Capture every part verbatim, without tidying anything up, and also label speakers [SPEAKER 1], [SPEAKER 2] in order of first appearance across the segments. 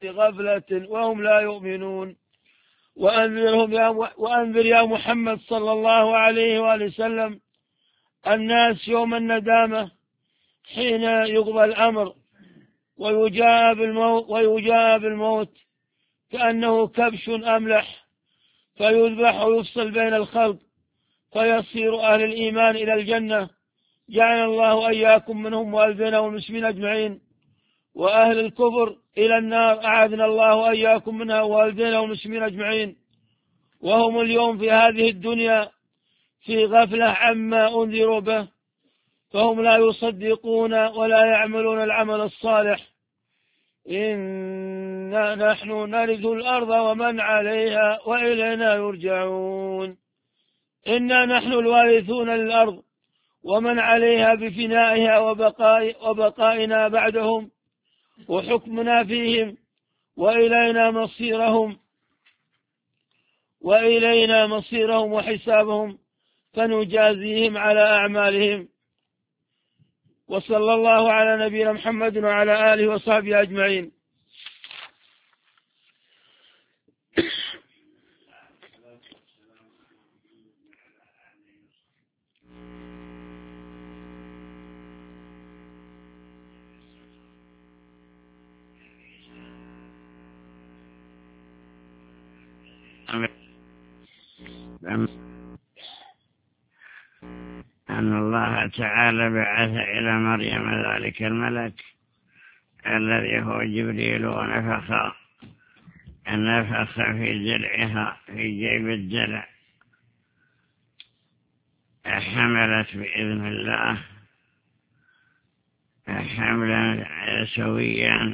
[SPEAKER 1] غفلة وهم لا يؤمنون. وأنذرهم يا وأنذر يا محمد صلى الله عليه وآله وسلم الناس يوم الندامة حين يقضى الأمر ويجاء بالموت, ويجاء بالموت كأنه كبش أملح فيذبح ويفصل بين الخلق فيصير أهل الإيمان إلى الجنة، جعل الله أياكم منهم والدينا والمسلمين أجمعين، وأهل الكفر إلى النار، أعاذنا الله أياكم منها والدينا والمسلمين أجمعين. وهم اليوم في هذه الدنيا في غفلة عما أنذروا به، فهم لا يصدقون ولا يعملون العمل الصالح. إنا نحن نرث الأرض ومن عليها وإلينا يرجعون. إنا نحن الوارثون للأرض ومن عليها بفنائها وبقاء وبقائنا بعدهم وحكمنا فيهم وإلينا مصيرهم وإلينا مصيرهم وحسابهم فنجازيهم على أعمالهم. وصلى الله على نبينا محمد وعلى آله وصحبه أجمعين.
[SPEAKER 2] أن الله تعالى بعث إلى مريم ذلك الملك الذي هو جبريل ونفخ نفخ في جلعها في جيب الجلع، حملت بإذن الله حملا سويا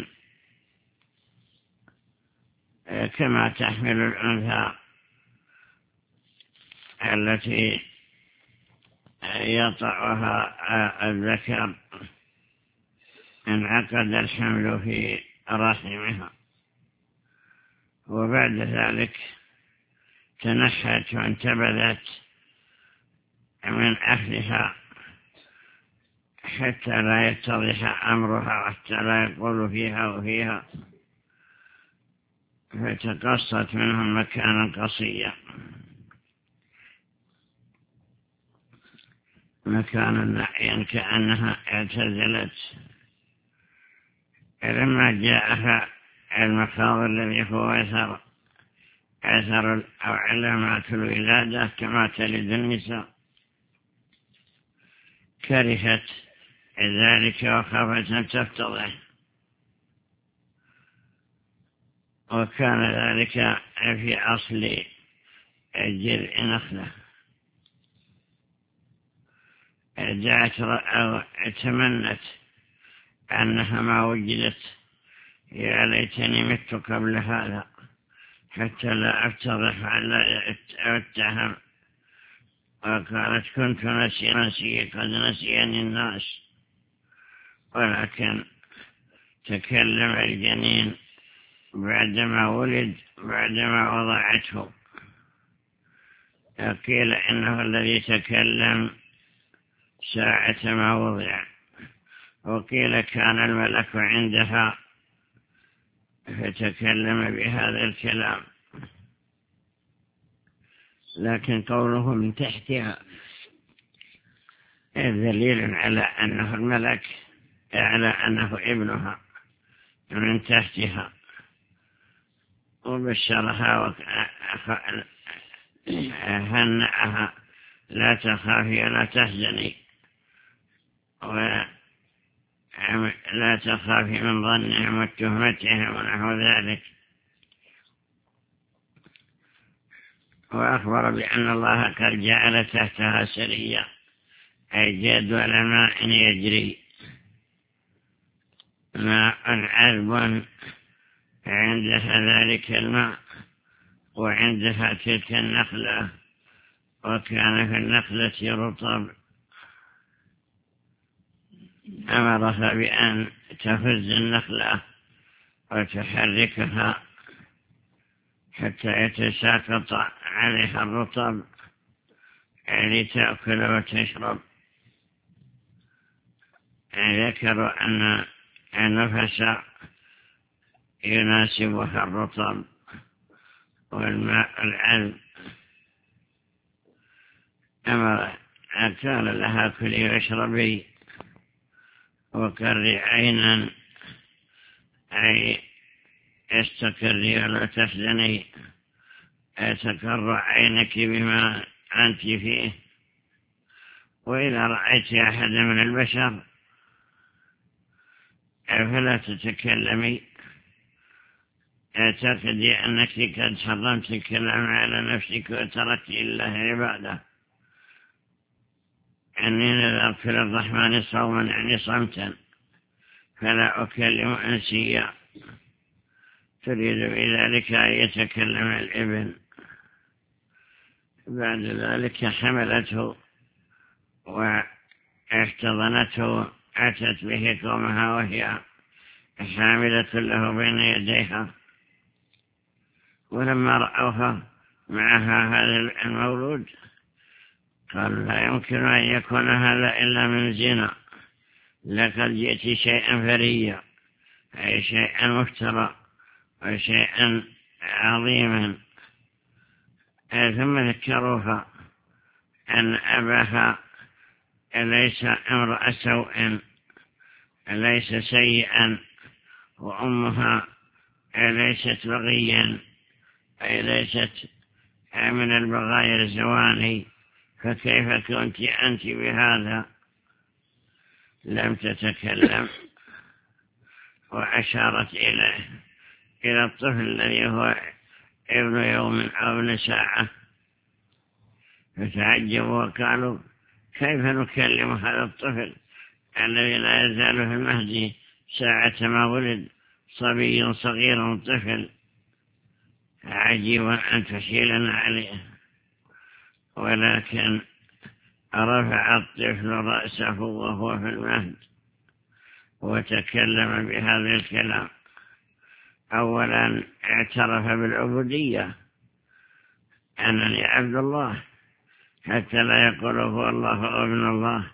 [SPEAKER 2] كما تحمل الأنثى التي يطعها الذكر انعقد الحمل في رحمها. وبعد ذلك تنحت وانتبذت من أهلها حتى لا يتضح أمرها وحتى لا يقول فيها وفيها، فتقصت منهم مكانا قصيا، مكانا نائيا كأنها اعتزلت. لما جاءها المخاض الذي هو أثر أثر أو علامات الولادة كما تلد النساء، كرهت ذلك وخافت أن تفتضح، وكان ذلك في أصل جذع نخلة. دعت أو تمنت أنها ما وجدت، يا ليتني مت قبل هذا حتى لا أفتضح ولا أتهم. وقالت كنت نسي نسي قد نسيني الناس. ولكن تكلم الجنين بعدما ولد بعدما وضعته، قيل إنه الذي تكلم ساعة ما وضع، وقيل كان الملك عندها فتكلم بهذا الكلام. لكن قوله من تحتها دليل على أنه الملك، على أنه ابنها من تحتها، وبشرها وهنأها لا تخافي ولا تحزني ولا تخافي من ظنهم وتهمتهم ونحو ذلك. وأخبر بأن الله قد جعل تحتها سريا، أي جدول ماء يجري، ماء عذب عندها ذلك الماء وعندها تلك النخلة، وكان في النخلة رطب. أمرها بأن تفز النخلة وتحركها حتى يتساقط عليها الرطب لتأكل وتشرب. ذكروا أن النفس يناسبها الرطب والماء العذب. أمر قال لها كلي واشربي وكري عينا، أي استقري ولا تحزني، تقر عينك بما أنت فيه. وإذا رأيت أحد من البشر فلا تتكلمي، اعتقدي أنك قد حرمت الكلام على نفسك وتركت الله عباده. أني نذرت للرحمن صوما، يعني صمتا، فلا أكلم أنسيا. تريد بذلك أن يتكلم الابن. بعد ذلك حملته واحتضنته، أتت به قومها وهي حاملة له بين يديها. ولما رأوها معها هذا المولود قالوا لا يمكن أن يكون هذا إلا من زنا، لقد جئت شيئا فريا، أي شيئا مفترى وشيئا عظيما. ثم ذكروها أن أباها ليس امرأ سوء، ليس سيئا، وأمها ليست بغيا، أي ليست من البغايا الزواني، فكيف كنت أنت بهذا؟ لم تتكلم، وأشارت إليه إلى الطفل الذي هو ابن يوم أو ابن ساعة، فتعجبوا وقالوا كيف نكلم هذا الطفل الذي لا يزال في المهدي ساعة ما ولد، صبي صغير طفل، عجيب أن تحيلنا عليه. ولكن رفع الطفل رأسه وهو في المهد وتكلم بهذا الكلام. أولا اعترف بالعبودية، أنني عبد الله، حتى لا يقول هو الله أو ابن الله.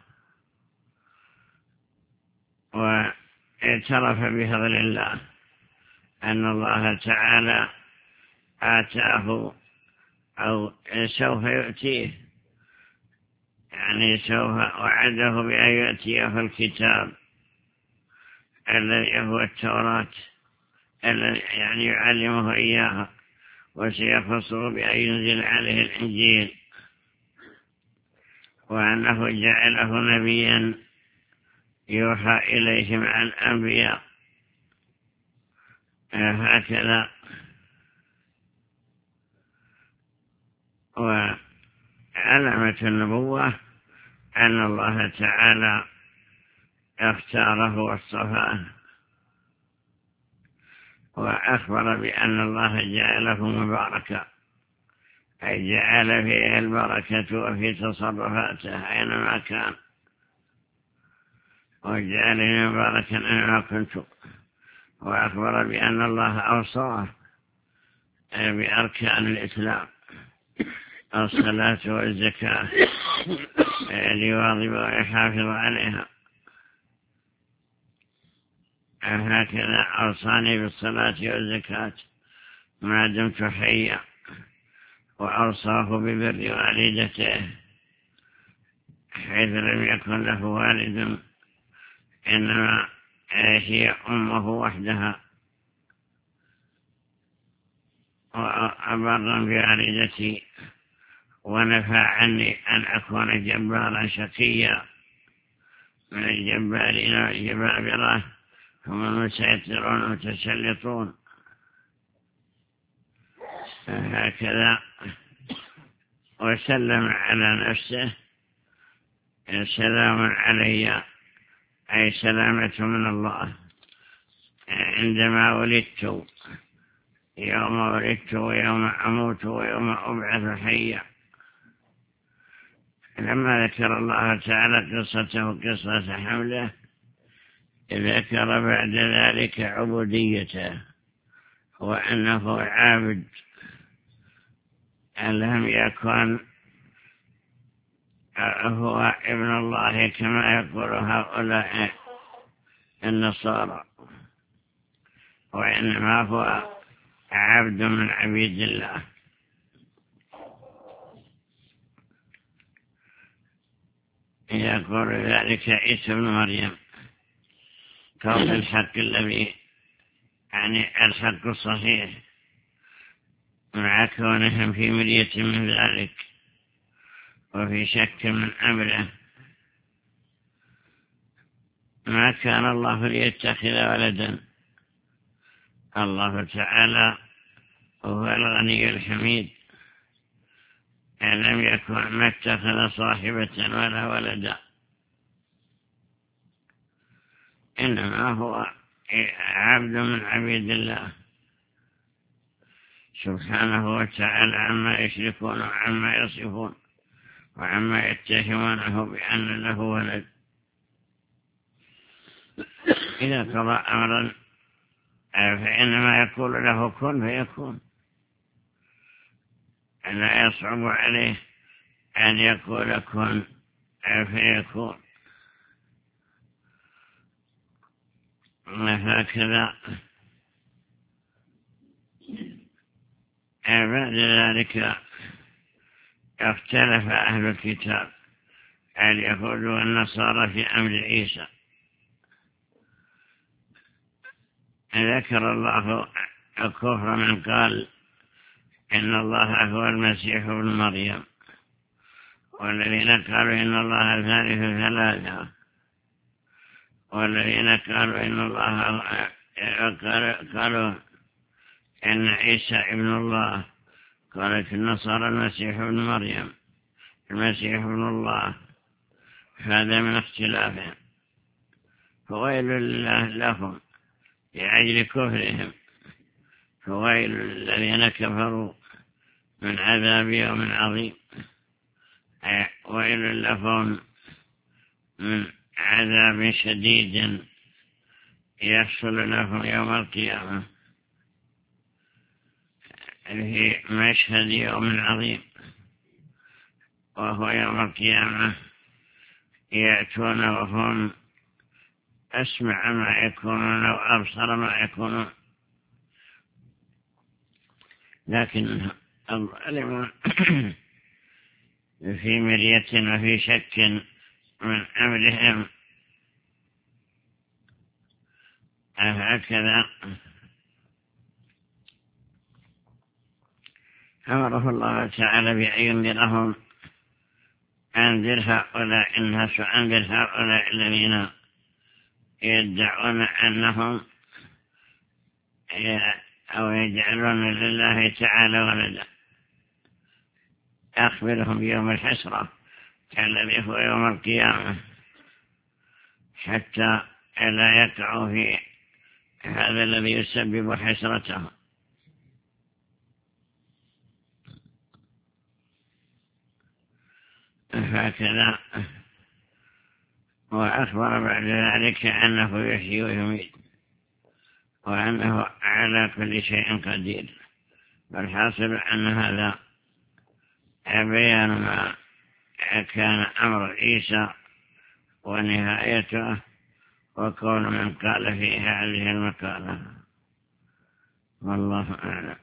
[SPEAKER 2] واعترف بفضل الله، أن الله تعالى آتاه أو سوف يؤتيه، يعني سوف وعده بأن يؤتيه الكتاب الذي هو التوراة، الذي يعني يعلمه إياها، وسيخصه بأن ينزل عليه الإنجيل، وأنه جعله نبيا يوحى إليه مع الأنبياء. هكذا. وعلامة النبوة أن الله تعالى اختاره واصطفاه، وأخبر بأن الله جعله مباركا، أي جعل فيه البركة وفي تصرفاته أينما كان، وجعلني مباركا أينما كنت. وأخبر بأن الله أوصاه بأركان الإسلام، الصلاة والزكاة، ليواظب ويحافظ عليها. هكذا أوصاني بالصلاة والزكاة ما دمت حيا، وأوصاه ببر والدته حيث لم يكن له والد، إنما هي أمه وحدها. وأبرا بوالدتي، ونفى عني أن أكون جبارا شقيا من الجبارين والجبابرة، هم المسيطرون والمتسلطون. هكذا. وسلم على نفسه سلام علي، أي سلامة من الله، عندما ولدت، يوم ولدت ويوم أموت ويوم أبعث حيا. لما ذكر الله تعالى قصته قصة حمله، ذكر بعد ذلك عبوديته، وأنه عابد، أن لم يكن هو ابن الله كما يقول هؤلاء النصارى، وإنما هو عبد من عبيد الله. يقول ذلك عيسى بن مريم قول الحق الذي يعني الحق الصحيح مع كونهم في مرية من ذلك وفي شك من أمره. ما كان الله ليتخذ ولدا، الله تعالى هو الغني الحميد، لم يكن ما اتخذ صاحبة ولا ولدا، إنما هو عبد من عبيد الله سبحانه وتعالى عما يشركون وعما يصفون وعما يتهمونه بأن له ولد. إذا قضى أمرا فإنما يقول له كن فيكون، لا يصعب عليه أن يقول كن فيكون. هكذا بعد ذلك اختلف أهل الكتاب اليهود والنصارى في أمر عيسى. ذكر الله الكفر من قال إن الله هو المسيح ابن مريم، والذين قالوا إن الله ثالث ثلاثة، والذين قالوا إن الله قالوا إن عيسى ابن الله، قالت النصارى المسيح ابن مريم، المسيح ابن الله. هذا من اختلافهم، فويل لله لهم لأجل كفرهم، فويل الذين كفروا من عذاب يوم عظيم، ويل لهم من عذاب شديد يحصل لهم يوم القيامة في مشهد يوم عظيم، وهو يوم القيامة يأتون وهم أسمع ما يكونون وأبصر ما يكونون، لكن الظالمون في مرية وفي شك من أمرهم. هكذا أمره الله تعالى بأن ينذرهم، أنذر هؤلاء الناس وأنذر هؤلاء الذين يدعون أنهم أو يجعلون لله تعالى ولدا. أخبرهم بيوم الحسرة الذي هو يوم القيامة، حتى لا يقعوا في هذا الذي يسبب حسرتهم. هكذا وأخبر بعد ذلك أنه يحيي ويميت وأنه على كل شيء قدير. والحاصل أن هذا بيان ما كان أمر عيسى ونهايته، وكون من قال في هذه المقالة. والله أعلم.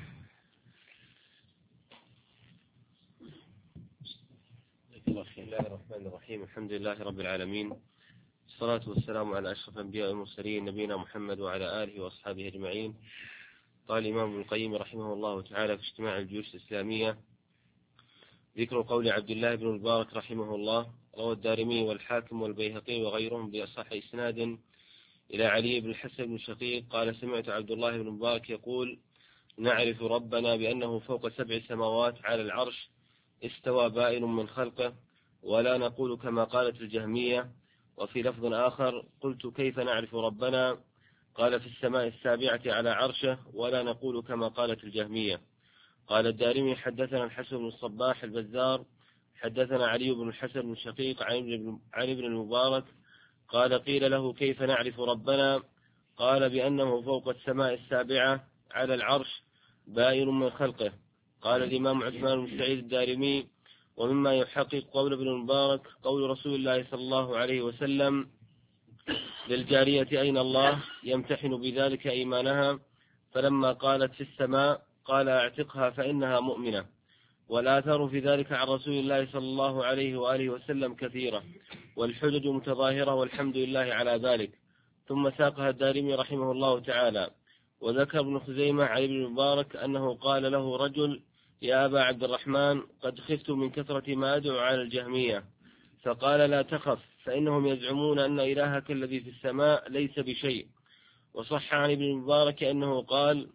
[SPEAKER 3] بسم الله الرحمن الرحيم. الحمد لله رب العالمين، الصلاة والسلام على أشرف الأنبياء والمرسلين نبينا محمد وعلى آله وأصحابه أجمعين. قال الإمام ابن القيم رحمه الله تعالى في اجتماع الجيوش الإسلامية: ذكر قول عبد الله بن المبارك رحمه الله: روى الدارمي والحاكم والبيهقي وغيرهم بأصح إسناد إلى علي بن الحسن بن شقيق قال: سمعت عبد الله بن المبارك يقول: نعرف ربنا بأنه فوق سبع سماوات على العرش استوى بائن من خلقه، ولا نقول كما قالت الجهمية. وفي لفظ آخر: قلت كيف نعرف ربنا؟ قال: في السماء السابعة على عرشه، ولا نقول كما قالت الجهمية. قال الدارمي: حدثنا الحسن بن الصباح البزار حدثنا علي بن الحسن بن شقيق عن ابن المبارك قال: قيل له: كيف نعرف ربنا؟ قال: بأنه فوق السماء السابعة على العرش بائن من خلقه. قال الإمام عثمان بن سعيد الدارمي: ومما يحقق قول ابن المبارك قول رسول الله صلى الله عليه وسلم: للجارية أين الله يمتحن بذلك إيمانها، فلما قالت في السماء قال اعتقها فإنها مؤمنة. والآثار في ذلك عن رسول الله صلى الله عليه وآله وسلم كثيرة، والحجج متظاهرة، والحمد لله على ذلك. ثم ساقها الدارمي رحمه الله تعالى. وذكر ابن خزيمة عن ابن المبارك أنه قال له رجل: يا أبا عبد الرحمن، قد خفت من كثرة ما أدعو على الجهمية. فقال: لا تخف، فإنهم يزعمون أن إلهك الذي في السماء ليس بشيء. وصح عن ابن المبارك أنه قال: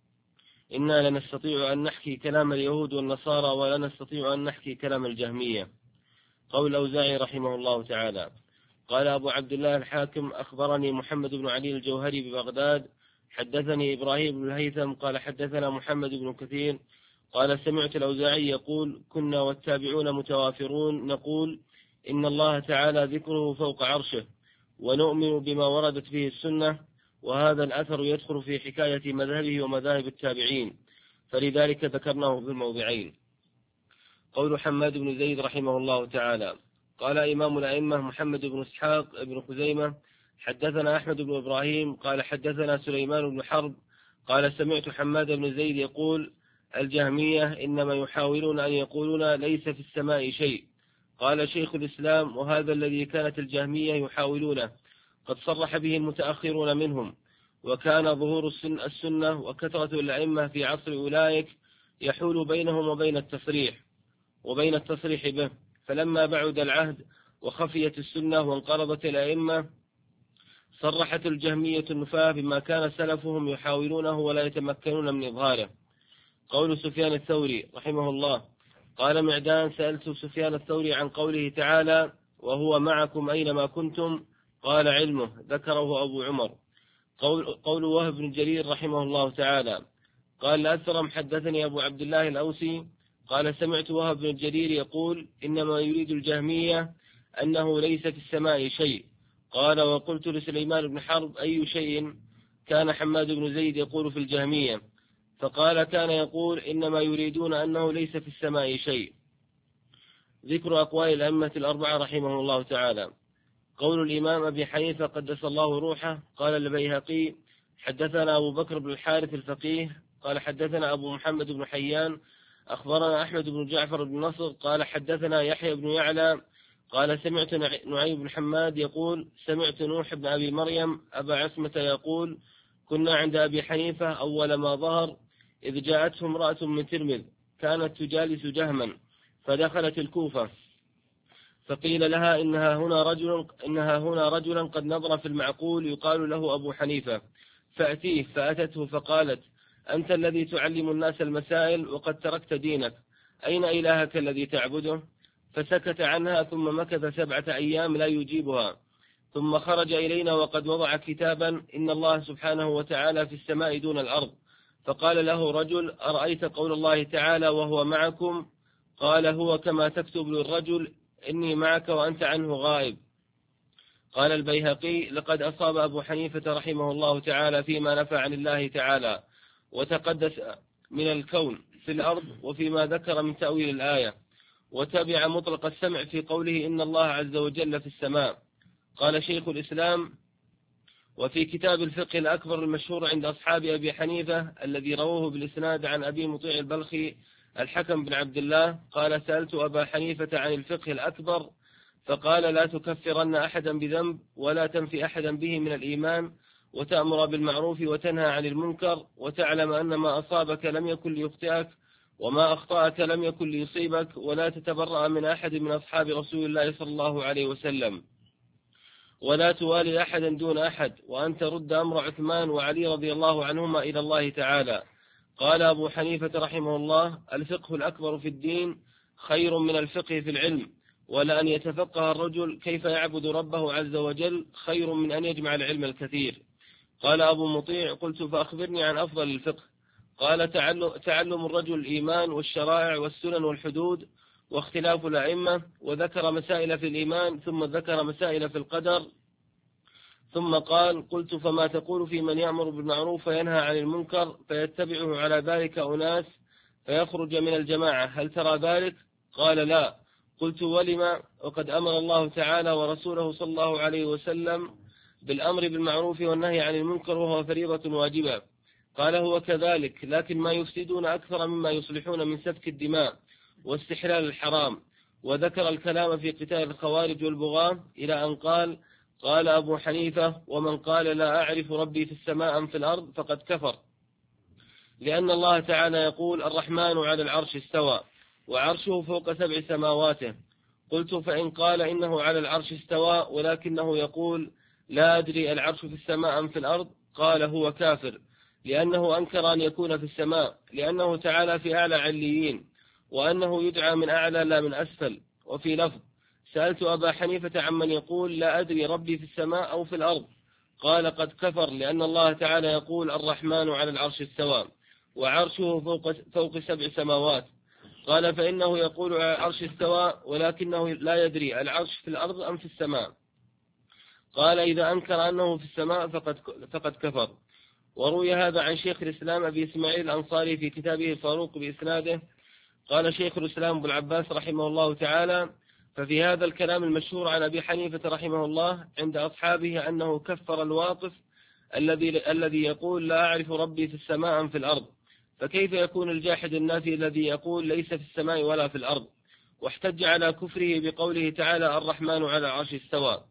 [SPEAKER 3] إنا لنستطيع أن نحكي كلام اليهود والنصارى ولا نستطيع أن نحكي كلام الجهمية. قول الأوزاعي رحمه الله تعالى. قال أبو عبد الله الحاكم: أخبرني محمد بن علي الجوهري ببغداد، حدثني إبراهيم بن الهيثم قال حدثنا محمد بن كثير قال سمعت الأوزاعي يقول: كنا والتابعون متوافرون نقول إن الله تعالى ذكره فوق عرشه، ونؤمن بما وردت به السنة، وهذا الأثر يدخل في حكاية مذهبه ومذاهب التابعين، فلذلك ذكرناه في الموضعين. قول حماد بن زيد رحمه الله تعالى. قال إمام الأئمة محمد بن إسحاق بن خزيمة: حدثنا أحمد بن إبراهيم قال حدثنا سليمان بن حرب قال سمعت حماد بن زيد يقول: الجهمية إنما يحاولون أن يقولون ليس في السماء شيء. قال شيخ الإسلام: وهذا الذي كانت الجهمية يحاولونه قد صرح به المتأخرون منهم، وكان ظهور السنة وكثرة الأئمة في عصر أولئك يحول بينهم وبين التصريح وبين التصريح به، فلما بعد العهد وخفيت السنة وانقرضت الأئمة صرحت الجهمية النفاة بما كان سلفهم يحاولونه ولا يتمكنون من إظهاره. قول سفيان الثوري رحمه الله. قال معدان: سألت سفيان الثوري عن قوله تعالى: وهو معكم أينما كنتم، قال: علمه. ذكره أبو عمر. قول, قول وهب بن جرير رحمه الله تعالى. قال الأثرم: حدثني أبو عبد الله الأوسي قال سمعت وهب بن جرير يقول: إنما يريد الجهمية أنه ليس في السماء شيء. قال: وقلت لسليمان بن حرب: أي شيء كان حماد بن زيد يقول في الجهمية؟ فقال: كان يقول إنما يريدون أنه ليس في السماء شيء. ذكر أقوال الأئمة الأربعة رحمه الله تعالى. قول الإمام أبي حنيفة قدس الله روحه. قال البيهقي: حدثنا أبو بكر بن الحارث الفقيه قال حدثنا أبو محمد بن حيان أخبرنا أحمد بن جعفر بن نصر قال حدثنا يحيى بن يعلى قال سمعت نعيم بن حماد يقول: سمعت نوح بن أبي مريم أبا عصمة يقول: كنا عند أبي حنيفة أول ما ظهر، إذ جاءته امرأة من ترمذ كانت تجالس جهما، فدخلت الكوفة، فقيل لها: إنها هنا رجل إنها هنا رجلا قد نظر في المعقول يقال له أبو حنيفة، فأتيه. فأتته فقالت: أنت الذي تعلم الناس المسائل وقد تركت دينك، أين إلهك الذي تعبده؟ فسكت عنها، ثم مكث سبعة أيام لا يجيبها، ثم خرج إلينا وقد وضع كتابا: إن الله سبحانه وتعالى في السماء دون الأرض. فقال له رجل: أرأيت قول الله تعالى: وهو معكم؟ قال: هو كما تكتب للرجل: إني معك وأنت عنه غائب. قال البيهقي: لقد أصاب أبو حنيفة رحمه الله تعالى فيما نفى عن الله تعالى وتقدس من الكون في الأرض، وفيما ذكر من تأويل الآية، وتبع مطلق السمع في قوله: إن الله عز وجل في السماء. قال شيخ الإسلام: وفي كتاب الفقه الأكبر المشهور عند أصحاب أبي حنيفة الذي رواه بالإسناد عن أبي مطيع البلخي الحكم بن عبد الله قال: سألت أبا حنيفة عن الفقه الأكبر فقال: لا تكفرن أحدا بذنب، ولا تنفي أحدا به من الإيمان، وتأمر بالمعروف وتنهى عن المنكر، وتعلم أن ما أصابك لم يكن ليخطئك، وما أخطأك لم يكن ليصيبك، ولا تتبرأ من أحد من أصحاب رسول الله صلى الله عليه وسلم، ولا توالي أحدا دون أحد، وأن ترد أمر عثمان وعلي رضي الله عنهما إلى الله تعالى. قال أبو حنيفة رحمه الله: الفقه الأكبر في الدين خير من الفقه في العلم، ولأن يتفقه الرجل كيف يعبد ربه عز وجل خير من أن يجمع العلم الكثير. قال أبو مطيع: قلت: فأخبرني عن أفضل الفقه. قال: تعلم الرجل الإيمان والشرائع والسنن والحدود واختلاف الأئمة، وذكر مسائل في الإيمان، ثم ذكر مسائل في القدر، ثم قال: قلت: فما تقول في من يأمر بالمعروف وينهى عن المنكر فيتبعه على ذلك أناس فيخرج من الجماعة، هل ترى ذلك؟ قال: لا. قلت: ولما؟ وقد أمر الله تعالى ورسوله صلى الله عليه وسلم بالأمر بالمعروف والنهي عن المنكر وهو فريضة واجبة. قال هو كذلك، لكن ما يفسدون أكثر مما يصلحون من سفك الدماء واستحلال الحرام. وذكر الكلام في قتال الخوارج والبغاة إلى أن قال: قال أبو حنيفة: ومن قال لا أعرف ربي في السماء أم في الأرض فقد كفر، لأن الله تعالى يقول: الرحمن على العرش استوى وعرشه فوق سبع سماواته. قلت: فإن قال إنه على العرش استوى ولكنه يقول لا أدري العرش في السماء أم في الأرض، قال هو كافر، لأنه أنكر أن يكون في السماء، لأنه تعالى في أعلى عليين، وأنه يدعى من أعلى لا من أسفل. وفي لفظ: سألت أبا حنيفة عمن يقول لا أدري ربي في السماء أو في الأرض، قال قد كفر، لأن الله تعالى يقول: الرحمن على العرش استوى وعرشه فوق, فوق سبع سماوات. قال: فإنه يقول على العرش استوى ولكنه لا يدري العرش في الأرض أم في السماء. قال: إذا أنكر أنه في السماء فقد, فقد كفر. وروي هذا عن شيخ الإسلام أبي إسماعيل الأنصاري في كتابه الفاروق بإسناده. قال شيخ الإسلام أبو العباس رحمه الله تعالى: ففي هذا الكلام المشهور عن أبي حنيفة رحمه الله عند أصحابه أنه كفر الواقف الذي الذي يقول لا أعرف ربي في السماء أم في الأرض، فكيف يكون الجاحد النافي الذي يقول ليس في السماء ولا في الأرض؟ واحتج على كفره بقوله تعالى: الرحمن على العرش استوى.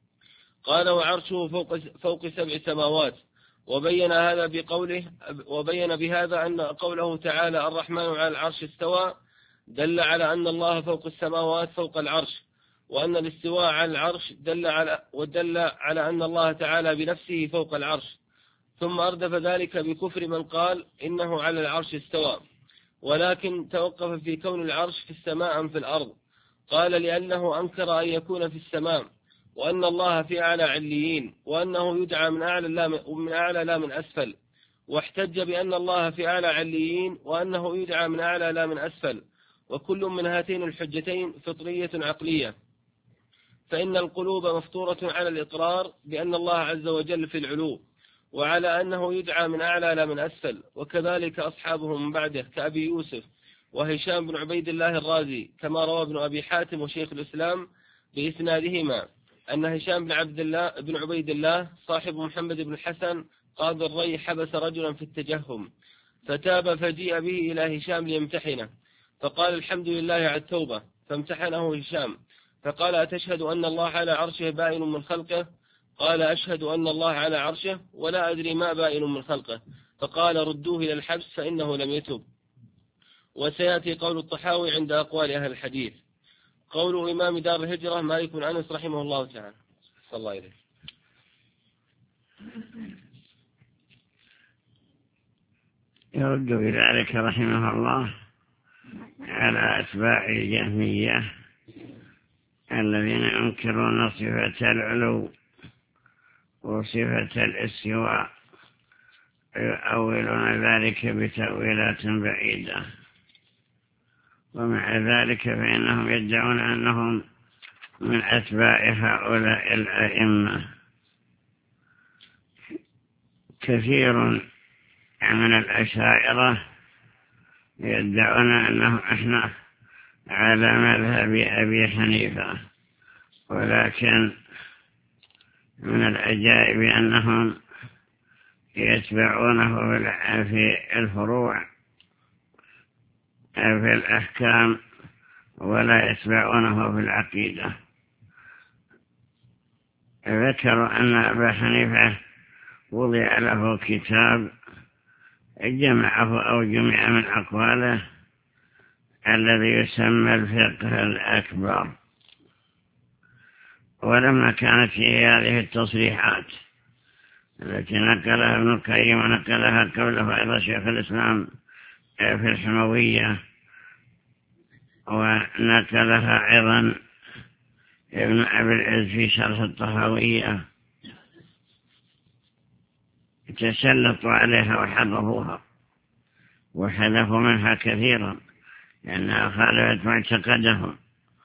[SPEAKER 3] قال: وعرشه فوق, فوق سبع سماوات. وبين هذا بقوله وبين بهذا أن قوله تعالى: الرحمن على العرش استوى دل على أن الله فوق السماوات فوق العرش، وأن الاستواء على العرش دل على ودل على أن الله تعالى بنفسه فوق العرش. ثم أردف ذلك بكفر من قال إنه على العرش استوى، ولكن توقف في كون العرش في السماء أم في الأرض. قال: لأنه أنكر أن يكون في السماء، وأن الله في أعلى عليين، وأنه يدعى من أعلى لا من أعلى لا من أسفل. واحتج بأن الله في أعلى عليين وأنه يدعى من أعلى لا من أسفل، وكل من هاتين الحجتين فطرية عقلية، فإن القلوب مفطورة على الإقرار بأن الله عز وجل في العلو، وعلى أنه يدعى من أعلى لا من أسفل. وكذلك أصحابه من بعده كأبي يوسف وهشام بن عبيد الله الرازي، كما روى ابن أبي حاتم وشيخ الإسلام بإسنادهما أن هشام بن عبد الله بن عبيد الله صاحب محمد بن الحسن قاضي الري حبس رجلا في التجهم، فتاب فجيء به إلى هشام ليمتحنه، فقال: الحمد لله على التوبة. فامتحنه هشام فقال: أتشهد أن الله على عرشه بائن من خلقه؟ قال: أشهد أن الله على عرشه ولا أدري ما بائن من خلقه. فقال: ردوه إلى الحبس فإنه لم يتب. وسيأتي قول الطحاوي عند أقوال أهل الحديث. قول إمام دار الهجرة مالك بن أنس رحمه الله تعالى. صلى الله عليه.
[SPEAKER 2] يرد بذلك رحمه الله على أتباع الجهمية الذين ينكرون صفة العلو وصفة الاستواء، يؤولون ذلك بتأويلات بعيدة. ومع ذلك فإنهم يدعون أنهم من أتباع هؤلاء الأئمة. كثير من الأشاعرة يدعون أنهم إحنا على مذهب أبي حنيفة، ولكن من العجائب أنهم يتبعونه في الفروع في الأحكام ولا يتبعونه في العقيدة. ذكروا أن أبا حنيفة وضع له كتاب جمعه أو جمع من أقواله الذي يسمى الفقه الأكبر. ولما كانت فيه هذه التصريحات التي نقلها ابن القيم ونقلها قبله أيضا شيخ الإسلام في الحموية، ونقلها أيضا ابن أبي العز في شرح الطهوية، تسلطوا عليها وحرفوها وحذفوا منها كثيرا لأنها خالفت معتقدهم،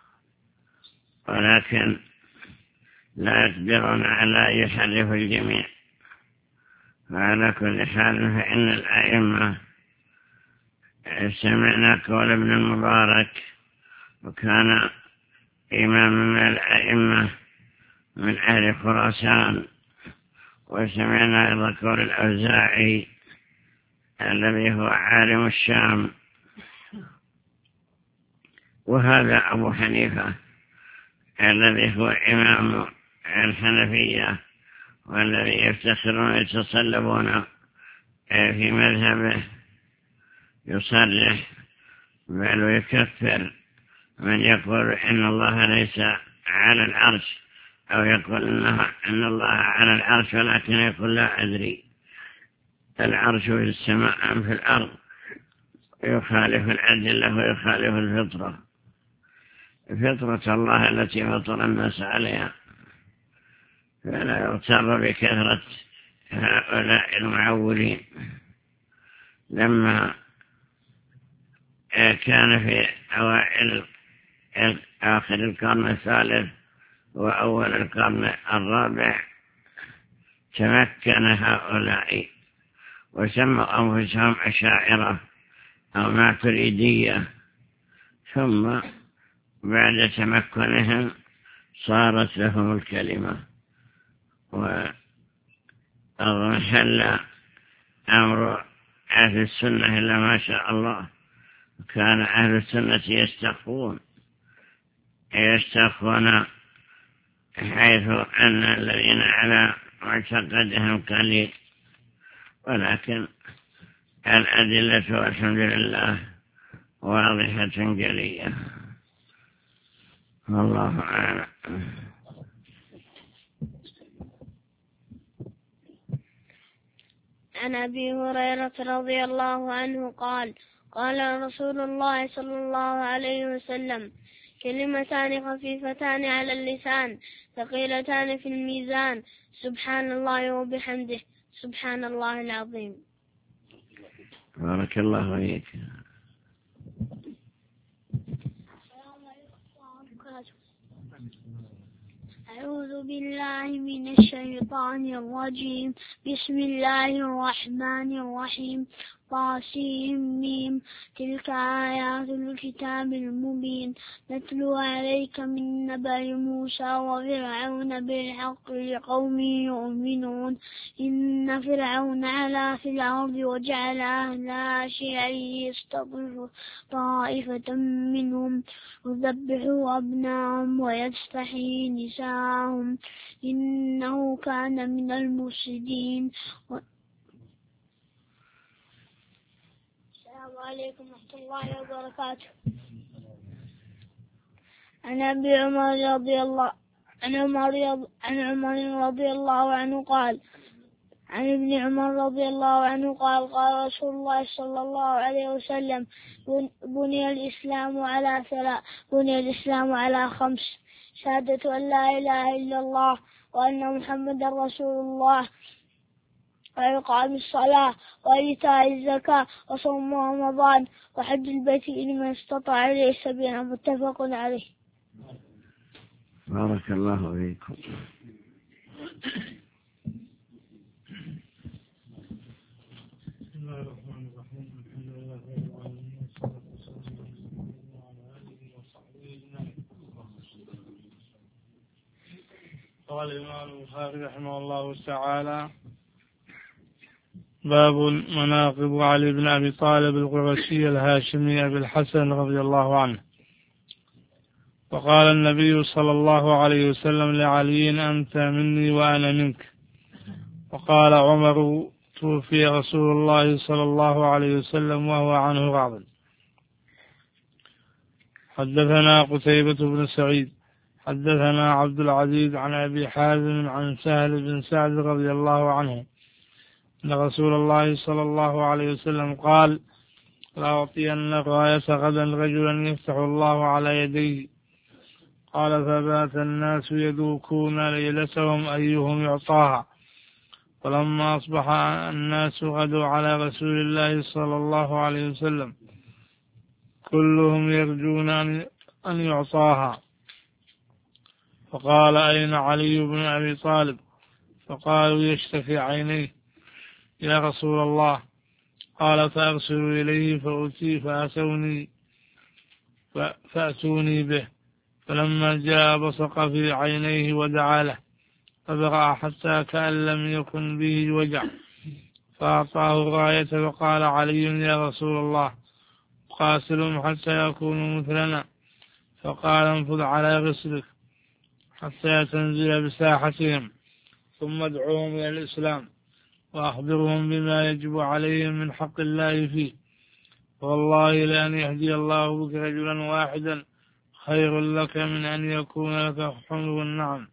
[SPEAKER 2] ولكن لا يقدرون على يحرف الجميع. وعلى كل حال فإن الأئمة سمعنا قول ابن المبارك، وكان إمام من الأئمة من أهل خراسان وسمعنا أيضا قول الأوزاعي الذي هو عالم الشام، وهذا أبو حنيفة الذي هو إمام الحنفية والذي يفتخرون يتصلبون في مذهبه، يصرح بل ويكفر من يقول إن الله ليس على العرش، أو يقول إن الله على العرش ولكن يقول لا أدري، العرش في السماء أم في الأرض، يخالف الأدلة ويخالف الفطرة، فطرة الله التي فطر الناس عليها. فلا يغتر بكثرة هؤلاء المعولين. لما كان في أوائل آخر القرن الثالث وأول القرن الرابع تمكن هؤلاء وسموا أنفسهم أشاعرة أو ماتريدية، ثم بعد تمكنهم صارت لهم الكلمة، وأضمحل أمر أهل السنة إلا ما شاء الله. كان أهل السنة يستخفون يستخفون حيث أن الذين على معتقدهم قليل، ولكن الأدلة والحمد لله واضحة جلية. والله أعلم.
[SPEAKER 4] عن أبي هريرة رضي الله عنه قال قال رسول الله صلى الله عليه وسلم: كلمتان خفيفتان على اللسان ثقيلتان في الميزان، سبحان الله وبحمده، سبحان الله العظيم.
[SPEAKER 2] بارك الله فيك.
[SPEAKER 4] أعوذ بالله من الشيطان الرجيم. بسم الله الرحمن الرحيم. طاسيم. تلك آيات الكتاب المبين، نتلو عليك من نبأ موسى وفرعون بالحق لقوم يؤمنون. إن فرعون علا في الأرض وجعل أهلها شيعا يستضعف طائفة منهم يذبح أبناءهم ويستحيي نساءهم، إنه كان من المفسدين. السلام عليكم ورحمة الله وبركاته. عن أبي عمر رضي الله عن عمر عن عمر رضي الله عنه قال عن ابن عمر رضي الله عنه قال قال رسول الله صلى الله عليه وسلم: بني الإسلام على ثلاث بني الإسلام على خمس: شهادة أن لا إله إلا الله وأن محمدا رسول الله، وإقام الصلاة، وإيتاء الزكاة، وصوم رمضان، وحج البيت لمن استطاع إليه سبيلا. متفق عليه.
[SPEAKER 2] بارك الله فيكم.
[SPEAKER 5] بسم الله الرحمن الرحيم. الحمد لله رب العالمين، والصلاة والسلام على آله وصحبه أجمعين. قال الإمام البخاري رحمه الله تعالى: باب مناقب علي بن أبي طالب القرشي الهاشمي أبي الحسن رضي الله عنه. وقال النبي صلى الله عليه وسلم لعلي: أنت مني وأنا منك. وقال عمر: توفي رسول الله صلى الله عليه وسلم وهو عنه راض. حدثنا قتيبة بن سعيد حدثنا عبد العزيز عن أبي حازم عن سهل بن سعد رضي الله عنه أن رسول الله صلى الله عليه وسلم قال: لأعطين الراية غدا رجلا يفتح الله على يديه. قال: فبات الناس يذوقون ليلتهم أيهم يعطاها، فلما أصبح الناس غدوا على رسول الله صلى الله عليه وسلم كلهم يرجون أن يعطاها. فقال: أين علي بن أبي طالب؟ فقالوا: يشتكي عينيه يا رسول الله. قال: فأرسلوا إليه فأتي فأتوني فأتوني به، فلما جاء بصق في عينيه ودعا له، فبرأ حتى كأن لم يكن به وجع، فأعطاه الراية وقال علي يا رسول الله قاتلهم حتى يكونوا مثلنا، فقال انفذ على رسلك حتى تنزل بساحتهم، ثم ادعوهم إلى الإسلام وأخبرهم بما يجب عليهم من حق الله فيه، والله لأن يهدي الله بك رجلا واحدا خير لك من أن يكون لك حمر النعم.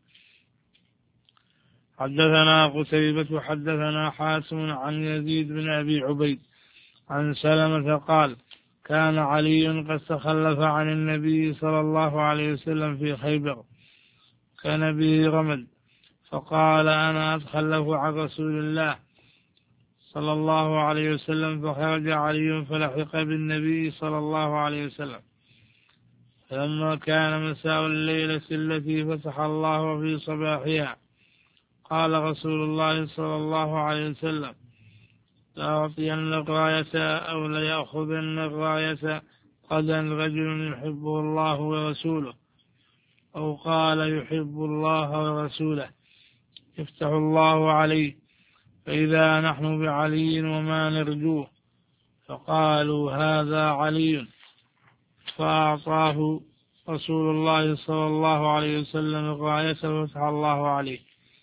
[SPEAKER 5] حدثنا قتيبة حدثنا حاتم عن يزيد بن أبي عبيد عن سلمة قال كان علي قد تخلف عن النبي صلى الله عليه وسلم في خيبر، كان به رمد، فقال أنا أتخلف عن رسول الله صلى الله عليه وسلم، فخرج علي فلحق بالنبي صلى الله عليه وسلم. فلما كان مساء الليلة التي فتح الله في صباحها قال رسول الله صلى الله عليه وسلم لأعطين الراية أو ليأخذن الراية غدا رجل يحبه الله ورسوله، أو قال يحب الله ورسوله، يفتح الله عليه، فإذا نحن بعلي وما نرجوه، فقالوا هذا علي، فأعطاه رسول الله صلى الله عليه وسلم الراية وفتح الله عليه.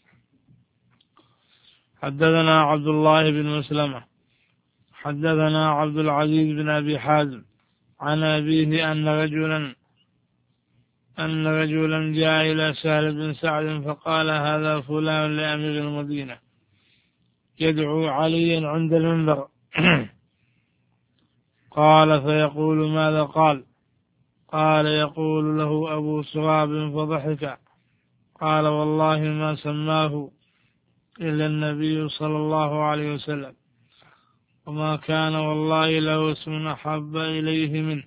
[SPEAKER 5] حدثنا عبد الله بن مسلمة حدثنا عبد العزيز بن أبي حازم عن أبيه أن رجلا أن رجلا جاء إلى سهل بن سعد فقال هذا فلان لأمير المدينة يدعو عليا عند المنبر. قال فيقول ماذا قال؟ قال يقول له أبو سراب فضحك. قال والله ما سماه إلا النبي صلى الله عليه وسلم، وما كان والله له اسم أحب إليه منه،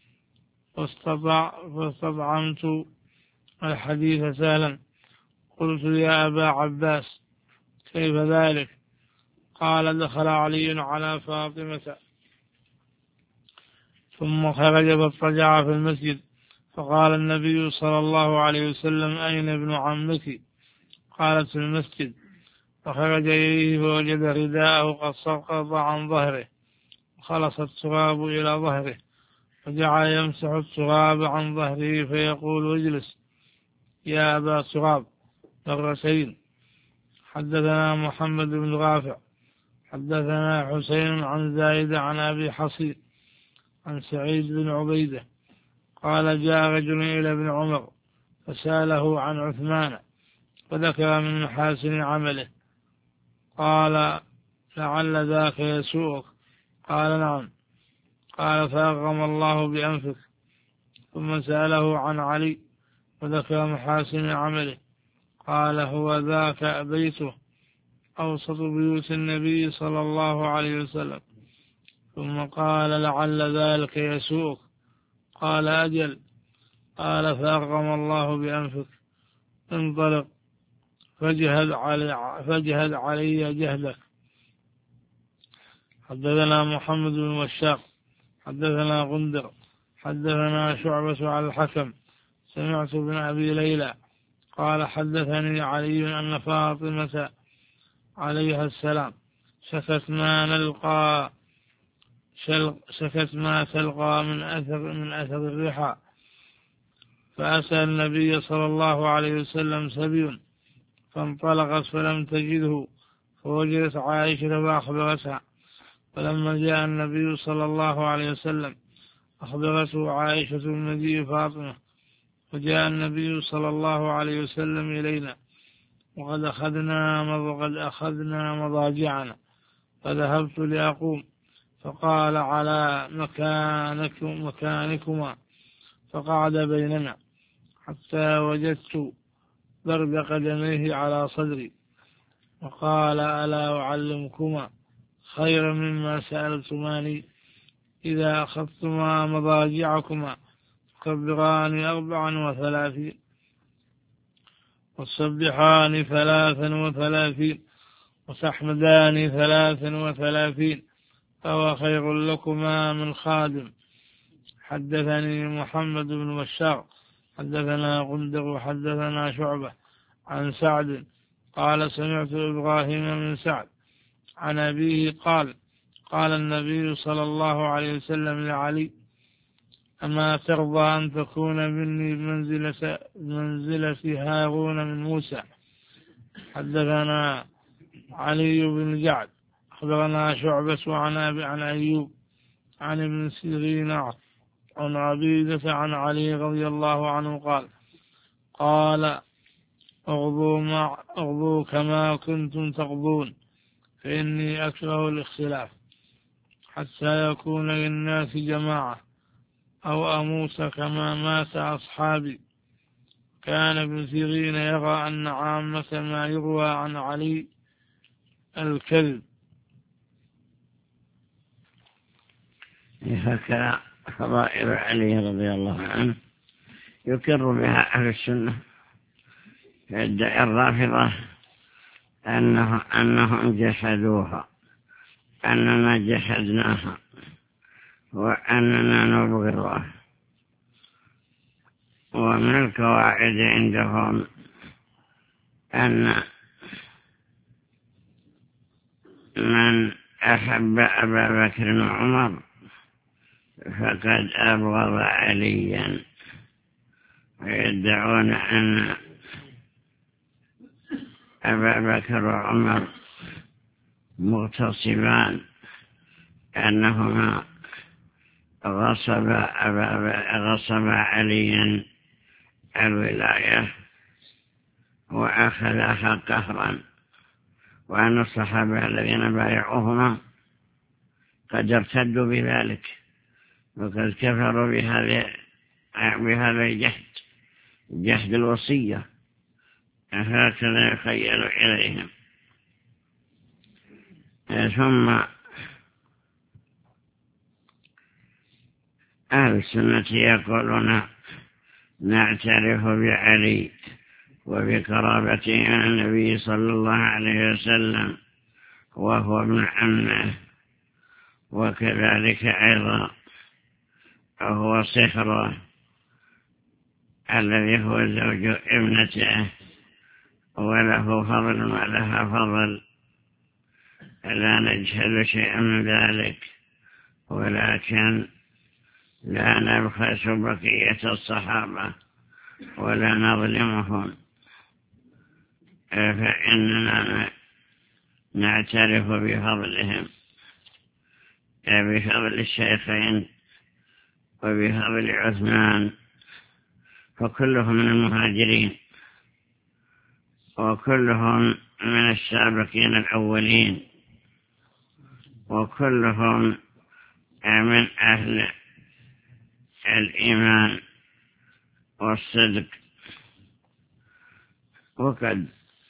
[SPEAKER 5] فاستطعمت الحديث سهلا. قلت يا أبا عباس كيف ذلك؟ قال دخل علي على فاطمة ثم خرج فاضطجع في المسجد، فقال النبي صلى الله عليه وسلم أين ابن عمك؟ قالت في المسجد، فخرج إليه فوجد رداءه قد سقط عن ظهره وخلص التراب إلى ظهره، فجعل يمسح التراب عن ظهره فيقول اجلس يا أبا تراب مرتين. حدثنا محمد بن رافع حدثنا حسين عن زايد عن أبي حصير عن سعيد بن عبيدة قال جاء رجل إلى ابن عمر فسأله عن عثمان فذكر من محاسن عمله، قال لعل ذاك يسوءك؟ قال نعم. قال فأغم الله بأنفك. ثم سأله عن علي وذكر محاسن عمله، قال هو ذاك بيته أوسط بيوت النبي صلى الله عليه وسلم. ثم قال لعل ذلك يسوءك؟ قال أجل. قال فأغم الله بأنفك، انطلق فاجهد علي, فاجهد علي جهدك. حدثنا محمد بن وشاق حدثنا غندر حدثنا شعبة على الحكم سمعت بن أبي ليلى قال حدثني علي أن فاطمة عليها السلام شكت ما نلقى شكت ما تلقى من أثر من أثر الرحى، فأتى النبي صلى الله عليه وسلم سبي فانطلقت فلم تجده، فوجدت عائشة فأخبرتها، فلما جاء النبي صلى الله عليه وسلم أخبرته عائشة النبي فاطمة، وجاء النبي صلى الله عليه وسلم إلينا وقد أخذنا وقد أخذنا مضاجعنا، فذهبت لأقوم فقال على مكانكم مكانكما، فقعد بيننا حتى وجدت برد قدميه على صدري، وقال ألا أعلمكما خيرا مما سألتماني؟ إذا أخذتما مضاجعكما تكبران أربعا وثلاثين وتصبحان ثلاثا وثلاثين وتحمدان ثلاثا وثلاثين فهو خير لكما من خادم. حدثني محمد بن بشار حدثنا غندر حدثنا شعبة عن سعد قال سمعت إبراهيم بن سعد عن أبيه قال قال النبي صلى الله عليه وسلم لعلي أما ترضى أن تكون مني بمنزلة, بمنزلة هارون من موسى. حدثنا علي بن جعد أخبرنا شعبة عن أبي عن أيوب عن ابن سيرين عن عبيدة عن علي رضي الله عنه قال قال اغضوا, مع اغضوا كما كنتم تغضون فإني أكره الاختلاف حتى يكون للناس جماعة أو أموت كما مات أصحابي. كان ابن سيرين يرى أن عامة ما يروى عن علي الكذب.
[SPEAKER 2] هكذا فضائل علي رضي الله عنه يكر بها أهل السنة. يدعي الرافضة أنه أنهم جحدوها، أننا جحدناها، وأننا نبغضها. ومن القواعد عندهم أن من أحب أبا بكر وعمر فقد أبغض عليا، ويدعون أن أبا بكر وعمر مغتصبان، أنهما غصب غصب عليا الولاية وأخذها قهرا، وأن الصحابة الذين بايعوهما قد ارتدوا بذلك وقد كفروا بهذا بهذا الجهد، جهد الوصية. هكذا يخيل إليهم. ثم أهل السنة يقولون نعترف بعلي وبقرابته من النبي صلى الله عليه وسلم وهو ابن عمه، وكذلك أيضا هو صهره الذي هو زوج ابنته، وله فضل ولها فضل، لا نجهل شيئا من ذلك، ولكن لا نبخس بقية الصحابة ولا نظلمهم، فإننا نعترف بفضلهم، بفضل الشيخين وبفضل عثمان، فكلهم من المهاجرين وكلهم من السابقين الأولين وكلهم من أهل الإيمان والصدق. وقد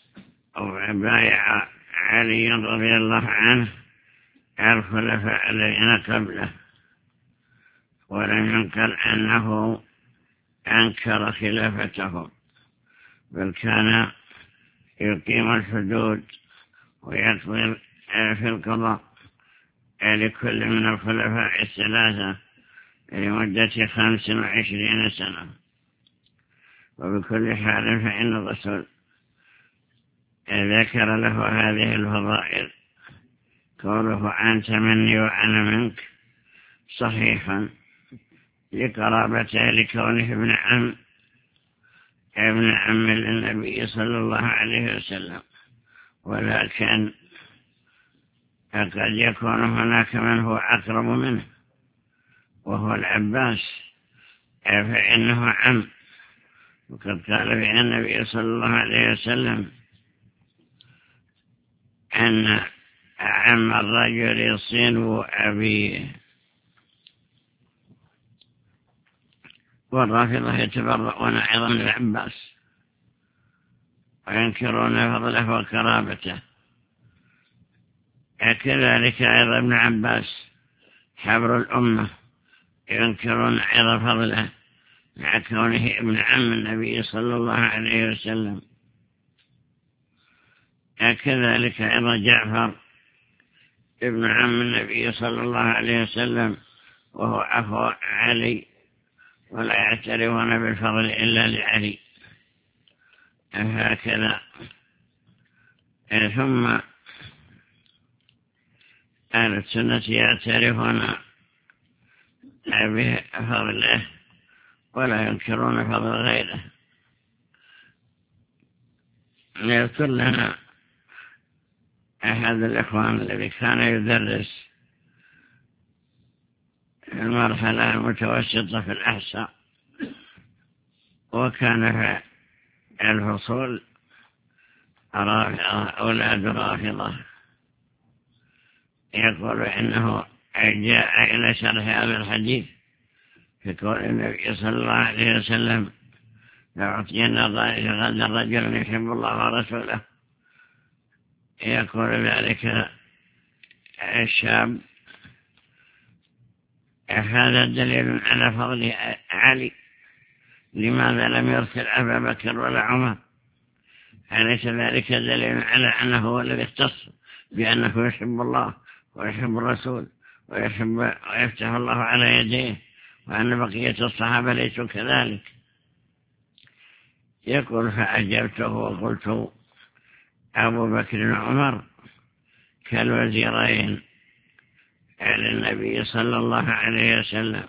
[SPEAKER 2] بايع علي رضي الله عنه الخلفاء الذين قبله، ولم ينقل أنه أنكر خلافته، بل كان يقيم الحدود ويقضي في القضاء لكل من الخلفاء الثلاثة لمدة خمس وعشرين سنة. وبكل حال فإن الرسول ذكر له هذه الفضائل، قوله أنت مني وأنا منك صحيحا لقرابته لكونه ابن عم ابن عم للنبي صلى الله عليه وسلم، ولكن قد يكون هناك من هو أقرب منه وهو العباس، فإنه عم. وقد قال بأن النبي صلى الله عليه وسلم أن عم الرجل صنو أبيه. والرافضة يتبرؤون أيضا من العباس وينكرون فضله وكرامته. كذلك أيضا ابن عباس حبر الأمة ينكرون أيضا فضله مع كونه ابن عم النبي صلى الله عليه وسلم. كذلك أيضا جعفر ابن عم النبي صلى الله عليه وسلم وهو أخو علي، ولا يعترفون بالفضل إلا لعلي. هكذا ثم أهل السنة يعترفون بفضله ولا ينكرون فضل غيره. يذكر لنا أحد الإخوان الذي كان يدرس المرحلة المتوسطة في الأحصاء، وكان في الفصول رافضة أولاد رافضة، يقول إنه جاء إلى شرح هذا الحديث في قول النبي صلى الله عليه وسلم لأعطين غدا رجل يحب الله ورسوله. يقول ذلك الشاب هذا دليل على فضل علي، لماذا لم يرسل أبا بكر ولا عمر؟ أليس ذلك دليل على أنه هو الذي اختص بأنه يحب الله ويحب الرسول ويحب ويفتح الله على يديه، وأن بقية الصحابة ليسوا كذلك؟ يقول فأجبته وقلت أبو بكر وعمر كالوزيرين على النبي صلى الله عليه وسلم،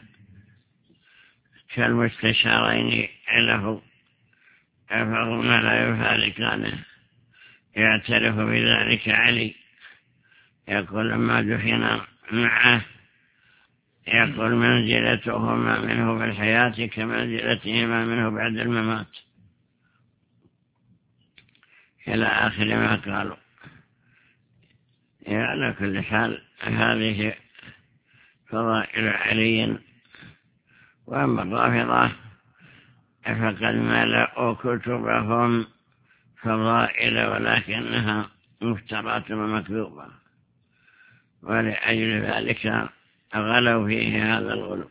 [SPEAKER 2] كالمستشارين له، فهما لا يفارقانه. يعترف بذلك علي، يقول لما دفن معه يقول منزلتهما منه في الحياة كمنزلتهما منه بعد الممات، إلى آخر ما قالوا. على كل حال هذه فضائل علي. وأما الرافضة فقد ملأوا كتبهم فضائل ولكنها مفترات ومكذوبة، ولأجل ذلك غلوا فيه هذا الغلو.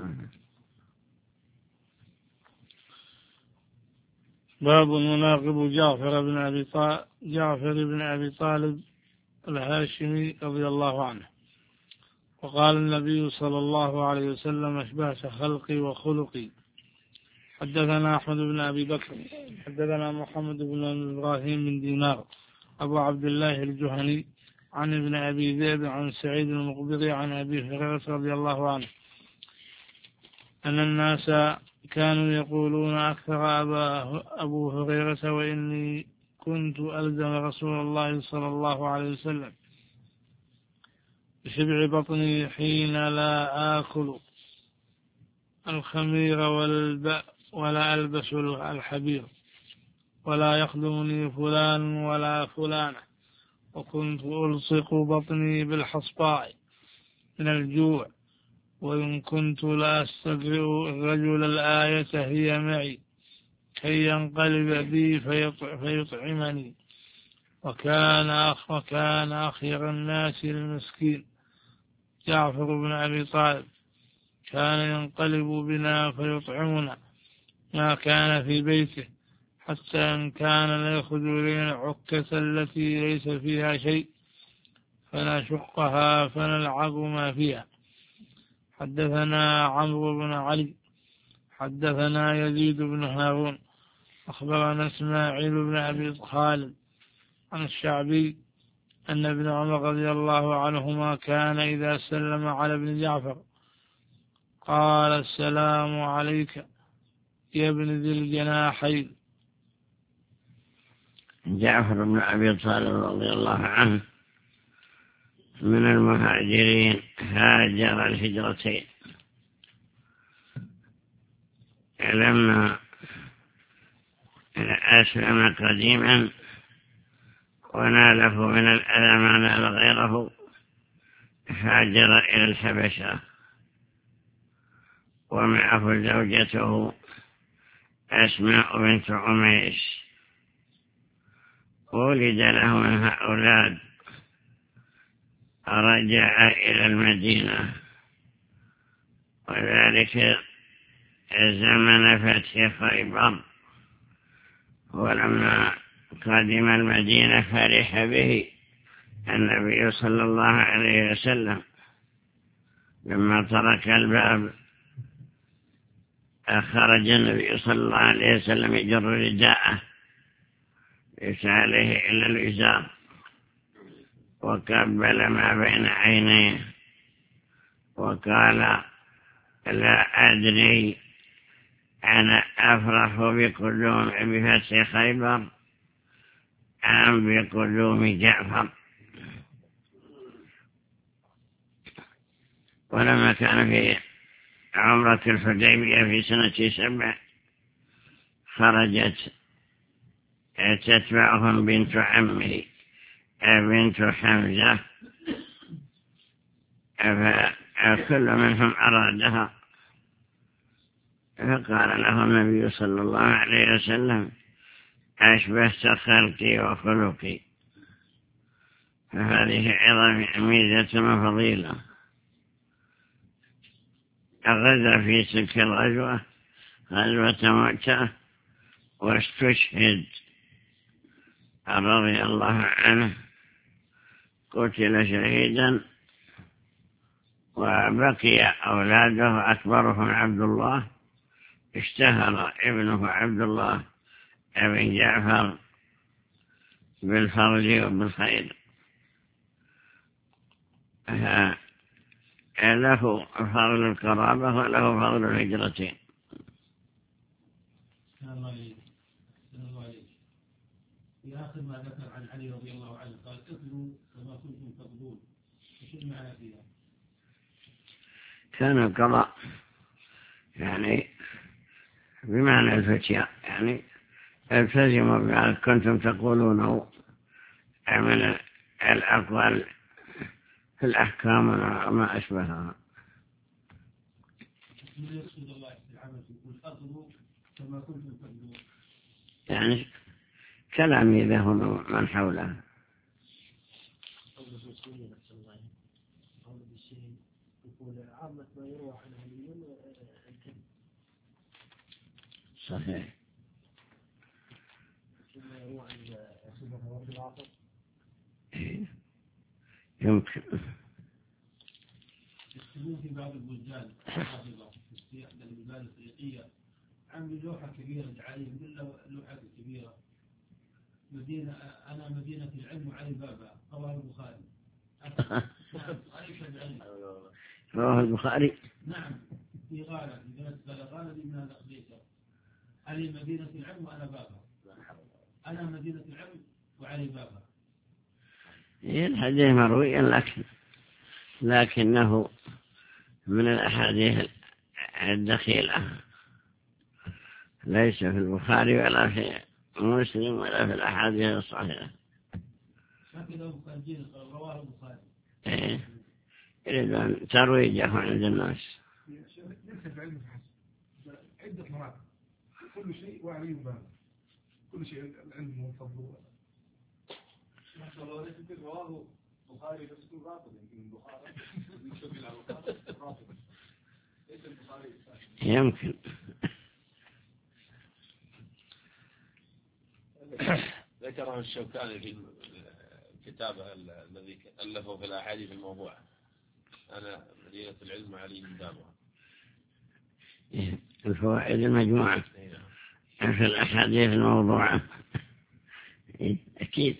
[SPEAKER 5] باب مناقب جعفر بن أبي طالب جعفر بن أبي طالب الهاشمي رضي الله عنه. وقال النبي صلى الله عليه وسلم أشبهت خلقي وخلقي. حدثنا أحمد بن أبي بكر حدثنا محمد بن إبراهيم بن دينار أبو عبد الله الجهني عن ابن أبي ذئب عن سعيد المقبري عن أبي هريرة رضي الله عنه أن الناس كانوا يقولون أكثر أبا أبو هريرة وإني كنت ألزم رسول الله صلى الله عليه وسلم بشبع بطني حين لا آكل الخمير ولا ألبس الحبير ولا يخدمني فلان ولا فلانة، وكنت ألصق بطني بالحصباء من الجوع، وإن كنت لا أستقرئ الرجل الآية هي معي كي ينقلب بي فيطعمني. وكان أخ وكان أخير الناس المسكين جعفر بن أبي طالب، كان ينقلب بنا فيطعمنا ما كان في بيته، حتى إن كان ليأخذ لنا عكة التي ليس فيها شيء فنشقها فنلعب ما فيها. حدثنا عمرو بن علي حدثنا يزيد بن هارون أخبرنا إسماعيل بن أبي خالد عن الشعبي أن ابن عمر رضي الله عنهما كان إذا سلم على ابن جعفر قال السلام عليك يا ابن ذي الجناحين.
[SPEAKER 2] جعفر بن أبي طالب رضي الله عنه من المهاجرين، هاجر الهجرتين. لما أسلم قديما وناله من الأذى ما نال غيره هاجر إلى الحبشة، ومعه زوجته أسماء بنت عميس، ولد له منها أولاد. رجع إلى المدينة، وذلك زمن فتح خيبر، ولما قدم المدينة فرح به النبي صلى الله عليه وسلم. لما ترك الباب خرج النبي صلى الله عليه وسلم يجر رداءه ليس عليه إلا الإزار، وقبل ما بين عينيه وقال لا أدري أنا أفرح بقدوم بفتح خيبر أم بقدوم جعفر. ولما كان في عمرة الحديبية في سنة سبع خرجت تتبعهم بنت عمه بنت حمزة، فكل منهم أرادها، فقال له النبي صلى الله عليه وسلم أشبهت خلقي وخلقي. فهذه عظم ميزة وفضيلة. غزا في تلك الغزوة غزوة مؤتة واستشهد رضي الله عنه، قتل شهيدا، وبقي أولاده أكبرهم عبد الله، اشتهر ابنه عبد الله ابن جعفر بالفضل وبالخير، له فضل القرابة وله فضل الهجرتين.
[SPEAKER 6] في آخر ما ذكر عن علي رضي الله عنه قال اطلوا كما كنتم تقضون، وشو المعنى فيها؟
[SPEAKER 2] كان القضاء يعني بمعنى الفتية، يعني التزموا بما كنتم تقولونه من الأقوال في الأحكام وما أشبهها. يعني كلام له من حوله. صحيح. يمكن
[SPEAKER 6] يكتبون في بعض البلدان في إحدى البلدان الأفريقية عن لوحة كبيرة لعلي، يقول له لوحة كبيرة مدينة أنا مدينة العلم وعلي بابا، رواه البخاري.
[SPEAKER 2] رواه البخاري.
[SPEAKER 6] نعم، في غالة في بلد غالة من هذا أفريقيا، علي مدينة العلم وأنا بابا، أنا مدينة العلم وعلي بابا.
[SPEAKER 2] الحديث مروي لكن لكنه من الأحاديث الدخيلة، ليس في البخاري ولا في مسلم ولا في الأحاديث الصحيحة.
[SPEAKER 6] رواه البخاري.
[SPEAKER 2] إيه، يريد أن ترويجه عند الناس.
[SPEAKER 7] ليس العلم حسب، عدة مراتب، كل شيء وعلي بابا، كل شيء العلم والفضل. رواه البخاري بس يكون رافض، يمكن البخاري يكتب إلى البخاري رافض، ليس البخاري
[SPEAKER 2] يمكن.
[SPEAKER 3] ذكره الشوكاني في كتابه الذي ألفه في الأحاديث الموضوعة، أنا مدينة العلم وعلي بابها.
[SPEAKER 2] الفوائد المجموعة في الأحاديث الموضوعة أكيد.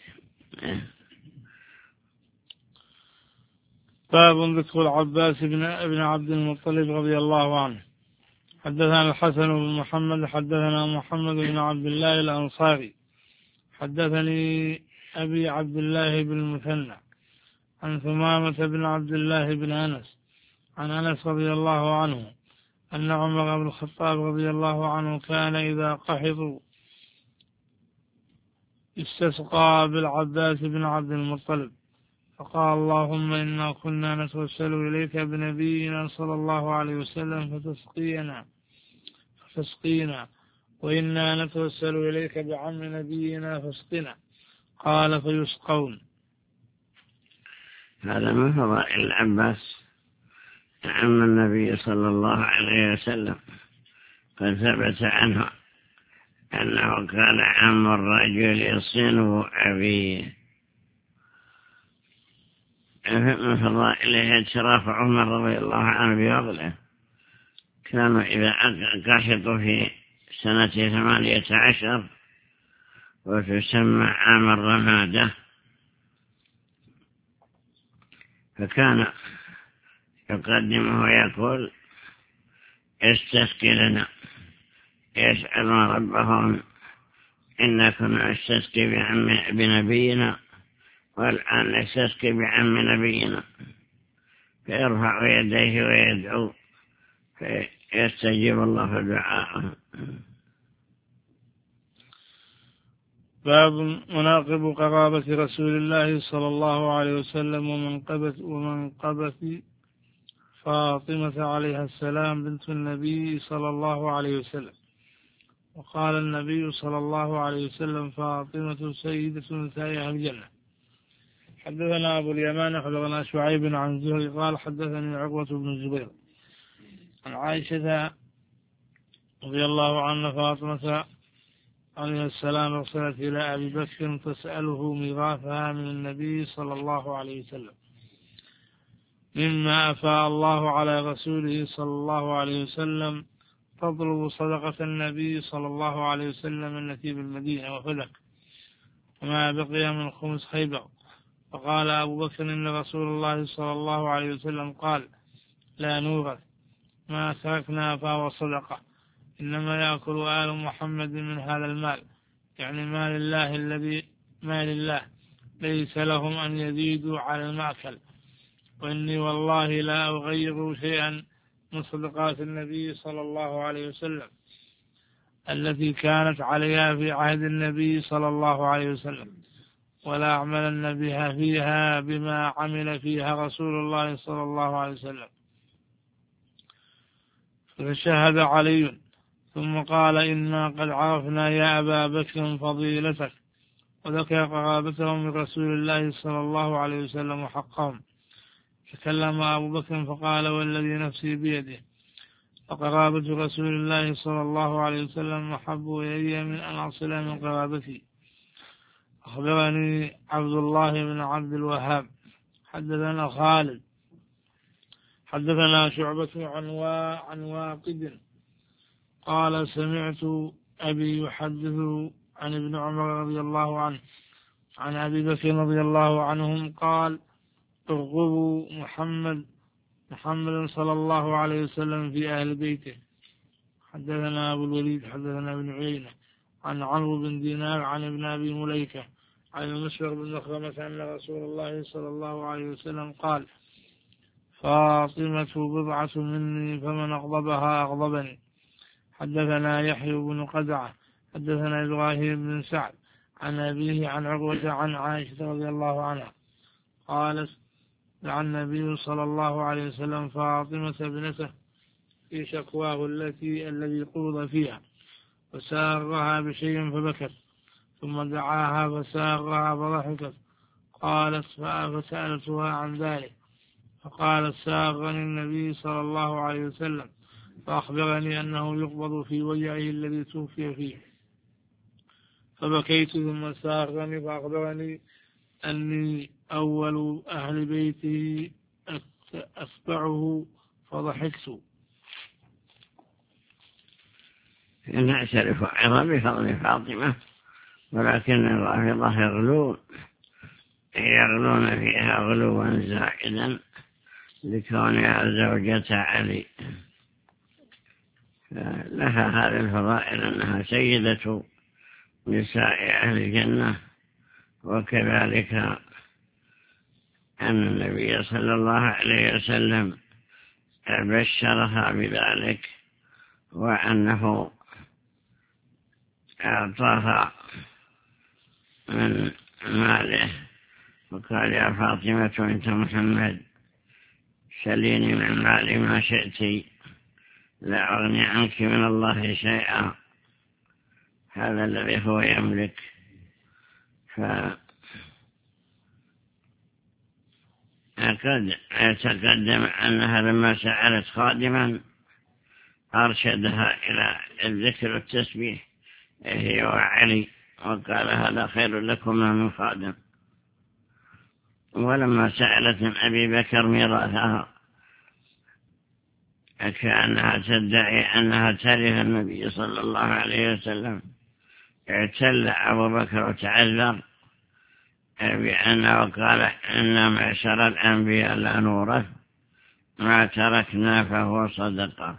[SPEAKER 5] باب ذكر العباس بن ابن عبد المطلب رضي الله عنه. حدثنا الحسن بن محمد حدثنا محمد بن عبد الله الأنصاري حدثني أبي عبد الله بن المثنى عن ثمامة بن عبد الله بن أنس عن أنس رضي الله عنه أن عمر بن الخطاب رضي الله عنه كان إذا قحطوا استسقى بالعباس بن عبد المطلب فقال اللهم إنا كنا نتوسل إليك بنبينا صلى الله عليه وسلم فتسقينا فاسقينا وإنا نتوسل إليك بعم نبينا فاسقنا. قال فيسقون.
[SPEAKER 2] هذا من فضائل العباس عم النبي صلى الله عليه وسلم، قد ثبت عنه أنه كان عم الرجل صنو أبيه. من فضائله اعتراف عمر رضي الله عنه بفضله، كانوا إذا قحطوا في سنة ثمانية عشر وتسمى عام الرمادة، فكان يقدمه ويقول استسقي لنا، يسألون ربهم إنا كنا نستسقي بعم بنبينا والآن نستسقي بعم نبينا، فيرفع يديه ويدعو فيستجيب الله دعاءه.
[SPEAKER 5] باب مناقب قرابة رسول الله صلى الله عليه وسلم ومنقبة ومنقبة فاطمة عليها السلام بنت النبي صلى الله عليه وسلم. وقال النبي صلى الله عليه وسلم فاطمة سيدة نساء أهل الجنة. حدثنا أبو اليمان أخبرنا شعيب عن زهري قال حدثني عروة بن الزبير عن عائشة رضي الله عنها فاطمة عليه السلام أرسلت إلى أبي بكر تسأله ميراثها من النبي صلى الله عليه وسلم مما أفاء الله على رسوله صلى الله عليه وسلم، تطلب صدقة النبي صلى الله عليه وسلم التي بالمدينة وفدك وما بقي من خمس خيبر. فقال أبو بكر إن رسول الله صلى الله عليه وسلم قال لا نورث ما تركنا فهو صدقة، إنما يأكل آل محمد من هذا المال، يعني مال الله الذي مال الله ليس لهم أن يزيدوا على المأكل، وإني والله لا أغير شيئا من صدقات النبي صلى الله عليه وسلم التي كانت عليها في عهد النبي صلى الله عليه وسلم، ولا أعملن بها فيها بما عمل فيها رسول الله صلى الله عليه وسلم. فشهد علي ثم قال إنا قد عرفنا يا أبا بكر فضيلتك، وذكر قرابتهم من رسول الله صلى الله عليه وسلم وحقهم. تكلم أبو بكر فقال والذي نفسي بيده فقرابة رسول الله صلى الله عليه وسلم أحب إلي من أن أصل من قرابتي. أخبرني عبد الله بن عبد الوهاب حدثنا خالد حدثنا شعبة عن واقد قال سمعت أبي يحدث عن ابن عمر رضي الله عنه عن أبي بكر رضي الله عنهم قال ارغبوا محمد محمد صلى الله عليه وسلم في أهل بيته. حدثنا أبو الوليد حدثنا ابن عيينة عن عمرو بن دينار عن ابن أبي مليكة عن المسور بن مخرمة أن رسول الله صلى الله عليه وسلم قال فاطمة بضعة مني فمن أغضبها أغضبني. حدثنا يحيى بن قدعة حدثنا إبراهيم بن سعد عن أبيه عن عروة عن عائشة رضي الله عنها قالت دعا النبي صلى الله عليه وسلم فاطمة ابنته في شكواه التي الذي قوض فيها فسارها بشيء فبكت، ثم دعاها فسارها فضحكت. قالت فسألتها عن ذلك فقالت سارني النبي صلى الله عليه وسلم فأخبرني أنه يقبض في وجعه الذي توفي فيه، فبكيت ثم سارني فأخبرني أني أول أهل بيته أتبعه فضحكت.
[SPEAKER 2] نعترف أيضا بفضل فاطمة، ولكن الرافضة يغلون يغلون فيها غلوا زائدا لكونها زوجة علي، لها هذه الفضائل أنها سيدة نساء أهل الجنة، وكذلك أن النبي صلى الله عليه وسلم بشرها بذلك، وأنه أعطاها من ماله وقال يا فاطمة بنت محمد سليني من مالي ما شئت لا أغني عنك من الله شيئا، هذا الذي هو يملك. فقد يتقدم أنها لما سألت خادما أرشدها إلى الذكر والتسبيح هي وعلي، وقال هذا خير لكما من خادم. ولما سألت من أبي بكر ميراثها كأنها تدعي أنها ترث النبي صلى الله عليه وسلم، اعتل أبو بكر وتعذر بأنه قال إن معشر الأنبياء لا نورث ما تركنا فهو صدقة.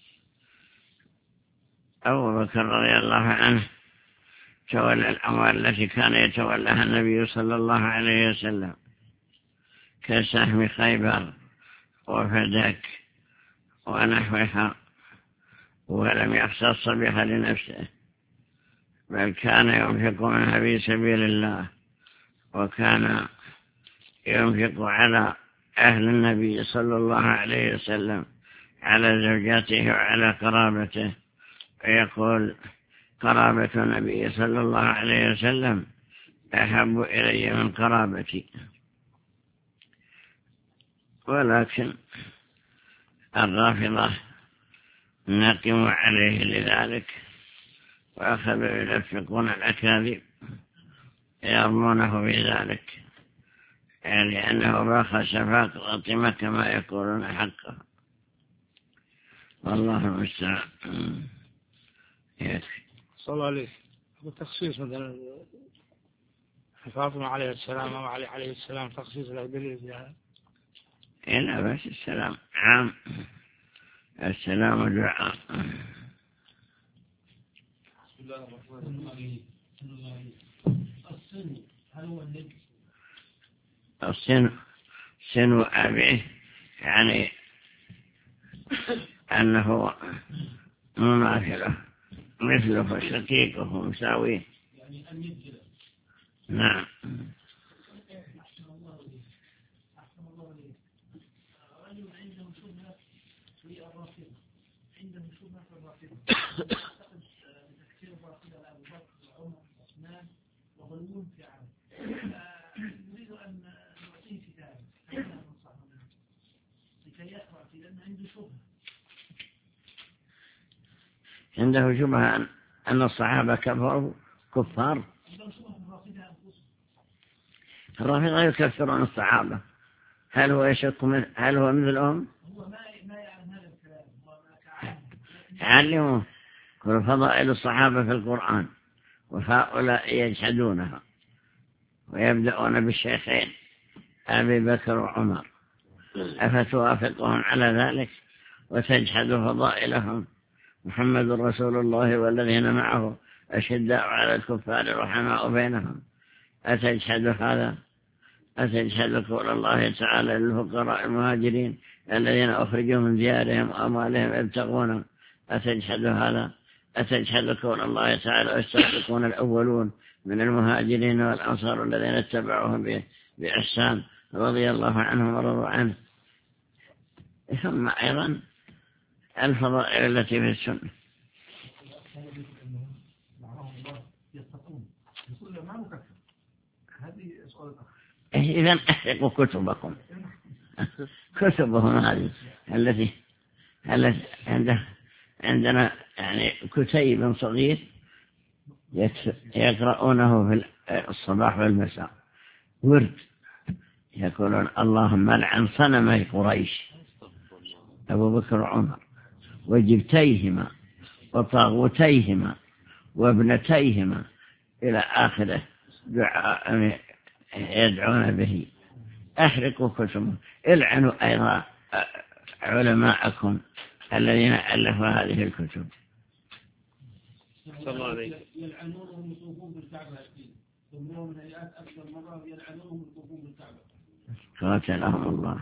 [SPEAKER 2] أبو بكر رضي الله عنه تولى الأموال التي كان يتولاها النبي صلى الله عليه وسلم كسهم خيبر وفدك ونحوها، ولم يختص بها لنفسه، بل كان ينفق منها في سبيل الله، وكان ينفق على أهل النبي صلى الله عليه وسلم، على زوجاته وعلى قرابته. ويقول قرابة النبي صلى الله عليه وسلم أحب إلي من قرابتي. ولكن الرافضة نقموا عليه لذلك، وأخذوا يلفقون الأكاذيب يرمونه بذلك، لأنه باخ شفاقة كما يقولون حقا. والله المستعان. يكفي.
[SPEAKER 5] صلى الله عليه وتخصيص مثلا فاطمة عليه السلام أو علي عليه السلام، تخصيص له دليل فيها.
[SPEAKER 2] إلا بس السلام عام، السلام دعاء.
[SPEAKER 6] بسم الله الرحمن الرحيم. السن هل هو الند؟
[SPEAKER 2] السن سن أبيه، يعني أنه مماثله مثله شقيقه مساويه،
[SPEAKER 6] يعني أن يجلس.
[SPEAKER 2] نعم.
[SPEAKER 6] أحسن الله عليه. أحسن الله عليه. رجل عنده شبهة في الرافضة، عنده شبهة في الرافضة. تكفير الرافضة على أبو بكر وعمر وعثمان وغلوون في عام. نريد أن نعطيه كتاب لكي يقرأ فيه، لأن عنده شبهة.
[SPEAKER 2] عنده شبهة أن الصحابة كفروا كفار. الرافضة يكفرون الصحابة. هل هو يشك من هل هو مثلهم؟
[SPEAKER 6] هو ما ما يعلم هذا الكلام، هو ما
[SPEAKER 2] يعلموا كل فضائل الصحابة في القرآن، وهؤلاء يجحدونها ويبدأون بالشيخين أبي بكر وعمر. أفتوافقهم على ذلك وتجحد فضائلهم؟ محمد رسول الله والذين معه أشداء على الكفار رحماء بينهم. أتجحد هذا؟ أتجحد قول الله تعالى للفقراء المهاجرين الذين أخرجوا من ديارهم وأموالهم يبتغون؟ أتجحد هذا؟ أتجحد قول الله تعالى والسابقون الأولون من المهاجرين والأنصار الذين اتبعوهم بإحسان رضي الله عنهم ورضوا عنه. ثم أيضا الفضائل التي في السنة. إذن أحرقوا كتبكم، كتبهم هذه التي التي عندنا يعني كتيب صغير يقرؤونه في الصباح والمساء ورد، يقولون اللهم لعن صنمي قريش أبو بكر وعمر وجبتيهما وطاغوتيهما وابنتيهما إلى آخره، دعاء يدعون به. أحرقوا كتبهم. العنوا أيضا علماءكم الذين ألفوا هذه الكتب.
[SPEAKER 6] يلعنونهم يطوفون بالكعبة، يقولون من آيات أكثر مرة يلعنونهم يطوفون بالكعبة.
[SPEAKER 2] قاتلهم الله.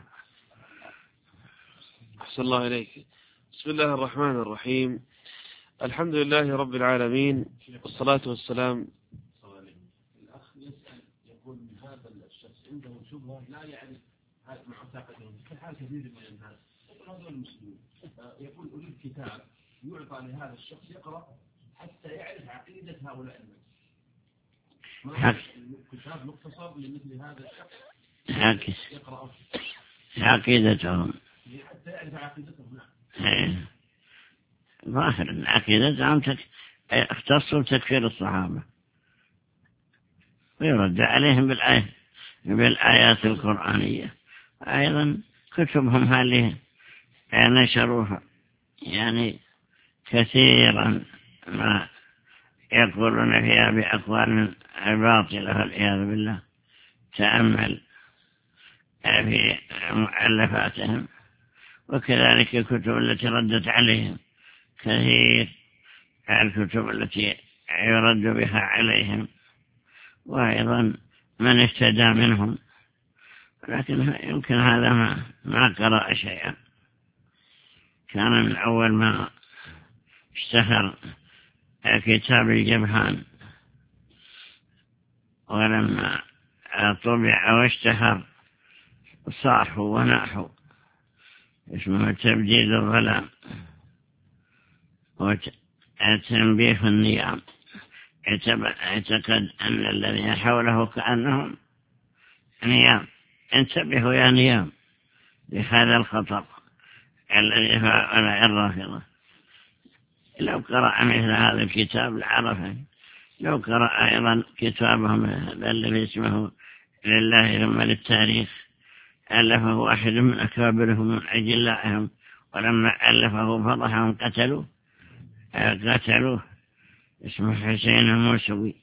[SPEAKER 3] أحسن الله إليك. بسم الله الرحمن الرحيم. الحمد لله رب العالمين، والصلاة والسلام.
[SPEAKER 6] الأخ يسأل يقول من هذا الشخص عنده شبهة لا يعرف معتقدهم، كحال كثير من الناس هذول المسلمين، يقول أريد كتاب يعطى لهذا الشخص يقرأ حتى يعرف عقيدة هؤلاء الناس. كتاب مختصر لمثل هذا الشخص يقرأ
[SPEAKER 2] عقيدتهم
[SPEAKER 6] حتى يعرف عقيدتهم.
[SPEAKER 2] نعم. ظاهر عقيدتهم اختصوا بتكفير الصحابة، ويرد عليهم بالآية بالآيات القرآنية. أيضا كتبهم هذه نشروها يعني كثيرا ما يقولون فيها بأقوال باطلة والعياذ بالله. تأمل في مؤلفاتهم، وكذلك الكتب التي ردت عليهم، كثير الكتب التي يرد بها عليهم، وأيضا من اهتدى منهم، لكن يمكن هذا ما, ما قرأ شيئا. كان من أول ما اشتهر كتاب الجبهان، ولما طبع واشتهر صاح وناح اسمه تبديد الظلام وتنبيه النيام، اعتقد أن الذين حوله كأنهم نيام. انتبهوا يا نيام لهذا الخطر الذي هؤلاء الرافضة. لو قرأ مثل هذا الكتاب لعرفه. لو قرأ أيضا كتابهم الذي اسمه لله ثم للتاريخ، ألفه واحد من أكابرهم من أجلائهم، ولما ألفه فضحهم قتلوا قتلوه اسمه حسين الموسوي.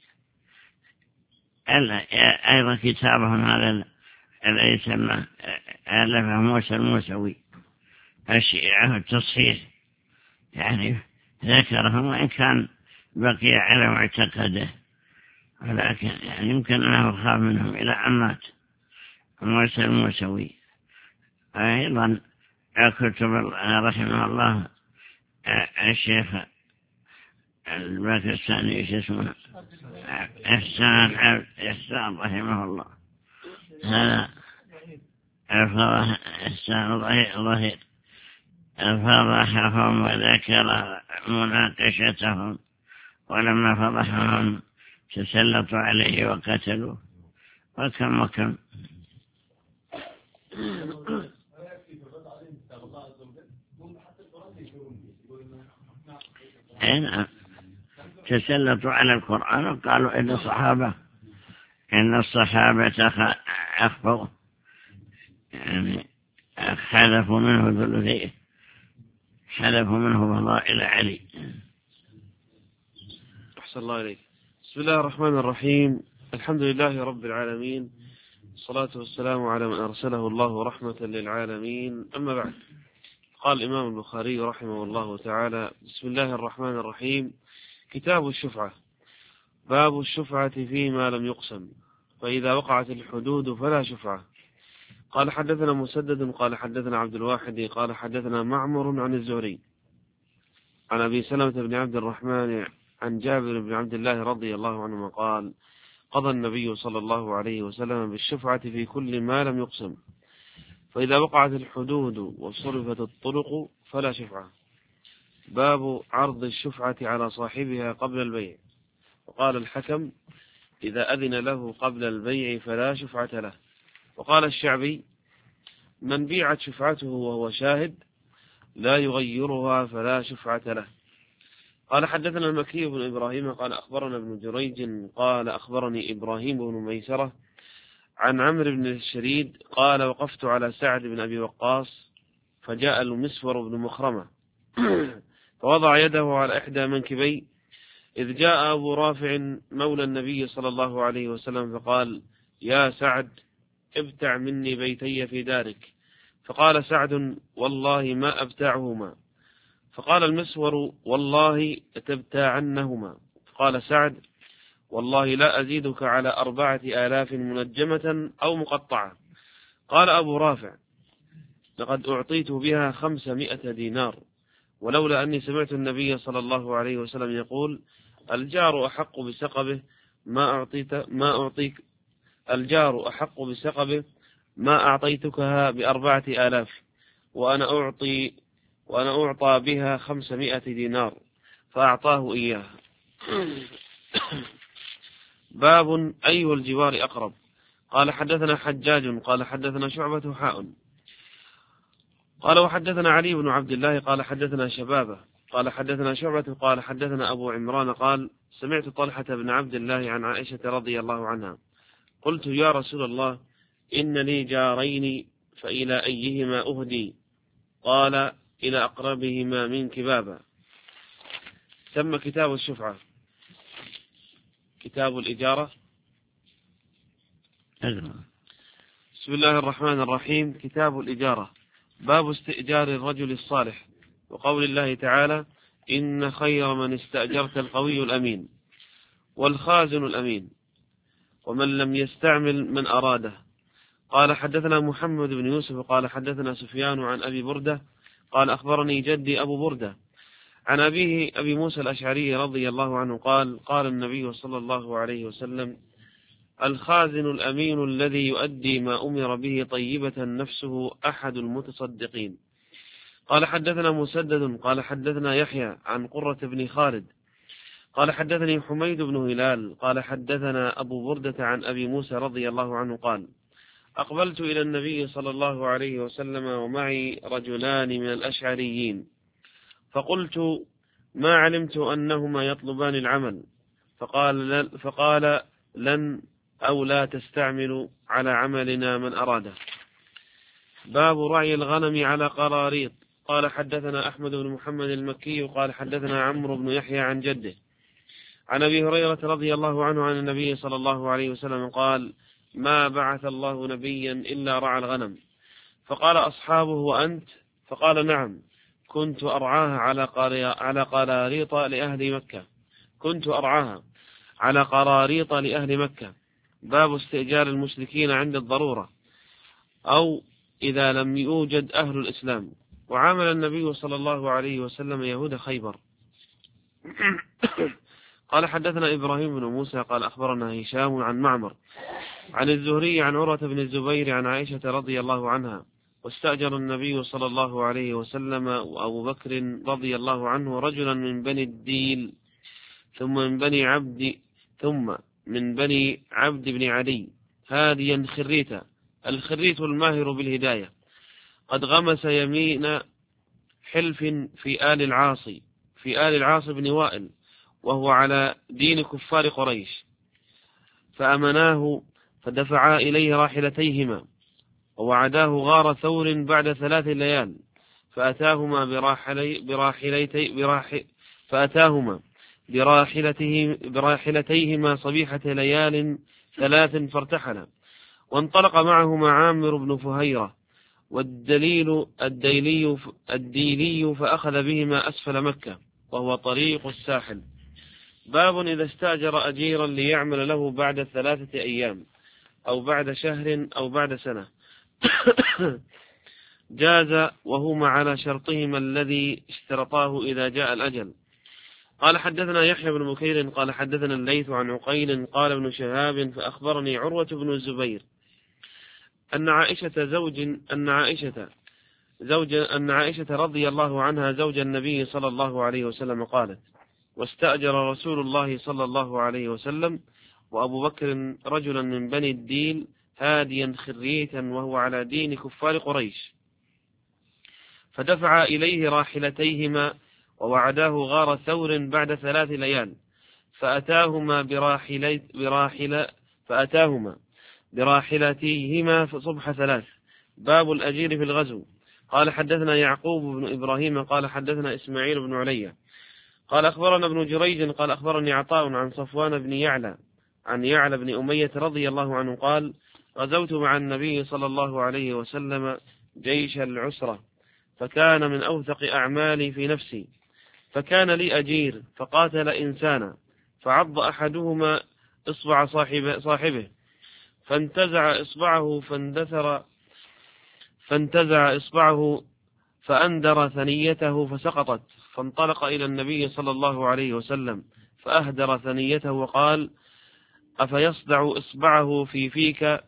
[SPEAKER 2] أيضا كتابهم هذا الذي يسمى ألفه موسى الموسوي الشيعة التصحيح، يعني ذكرهم وإن كان بقي على معتقده، ولكن يعني يمكن أنه خاف منهم إلى أن مات موسى الموسوي. أيضا كتب رحمه الله الشيخ الباكستاني شو اسمه إحسان إحسان رحمه الله، هذا الفضح إحسان ظهير فضحهم وذكر مناقشتهم، ولما فضحهم تسلطوا عليه وقتلوا، وكم وكم. نعم، تسلطوا على القرآن وقالوا إن الصحابة إن الصحابة أخفوا، يعني حذفوا منه ثلثيه، حذفوا منه فضائل علي.
[SPEAKER 3] أحسن الله عليك. بسم الله الرحمن الرحيم. الحمد لله رب العالمين، الصلاة والسلام على من أرسله الله رحمة للعالمين، أما بعد. قال الإمام البخاري رحمه الله تعالى: بسم الله الرحمن الرحيم. كتاب الشفعة. باب الشفعة فيما لم يقسم، فإذا وقعت الحدود فلا شفعة. قال حدثنا مسدد قال حدثنا عبد الواحد قال حدثنا معمر عن الزهري عن أبي سلمة بن عبد الرحمن عن جابر بن عبد الله رضي الله عنهما قال: قضى النبي صلى الله عليه وسلم بالشفعة في كل ما لم يقسم، فإذا وقعت الحدود وصرفت الطرق فلا شفعة. باب عرض الشفعة على صاحبها قبل البيع. وقال الحكم: إذا أذن له قبل البيع فلا شفعة له. وقال الشعبي: من بيعت شفعته وهو شاهد لا يغيرها فلا شفعة له. قال حدثنا المكي بن إبراهيم قال أخبرنا ابن جريج قال أخبرني إبراهيم بن ميسرة عن عمرو بن الشريد قال: وقفت على سعد بن أبي وقاص فجاء المسور بن مخرمة فوضع يده على إحدى منكبي، إذ جاء أبو رافع مولى النبي صلى الله عليه وسلم فقال: يا سعد، ابتع مني بيتي في دارك. فقال سعد: والله ما أبتعهما. فقال المسور: والله تبتاعنهما. فقال سعد: والله لا أزيدك على أربعة آلاف منجمة أو مقطعة. قال أبو رافع: لقد أعطيت بها خمسمائة دينار، ولولا أني سمعت النبي صلى الله عليه وسلم يقول: الجار أحق بسقبه ما أعطيت ما أعطيك الجار أحق بسقبه ما أعطيتكها بأربعة آلاف، وأنا أعطي وأنا أعطى بها خمسمائة دينار، فأعطاه إياها. باب أي الجوار أقرب. قال حدثنا حجاج قال حدثنا شعبة حاء قال وحدثنا علي بن عبد الله قال حدثنا شبابه قال حدثنا شعبة قال حدثنا أبو عمران قال: سمعت طلحة بن عبد الله عن عائشة رضي الله عنها: قلت يا رسول الله، إن لي جارين فإلى أيهما أهدي؟ قال: إلى أقربهما منك بابا. ثم كتاب الشفعة. كتاب الإجارة بسم الله الرحمن الرحيم. كتاب الإجارة. باب استئجار الرجل الصالح، وقول الله تعالى: إن خير من استأجرت القوي الأمين والخازن الأمين ومن لم يستعمل من أراده. قال حدثنا محمد بن يوسف قال حدثنا سفيان عن أبي بردة قال أخبرني جدي أبو بردة عن أبيه أبي موسى الأشعري رضي الله عنه قال: قال النبي صلى الله عليه وسلم: الخازن الأمين الذي يؤدي ما أمر به طيبة نفسه أحد المتصدقين. قال حدثنا مسدد قال حدثنا يحيى عن قرة بن خالد قال حدثني حميد بن هلال قال حدثنا أبو بردة عن أبي موسى رضي الله عنه قال: أقبلت إلى النبي صلى الله عليه وسلم ومعي رجلان من الأشعريين، فقلت: ما علمت أنهما يطلبان العمل. فقال, فقال لن أو لا تستعمل على عملنا من أراده. باب رعي الغنم على قراريط. قال حدثنا أحمد بن محمد المكي قال حدثنا عمرو بن يحيى عن جده عن أبي هريرة رضي الله عنه عن النبي صلى الله عليه وسلم قال: ما بعث الله نبيا إلا رعى الغنم. فقال أصحابه: وأنت؟ فقال: نعم، كنت أرعاها على قراريط لأهل مكة كنت أرعاها على قراريط لأهل مكة. باب استئجار المشركين عند الضرورة أو إذا لم يوجد أهل الإسلام. وعامل النبي صلى الله عليه وسلم يهود خيبر. قال حدثنا إبراهيم بن موسى قال أخبرنا هشام عن معمر عن الزهري عن عروة بن الزبير عن عائشة رضي الله عنها: واستأجر النبي صلى الله عليه وسلم وأبو بكر رضي الله عنه رجلا من بني الديل ثم من بني عبد ثم من بني عبد بن علي هاديا خريتا. الخريت الماهر بالهداية قد غمس يمين حلف في آل العاصي في آل العاص بن وائل وهو على دين كفار قريش، فأمناه فدفعا إليه راحلتيهما ووعداه غار ثور بعد ثلاث ليال، فأتاهما براحلي براحلتي براح فأتاهما براحلته براحلتيهما صبيحة ليال ثلاث فارتحلا، وانطلق معهما عامر بن فهيرة والدليل الديلي الديلي فأخذ بهما أسفل مكة وهو طريق الساحل. باب إذا استأجر أجيرا ليعمل له بعد ثلاثة أيام أو بعد شهر أو بعد سنة جاز وهما على شرطهما الذي اشترطاه إذا جاء الأجل. قال حدثنا يحيى بن بكير قال حدثنا الليث عن عقيل قال ابن شهاب فأخبرني عروة بن الزبير أن عائشة زوج أن عائشة زوج أن عائشة رضي الله عنها زوج النبي صلى الله عليه وسلم قالت: واستأجر رسول الله صلى الله عليه وسلم وأبو بكر رجلا من بني الديل هاديا خريتا وهو على دين كفار قريش، فدفع إليه راحلتيهما ووعداه غار ثور بعد ثلاث ليال، فأتاهما براحلة براحلة فأتاهما براحلتيهما صبح ثلاث. باب الأجير في الغزو. قال حدثنا يعقوب بن إبراهيم قال حدثنا إسماعيل بن علي قال أخبرنا ابن جريج قال أخبرني عطاء عن صفوان بن يعلى عن يعلى بن أمية رضي الله عنه قال: غزوت مع النبي صلى الله عليه وسلم جيش العسرة، فكان من أوثق أعمالي في نفسي، فكان لي أجير فقاتل إنسانا، فعض أحدهما إصبع صاحب صاحبه فانتزع إصبعه فاندثر فانتزع إصبعه فأندر ثنيته فسقطت، فانطلق إلى النبي صلى الله عليه وسلم فأهدر ثنيته وقال: أفيصدع إصبعه في فيك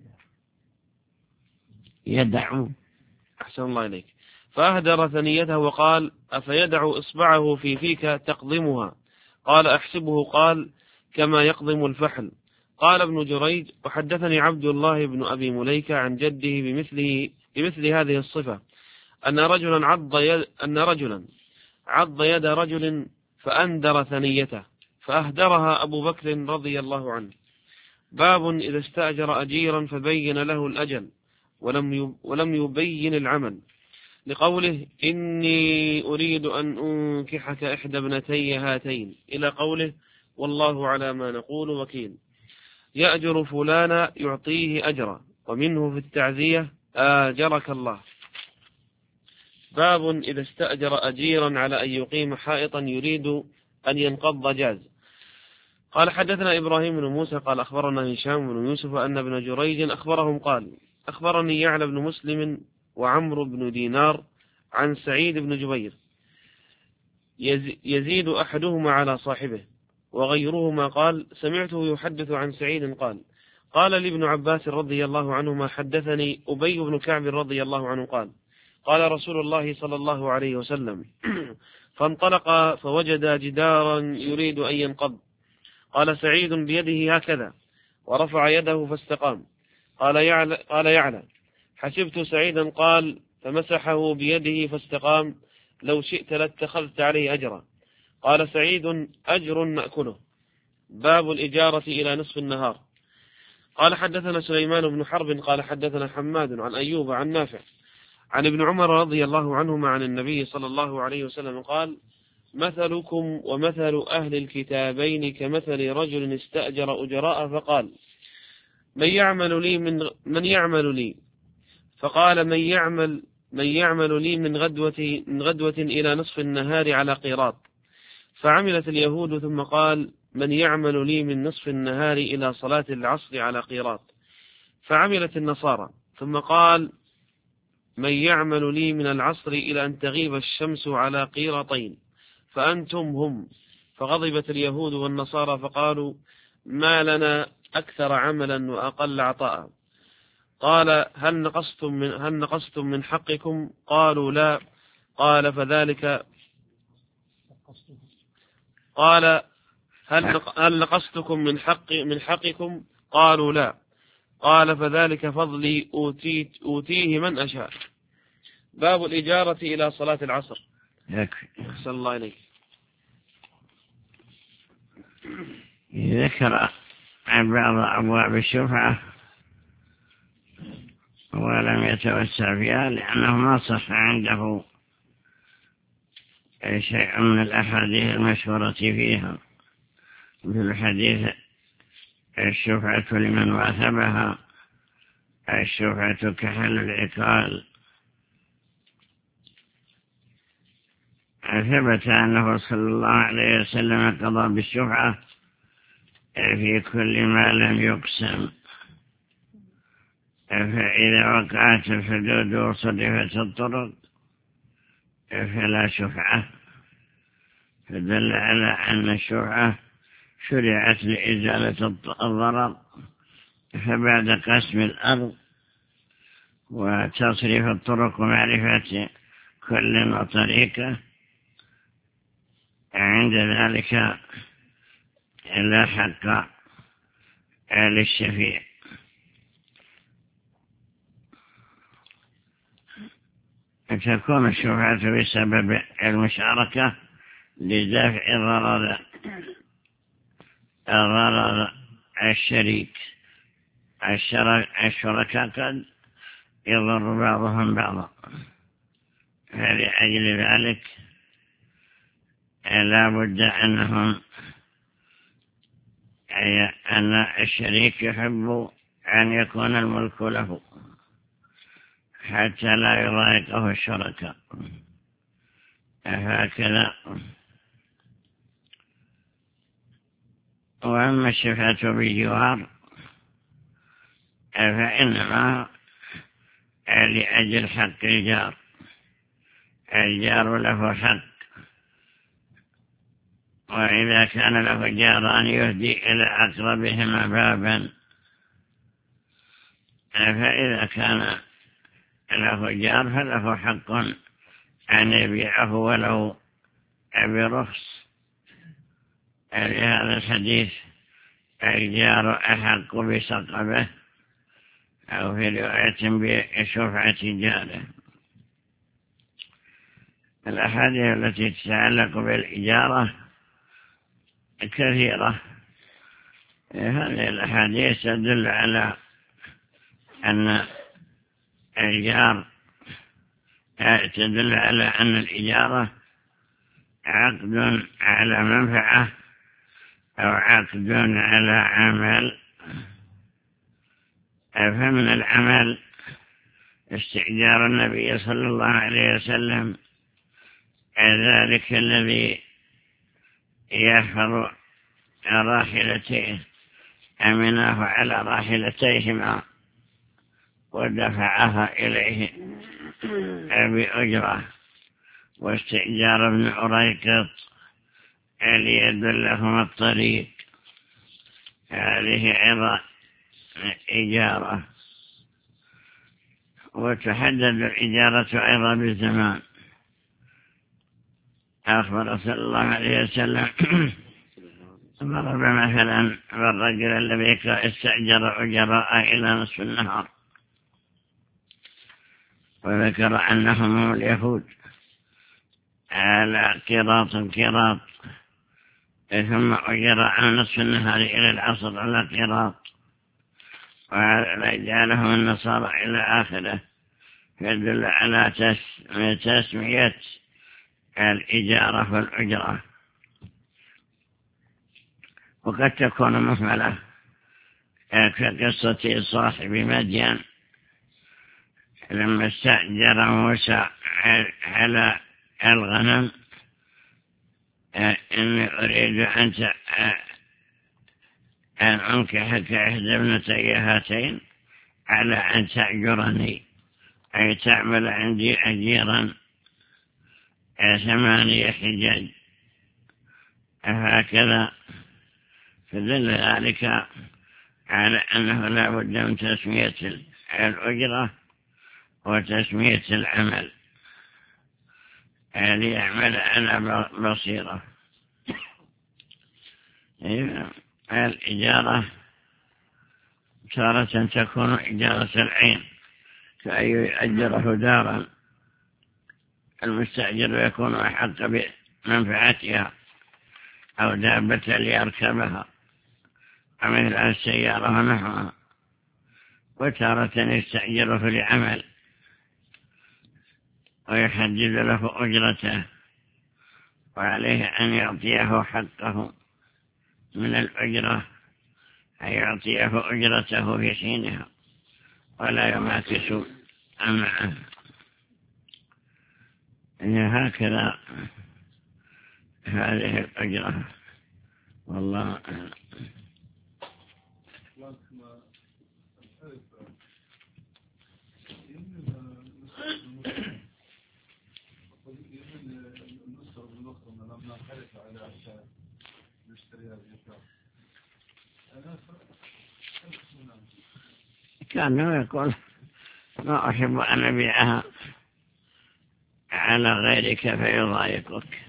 [SPEAKER 2] يدع
[SPEAKER 3] أحسن الله إليك فأهدر ثنيته وقال: أفيدع إصبعه في فيك تقضمها؟ قال: أحسبه قال: كما يقضم الفحل. قال ابن جريج: وحدثني عبد الله بن أبي مليكة عن جده بمثله بمثل هذه الصفة، أن رجلا عض يد أن رجلا عض يد رجل فأندر ثنيته فأهدرها أبو بكر رضي الله عنه. باب إذا استأجر أجيرا فبين له الأجل ولم ولم يبين العمل، لقوله: إني أريد أن أنكحك إحدى ابنتي هاتين، إلى قوله: والله على ما نقول وكيل. يأجر فلانا يعطيه أجرا، ومنه في التعزية آجرك الله. باب إذا استأجر أجيرا على أن يقيم حائطا يريد أن ينقض جاز. قال حدثنا إبراهيم بن موسى قال أخبرنا هشام بن يوسف أن ابن جريج أخبرهم قال أخبرني يعلى بن مسلم وعمرو بن دينار عن سعيد بن جبير يزيد أحدهما على صاحبه، وغيرهما قال سمعته يحدث عن سعيد قال قال لابن عباس رضي الله عنهما حدثني أبي بن كعب رضي الله عنه قال قال رسول الله صلى الله عليه وسلم فانطلق فوجد جدارا يريد أن ينقض. قال سعيد بيده هكذا ورفع يده فاستقام. قال يعلى, قال يعلى حسبت سعيدا قال فمسحه بيده فاستقام لو شئت لاتخذت عليه أجرا. قال سعيد أجر نأكله. باب الإجارة إلى نصف النهار. قال حدثنا سليمان بن حرب قال حدثنا حماد عن أيوب عن نافع عن ابن عمر رضي الله عنهما عن النبي صلى الله عليه وسلم قال مثلكم ومثل أهل الكتابين كمثل رجل استأجر أجراء فقال من يعمل لي من من يعمل لي فقال من يعمل من يعمل لي من غدوة من غدوة إلى نصف النهار على قيراط. فعملت اليهود ثم قال من يعمل لي من نصف النهار إلى صلاة العصر على قيراط. فعملت النصارى ثم قال من يعمل لي من العصر إلى أن تغيب الشمس على قيراطين فأنتم هم. فغضبت اليهود والنصارى فقالوا ما لنا أكثر عملا وأقل عطاء. قال هل نقصتم من, هل نقصتم من حقكم؟ قالوا لا. قال فذلك قال هل هل نقصتكم من حق من حقكم؟ قالوا لا. قال فذلك فضلي أوتيت أوتيه من أشاء. باب الإجارة إلى صلاة العصر.
[SPEAKER 2] يكفي.
[SPEAKER 3] أحسن الله إليك.
[SPEAKER 2] ذكر عن بعض أبواب الشفعة ولم يتوسع فيها لأنه ما صح عنده شيء من الأحاديث المشهورة فيها، مثل حديث الشفعة لمن واثبها، الشفعة كحل العقال. ثبت أنه صلى الله عليه وسلم قضى بالشفعة في كل ما لم يقسم، فإذا وقعت الحدود وصرفت الطرق فلا شفعة، فدل على أن الشفعة شرعت لإزالة الضرر. فبعد قسم الأرض وتصريف الطرق ومعرفة كل وطريقة عند ذلك لا حق للشفيع. تكون الشفعة بسبب المشاركة لدفع ضرر ضرر الشريك. الشركاء قد يضر بعضهم بعضا، فلأجل ذلك لا بد أنهم أي أن الشريك يحب أن يكون الملك له حتى لا يضايقه الشركاء. هكذا. وأما الشفعة بالجوار فإنما لأجل حق الجار. الجار له حق، وإذا كان له جاران يهدي إلى أقربهما بابا، فإذا كان له جار فله حق أن يبيعه ولو برخص. لهذا الحديث الجار أحق بسقبه، أو في رواية بشفعة جاره. الأحاديث التي تتعلق بالإجارة كثيرة. هذه الأحاديث تدل على أن الجار تدل على أن الإجارة عقد على منفعة أو عقد على عمل، فمن العمل استئجار النبي صلى الله عليه وسلم ذلك الذي يحفظ راحلتيه أمناه على راحلتيهما ودفعها إليه بأجرة، واستئجار ابن أريكط ليدلهم الطريق، هذه أيضا إجارة. وتحدد الإجارة أيضا بالزمان. أخبر صلى الله عليه وسلم ضرب مثلا بالرجل الذي استأجر أجراء إلى نصف النهار، وذكر أنهم اليهود على قراط قراط، ثم أجر على نصف النهار إلى العصر على قراط، ورجالهم النصارى إلى آخره، يدل على تسمية الإجارة والأجرة. وقد تكون مهملة كقصة صاحب مدين لما استأجر موسى على الغنم، إني أريد أن أنكحك إحدى ابنتي هاتين على أن تأجرني، أي تعمل عندي أجيرا ثمانية حجاج. هكذا فدل ذلك على أنه لا بد من تسمية الأجرة وتسمية العمل ليعمل على بصيرة. الإجارة تارة تكون إجارة العين، كأن يؤجره دارا، المستأجر يكون أحق بمنفعتها، أو دابة ليركبها، مثل السيارة ونحوها. وتارة يستأجره لعمل ويحدد له أجرته، وعليه أن يعطيه حقه من الأجرة، أن يعطيه أجرته في حينها ولا يماكس معه. هكذا هذه الأجرة، والله أعلم. كان يقول ما أحب أن أبيعها على غيرك فيضايقك.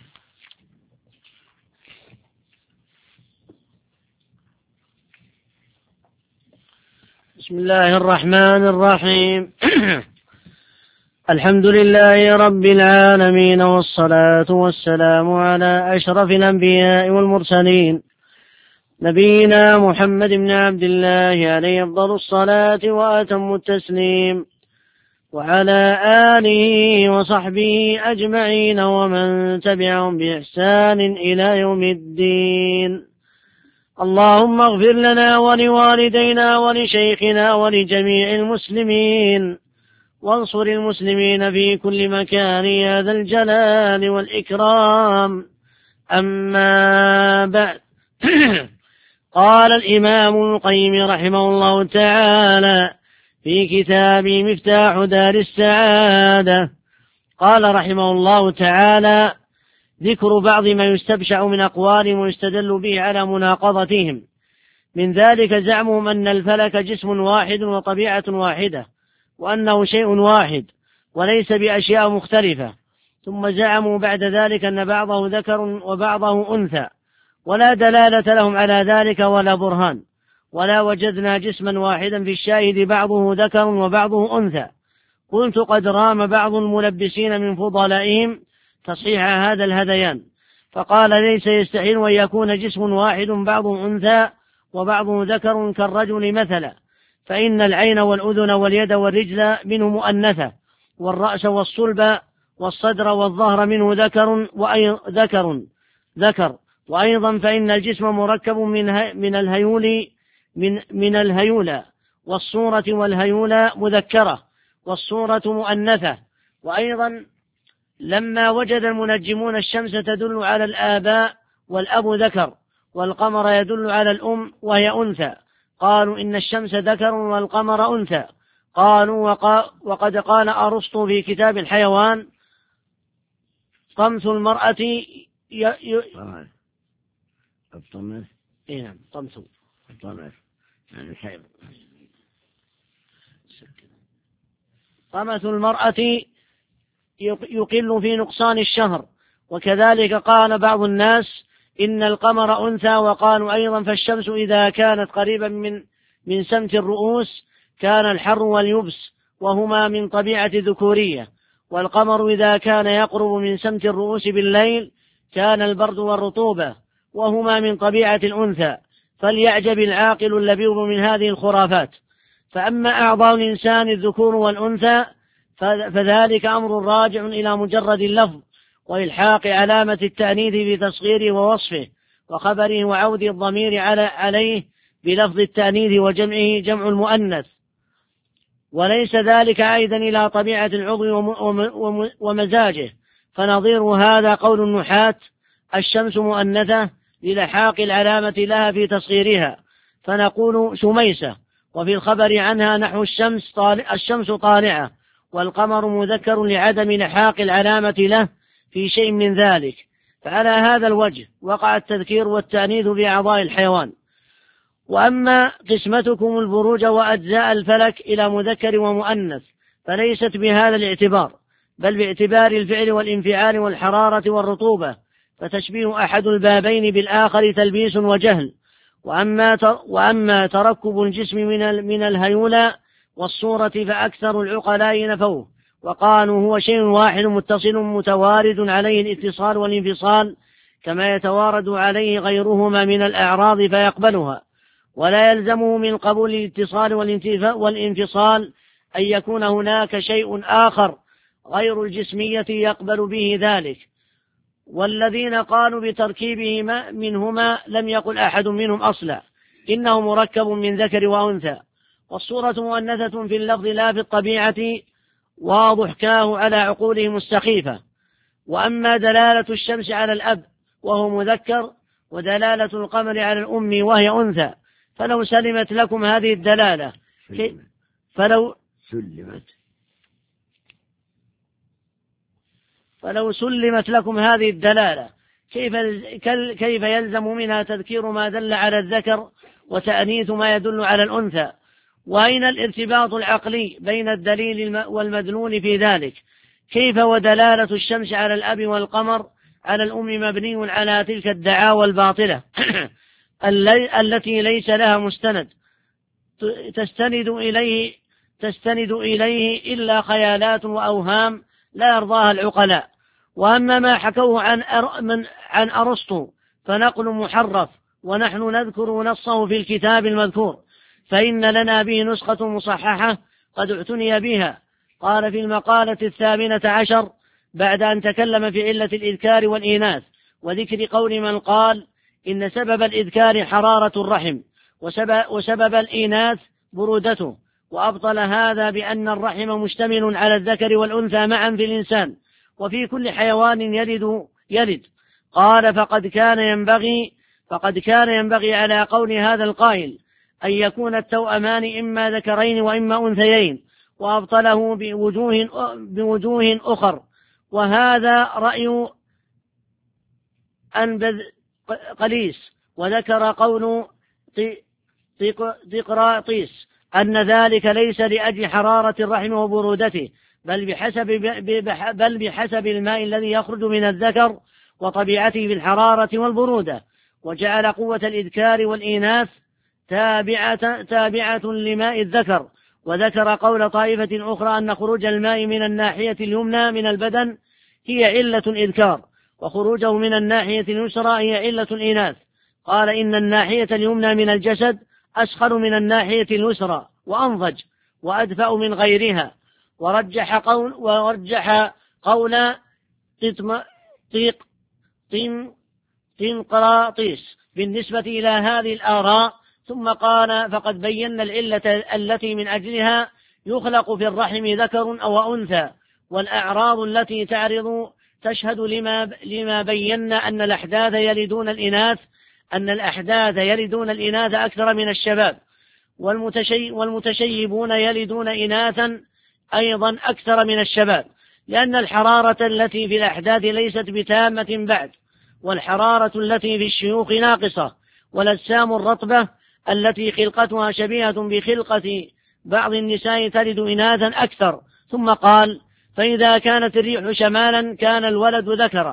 [SPEAKER 1] بسم الله الرحمن الرحيم. الحمد لله رب العالمين، والصلاة والسلام على أشرف الأنبياء والمرسلين، نبينا محمد بن عبد الله عليه أفضل الصلاة وأتم التسليم، وعلى آله وصحبه أجمعين ومن تبعهم بإحسان إلى يوم الدين. اللهم اغفر لنا ولوالدينا ولشيخنا ولجميع المسلمين، وانصر المسلمين في كل مكان يا ذا الجلال والإكرام. أما بعد، قال الإمام ابن القيم رحمه الله تعالى في كتابه مفتاح دار السعادة، قال رحمه الله تعالى: ذكر بعض ما يستبشع من أقوال ويستدل به على مناقضتهم، من ذلك زعمهم أن الفلك جسم واحد وطبيعة واحدة، وأنه شيء واحد وليس بأشياء مختلفة. ثم زعموا بعد ذلك أن بعضه ذكر وبعضه أنثى، ولا دلالة لهم على ذلك ولا برهان، ولا وجدنا جسما واحدا في الشاهد بعضه ذكر وبعضه أنثى. قلت: قد رام بعض الملبسين من فضلائهم تصحيح هذا الهذيان، فقال: ليس يستحيل أن يكون جسم واحد بعضه أنثى وبعضه ذكر كالرجل مثلا، فإن العين والأذن واليد والرجل منه مؤنثة، والرأس والصلب والصدر والظهر منه ذكر ذكر ذكر وأيضا فإن الجسم مركب من من الهيول
[SPEAKER 8] من, من الهيولى، والصورة والهيولى مذكرة والصورة مؤنثة. وأيضا لما وجد المنجمون الشمس تدل على الآباء والأب ذكر، والقمر يدل على الأم وهي أنثى، قالوا إن الشمس ذكر والقمر أنثى. قالوا وقد قال أرسطو في كتاب الحيوان: طمث المرأة ي... ي...
[SPEAKER 2] الطمث
[SPEAKER 8] إيه نعم طمث
[SPEAKER 2] الطمث يعني الحيض.
[SPEAKER 8] طمث المرأة يقل في نقصان الشهر. وكذلك قال بعض الناس إن القمر أنثى، وقالوا أيضا فالشمس إذا كانت قريبا من من سمت الرؤوس كان الحر واليبس وهما من طبيعة ذكورية، والقمر إذا كان يقرب من سمت الرؤوس بالليل كان البرد والرطوبة وهما من طبيعة الأنثى. فليعجب العاقل اللبيب من هذه الخرافات. فأما أعضاء الإنسان الذكور والأنثى فذلك أمر راجع إلى مجرد اللفظ وإلحاق علامة التأنيث في تصغيره ووصفه وخبره وعود الضمير عليه بلفظ التأنيث وجمعه جمع المؤنث، وليس ذلك عائدا إلى طبيعة العضو ومزاجه. فنظير هذا قول النحاة: الشمس مؤنثة للحاق العلامة لها في تصغيرها، فنقول شميسة. وفي الخبر عنها نحو الشمس طالع الشمس طالعة، والقمر مذكر لعدم لحاق العلامة له في شيء من ذلك. فعلى هذا الوجه وقع التذكير والتأنيث بأعضاء الحيوان. وأما قسمتكم البروج وأجزاء الفلك إلى مذكر ومؤنث فليست بهذا الاعتبار، بل باعتبار الفعل والانفعال والحرارة والرطوبة، فتشبيه أحد البابين بالآخر تلبيس وجهل. وأما وأما تركب الجسم من من الهيولى والصورة فأكثر العقلاء نفوه، وقالوا هو شيء واحد متصل متوارد عليه الاتصال والانفصال كما يتوارد عليه غيرهما من الأعراض فيقبلها، ولا يلزمه من قبول الاتصال والانفصال أن يكون هناك شيء آخر غير الجسمية يقبل به ذلك. والذين قالوا بتركيبه منهما لم يقل أحد منهم أصلا، إنه مركب من ذكر وأنثى. والصورة مؤنثة في اللفظ لا في الطبيعة، وضحكاه على عقولهم السخيفة. وأما دلالة الشمس على الأب وهو مذكر، ودلالة القمر على الأم وهي أنثى، فلو سلمت لكم هذه الدلالة فلو
[SPEAKER 2] سلمت
[SPEAKER 8] فلو سلمت لكم هذه الدلالة كيف كيف يلزم منها تذكير ما دل على الذكر وتأنيث ما يدل على الأنثى؟ وأين الارتباط العقلي بين الدليل والمدلول في ذلك؟ كيف ودلالة الشمس على الأب والقمر على الأم مبني على تلك الدعاوى الباطلة التي ليس لها مستند تستند إليه تستند إليه إلا خيالات وأوهام لا يرضاها العقلاء. وأما ما حكوه عن أر... من... عن أرسطو فنقل محرف، ونحن نذكر نصه في الكتاب المذكور، فإن لنا به نسخة مصححة قد اعتني بها. قال في المقالة الثامنة عشر بعد أن تكلم في علة الإذكار والإناث وذكر قول من قال إن سبب الإذكار حرارة الرحم وسبب, وسبب الإناث برودته، وأبطل هذا بأن الرحم مشتمل على الذكر والأنثى معا في الإنسان وفي كل حيوان يلد يلد قال فقد كان ينبغي فقد كان ينبغي على قول هذا القائل أن يكون التوأمان إما ذكرين وإما أنثيين، وأبطله بوجوه, بوجوه أخر. وهذا رأي أنبذ قليس، وذكر قول ديقراطيس أن ذلك ليس لأجل حرارة الرحم وبرودته، بل بحسب, بل بحسب الماء الذي يخرج من الذكر وطبيعته في الحرارة والبرودة، وجعل قوة الإذكار والإناث تابعة, تابعة لماء الذكر. وذكر قول طائفة أخرى أن خروج الماء من الناحية اليمنى من البدن هي علة الإذكار، وخروجه من الناحية اليسرى هي علة الإناث. قال إن الناحية اليمنى من الجسد أسخن من الناحية اليسرى وأنضج وأدفأ من غيرها. ورجح قول ورجح قول طيق طيم طينقراطيس بالنسبة إلى هذه الآراء ثم قال فقد بينا العلة التي من أجلها يخلق في الرحم ذكر أو أنثى، والأعراض التي تعرض تشهد لما, لما بينا أن الأحداث يلدون الإناث أن الأحداث يلدون الإناث أكثر من الشباب، والمتشي والمتشيبون يلدون إناثا أيضا أكثر من الشباب، لأن الحرارة التي في الأحداث ليست بتامة بعد، والحرارة التي في الشيوخ ناقصة، والأجسام الرطبة التي خلقتها شبيهة بخلقة بعض النساء تلد إناثا أكثر. ثم قال فإذا كانت الريح شمالا كان الولد ذكرا،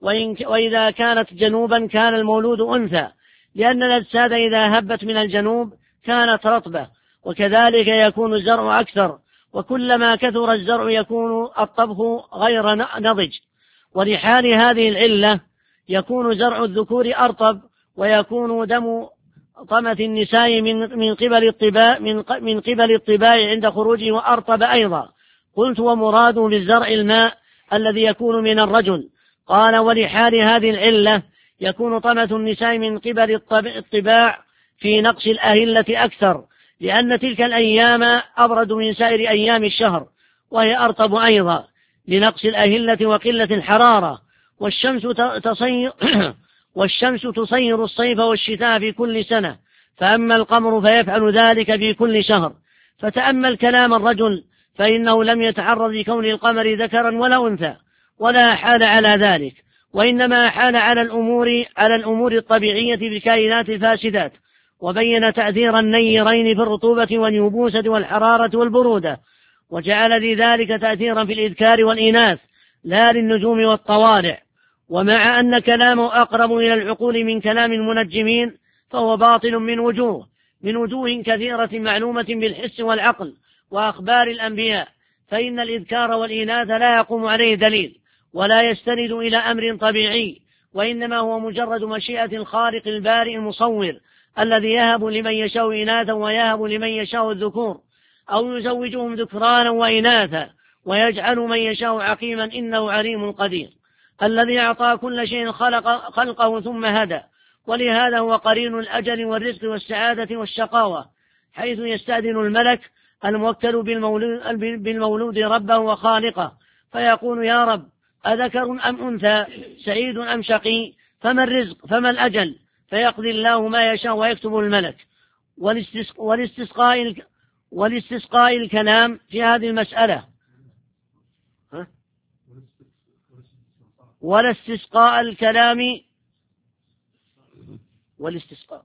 [SPEAKER 8] وإذا كانت جنوبا كان المولود أنثى، لأن الأجساد إذا هبت من الجنوب كانت رطبة، وكذلك يكون الزرع أكثر، وكلما كثر الزرع يكون الطبخ غير نضج. ولحال هذه العلة يكون زرع الذكور أرطب، ويكون دم طمة النساء من من قبل الطباع من من قبل الطباع عند خروجه وأرطب أيضا. قلت ومراده بالزرع الماء الذي يكون من الرجل. قال ولحال هذه العلة يكون طمة النساء من قبل الطباع في نقص الأهلة أكثر، لأن تلك الأيام أبرد من سائر أيام الشهر، وهي أرطب أيضا لنقص الأهلة وقلة الحرارة. والشمس تصير والشمس تصير الصيف والشتاء في كل سنة، فأما القمر فيفعل ذلك في كل شهر. فتأمل كلام الرجل، فإنه لم يتعرض لكون القمر ذكرا ولا أنثى، ولا حال على ذلك، وإنما حال على الأمور على الأمور الطبيعية بالكائنات الفاسدات، وبين تأثير النيرين في الرطوبة واليبوسة والحرارة والبرودة، وجعل لذلك تأثيرا في الإذكار والإناث لا للنجوم والطوالع. ومع أن كلامه أقرب إلى العقول من كلام المنجمين، فهو باطل من وجوه من وجوه كثيرة معلومة بالحس والعقل وأخبار الأنبياء، فإن الإذكار والإناث لا يقوم عليه دليل، ولا يستند إلى أمر طبيعي، وإنما هو مجرد مشيئة الخالق البارئ المصور، الذي يهب لمن يشاء إناثا ويهب لمن يشاء الذكور، أو يزوجهم ذكرانا وإناثا ويجعل من يشاء عقيما، إنه عليم قدير، الذي أعطى كل شيء خلق خلقه ثم هدى. ولهذا هو قرين الأجل والرزق والسعادة والشقاوة، حيث يستأذن الملك الموكل بالمولود, بالمولود ربه وخالقه، فيقول يا رب أذكر أم أنثى، سعيد أم شقي، فما الرزق فما الأجل، فيقضي الله ما يشاء ويكتب الملك. والاستسقاء والاستسقاء الكلام في هذه المسألة ها؟ ولا استسقاء الكلام والاستسقاء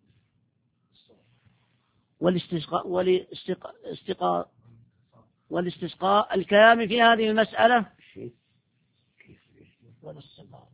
[SPEAKER 8] والاستسقاء والاستسقاء والاستسقاء الكلام في هذه المسألة والاستسقاء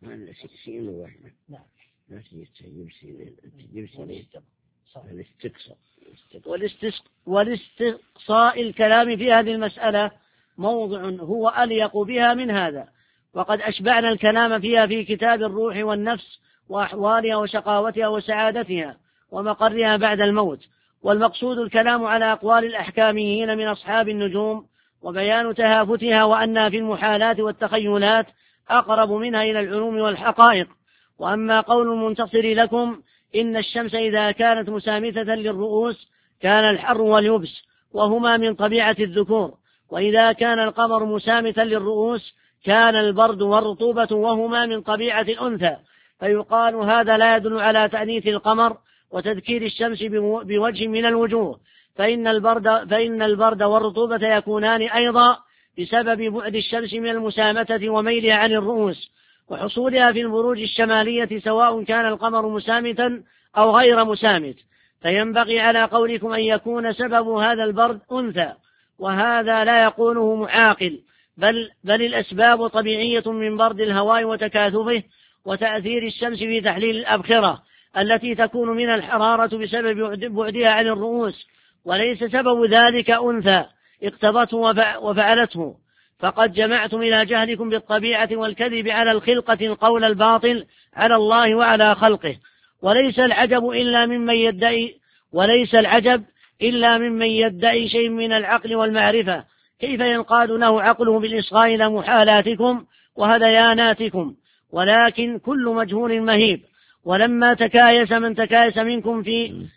[SPEAKER 8] والاستقصاء الكلام في هذه المسألة موضع هو أليق بها من هذا، وقد أشبعنا الكلام فيها في كتاب الروح والنفس وأحوالها وشقاوتها وسعادتها ومقرها بعد الموت. والمقصود الكلام على أقوال الأحكاميين من أصحاب النجوم وبيان تهافتها، وأنها في المحالات والتخيلات أقرب منها إلى العلوم والحقائق. وأما قول المنتصر لكم إن الشمس إذا كانت مسامتة للرؤوس كان الحر واليبس، وهما من طبيعة الذكور، وإذا كان القمر مسامتا للرؤوس كان البرد والرطوبة، وهما من طبيعة الأنثى. فيقال هذا لا يدل على تأنيث القمر وتذكير الشمس بوجه من الوجوه، فإن البرد, فإن البرد والرطوبة يكونان أيضا بسبب بعد الشمس من المسامتة وميلها عن الرؤوس وحصولها في البروج الشمالية، سواء كان القمر مسامتا أو غير مسامت. فينبغي على قولكم أن يكون سبب هذا البرد أنثى، وهذا لا يقوله معاقل، بل, بل الأسباب طبيعية من برد الهواء وتكاثفه وتأثير الشمس في تحليل الأبخرة التي تكون من الحرارة بسبب بعدها عن الرؤوس، وليس سبب ذلك أنثى اقتضته وفعلته. فقد جمعتم إلى جهلكم بالطبيعة والكذب على الخلقة القول الباطل على الله وعلى خلقه. وليس العجب إلا ممن يدعي وليس العجب إلا ممن يدعي شيء من العقل والمعرفة، كيف ينقاد له عقله بالإصغاء إلى محالاتكم وهذياناتكم؟ ولكن كل مجهول مهيب، ولما تكايس من تكايس منكم في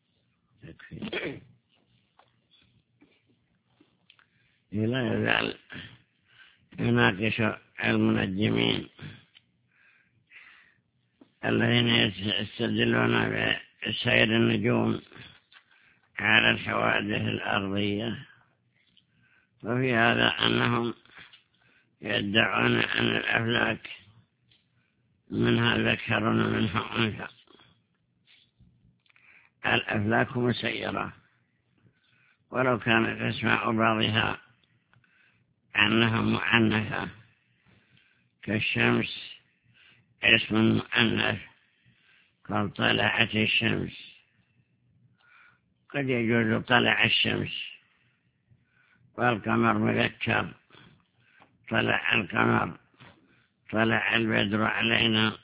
[SPEAKER 2] لا يزال يناقش المنجمين الذين يستدلون بسير النجوم على الحوادث الأرضية، وفي هذا أنهم يدعون أن الأفلاك منها ذكر ومنها أنثى. الأفلاك مسيرة، ولو كانت أسماء بعضها أنها مؤنثة كالشمس اسم مؤنث قال طلعت الشمس، قد يجوز طلع الشمس، والقمر مذكر طلع القمر، طلع البدر علينا.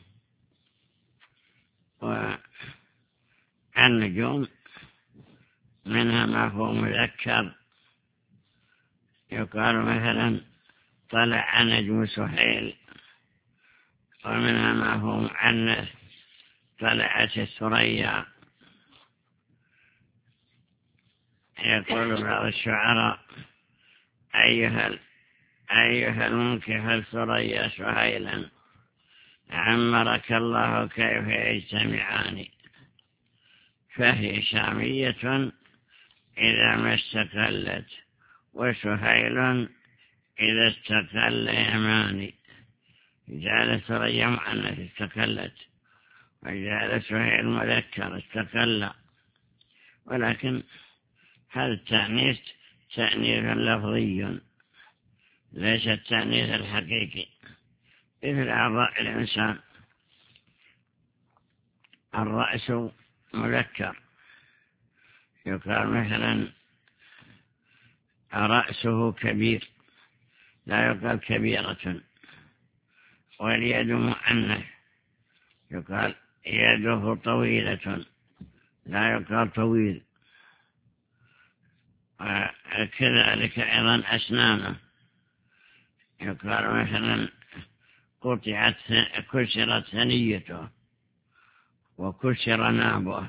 [SPEAKER 2] والنجوم منها ما هو مذكر، يقال مثلا طلع نجم سهيل، ومنها ما هو مؤنث طلعت الثريا. يقول بعض الشعراء أيها أيها المنكح الثريا سهيلا عمرك الله كيف يجتمعان، فهي شامية إذا ما استقلت، وسهيل إذا استقل يماني. جعل ثريا مؤنث استقلت، وجعل سهيل مذكر استقل، ولكن هذا التأنيث تأنيث لفظي ليس التأنيث الحقيقي. مثل أعضاء الإنسان، الرأس مذكر، يقال مثلا رأسه كبير، لا يقال كبيرة. واليد مؤنث، يقال يده طويلة، لا يقال طويل. وكذلك أيضا أسنانه، يقال مثلا قطعت كسرت ثنيته وكسر نابه،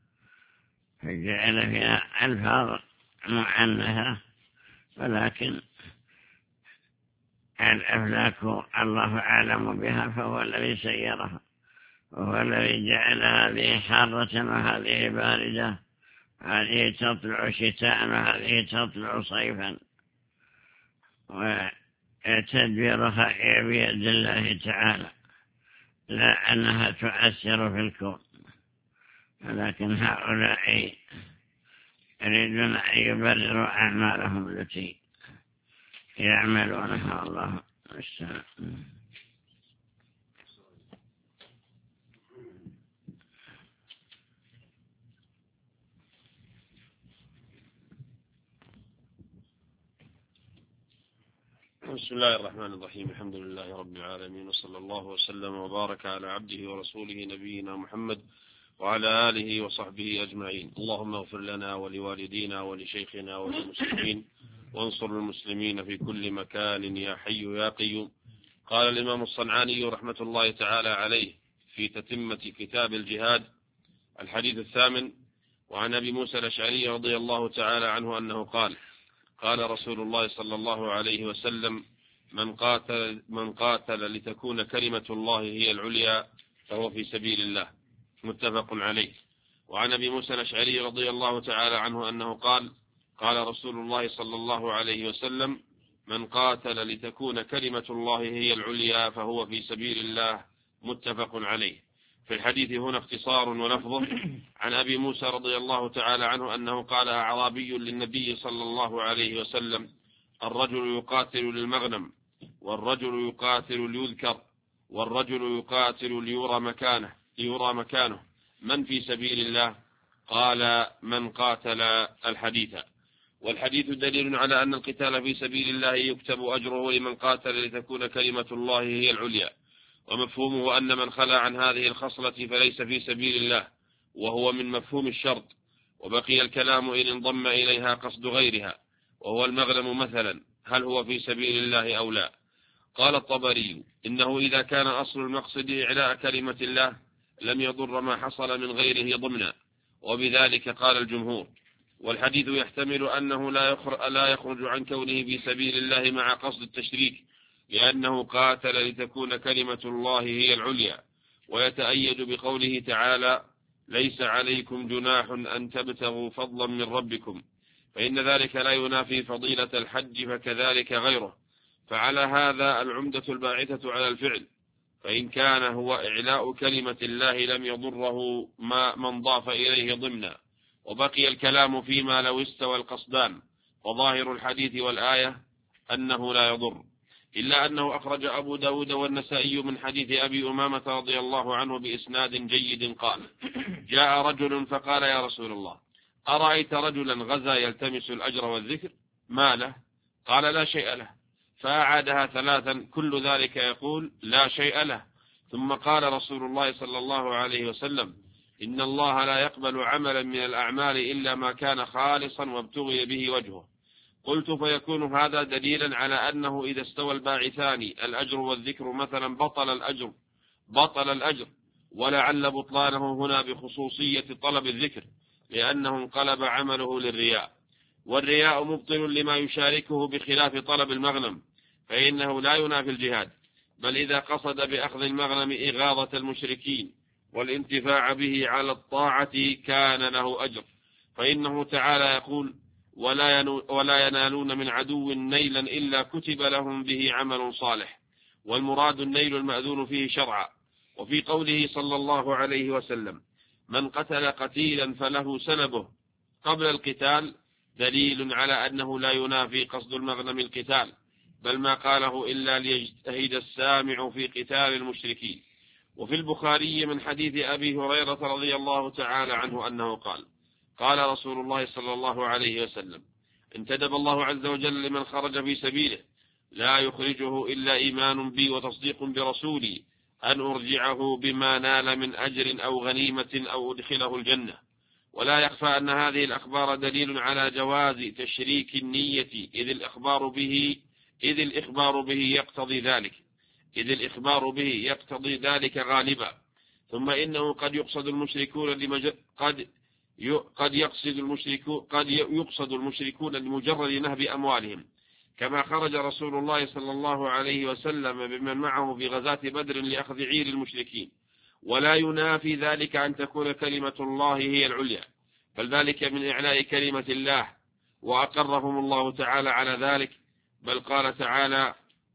[SPEAKER 2] فجعل فيها ألفاظ مؤنثة. ولكن الأفلاك الله أعلم بها، فهو الذي سيرها، وهو الذي جعل هذه حارة وهذه باردة، هذه تطلع شتاء وهذه تطلع صيفا، وتدبيرها بيد الله تعالى، لا أنها تؤثر في الكون. ولكن هؤلاء يريدون أن يبرروا أعمالهم التي يعملونها. الله المستعان.
[SPEAKER 3] بسم الله الرحمن الرحيم. الحمد لله رب العالمين، وصلى الله وسلم وبارك على عبده ورسوله نبينا محمد وعلى آله وصحبه أجمعين. اللهم اغفر لنا ولوالدينا ولشيخنا وللمسلمين، وانصر المسلمين في كل مكان يا حي يا قيوم. قال الإمام الصنعاني رحمة الله تعالى عليه في تتمة كتاب الجهاد الحديث الثامن: وعن أبي موسى الأشعري رضي الله تعالى عنه أنه قال: قال رسول الله صلى الله عليه وسلم: من قاتل, من قاتل لتكون كلمة الله هي العليا فهو في سبيل الله، متفق عليه. وعن أبي موسى الأشعري رضي الله تعالى عنه أنه قال: قال رسول الله صلى الله عليه وسلم: من قاتل لتكون كلمة الله هي العليا فهو في سبيل الله، متفق عليه. في الحديث هنا اختصار ولفظه عن أبي موسى رضي الله تعالى عنه أنه قال: أعرابي للنبي صلى الله عليه وسلم: الرجل يقاتل للمغنم، والرجل يقاتل ليذكر، والرجل يقاتل ليرى مكانه ليرى مكانه من في سبيل الله؟ قال: من قاتل. الحديث. والحديث دليل على أن القتال في سبيل الله يكتب أجره لمن قاتل لتكون كلمة الله هي العليا، ومفهومه أن من خلى عن هذه الخصلة فليس في سبيل الله، وهو من مفهوم الشرط. وبقي الكلام إن انضم إليها قصد غيرها، وهو المغنم مثلا، هل هو في سبيل الله أو لا؟ قال الطبري: إنه إذا كان أصل المقصد إعلاء كلمة الله
[SPEAKER 9] لم يضر ما حصل من غيره ضمنا، وبذلك قال الجمهور. والحديث يحتمل أنه لا يخرج عن كونه في سبيل الله مع قصد التشريك، لأنه قاتل لتكون كلمة الله هي العليا، ويتأيد بقوله تعالى: ليس عليكم جناح أن تبتغوا فضلا من ربكم، فإن ذلك لا ينافي فضيلة الحج، فكذلك غيره. فعلى هذا العمدة الباعثة على الفعل، فإن كان هو إعلاء كلمة الله لم يضره ما من ضاف إليه ضمنا. وبقي الكلام فيما لو استوى القصدان، وظاهر الحديث والآية أنه لا يضر، إلا أنه أخرج أبو داود والنسائي من حديث أبي أمامة رضي الله عنه بإسناد جيد قال: جاء رجل فقال: يا رسول الله، أرأيت رجلا غزا يلتمس الأجر والذكر، ما له؟ قال: لا شيء له. فأعادها ثلاثا، كل ذلك يقول: لا شيء له. ثم قال رسول الله صلى الله عليه وسلم: إن الله لا يقبل عملا من الأعمال إلا ما كان خالصا وابتغي به وجهه. قلت: فيكون هذا دليلا على أنه إذا استوى الباعثان الأجر والذكر مثلا بطل الأجر بطل الأجر ولعل بطلانه هنا بخصوصية طلب الذكر، لأنه انقلب عمله للرياء، والرياء مبطل لما يشاركه بخلاف طلب المغنم، فإنه لا ينافي الجهاد، بل إذا قصد بأخذ المغنم إغاظة المشركين والانتفاع به على الطاعة كان له أجر، فإنه تعالى يقول: ولا ينالون من عدو نيلا إلا كتب لهم به عمل صالح، والمراد النيل المأذون فيه شرعا. وفي قوله صلى الله عليه وسلم: من قتل قتيلا فله سلبه قبل القتال، دليل على أنه لا ينافي قصد المغنم القتال، بل ما قاله إلا ليجتهد السامع في قتال المشركين. وفي البخاري من حديث أبي هريرة رضي الله تعالى عنه أنه قال: قال رسول الله صلى الله عليه وسلم: انتدب الله عز وجل لمن خرج في سبيله لا يخرجه إلا إيمان بي وتصديق برسولي أن أرجعه بما نال من أجر أو غنيمة أو أدخله الجنة. ولا يخفى أن هذه الأخبار دليل على جواز تشريك النية، إذ الإخبار به إذ الإخبار به يقتضي ذلك إذ الإخبار به يقتضي ذلك غالبا. ثم إنه قد يقصد المشركون لمج... قد ي... قد يقصد المشركون قد يقصد المشركون لمجرد نهب أموالهم، كما خرج رسول الله صلى الله عليه وسلم بمن معه في غزاة بدر لأخذ عير المشركين، ولا ينافي ذلك أن تكون كلمة الله هي العليا، بل ذلك من إعلاء كلمة الله، وأقرهم الله تعالى على ذلك. بل قال تعالى: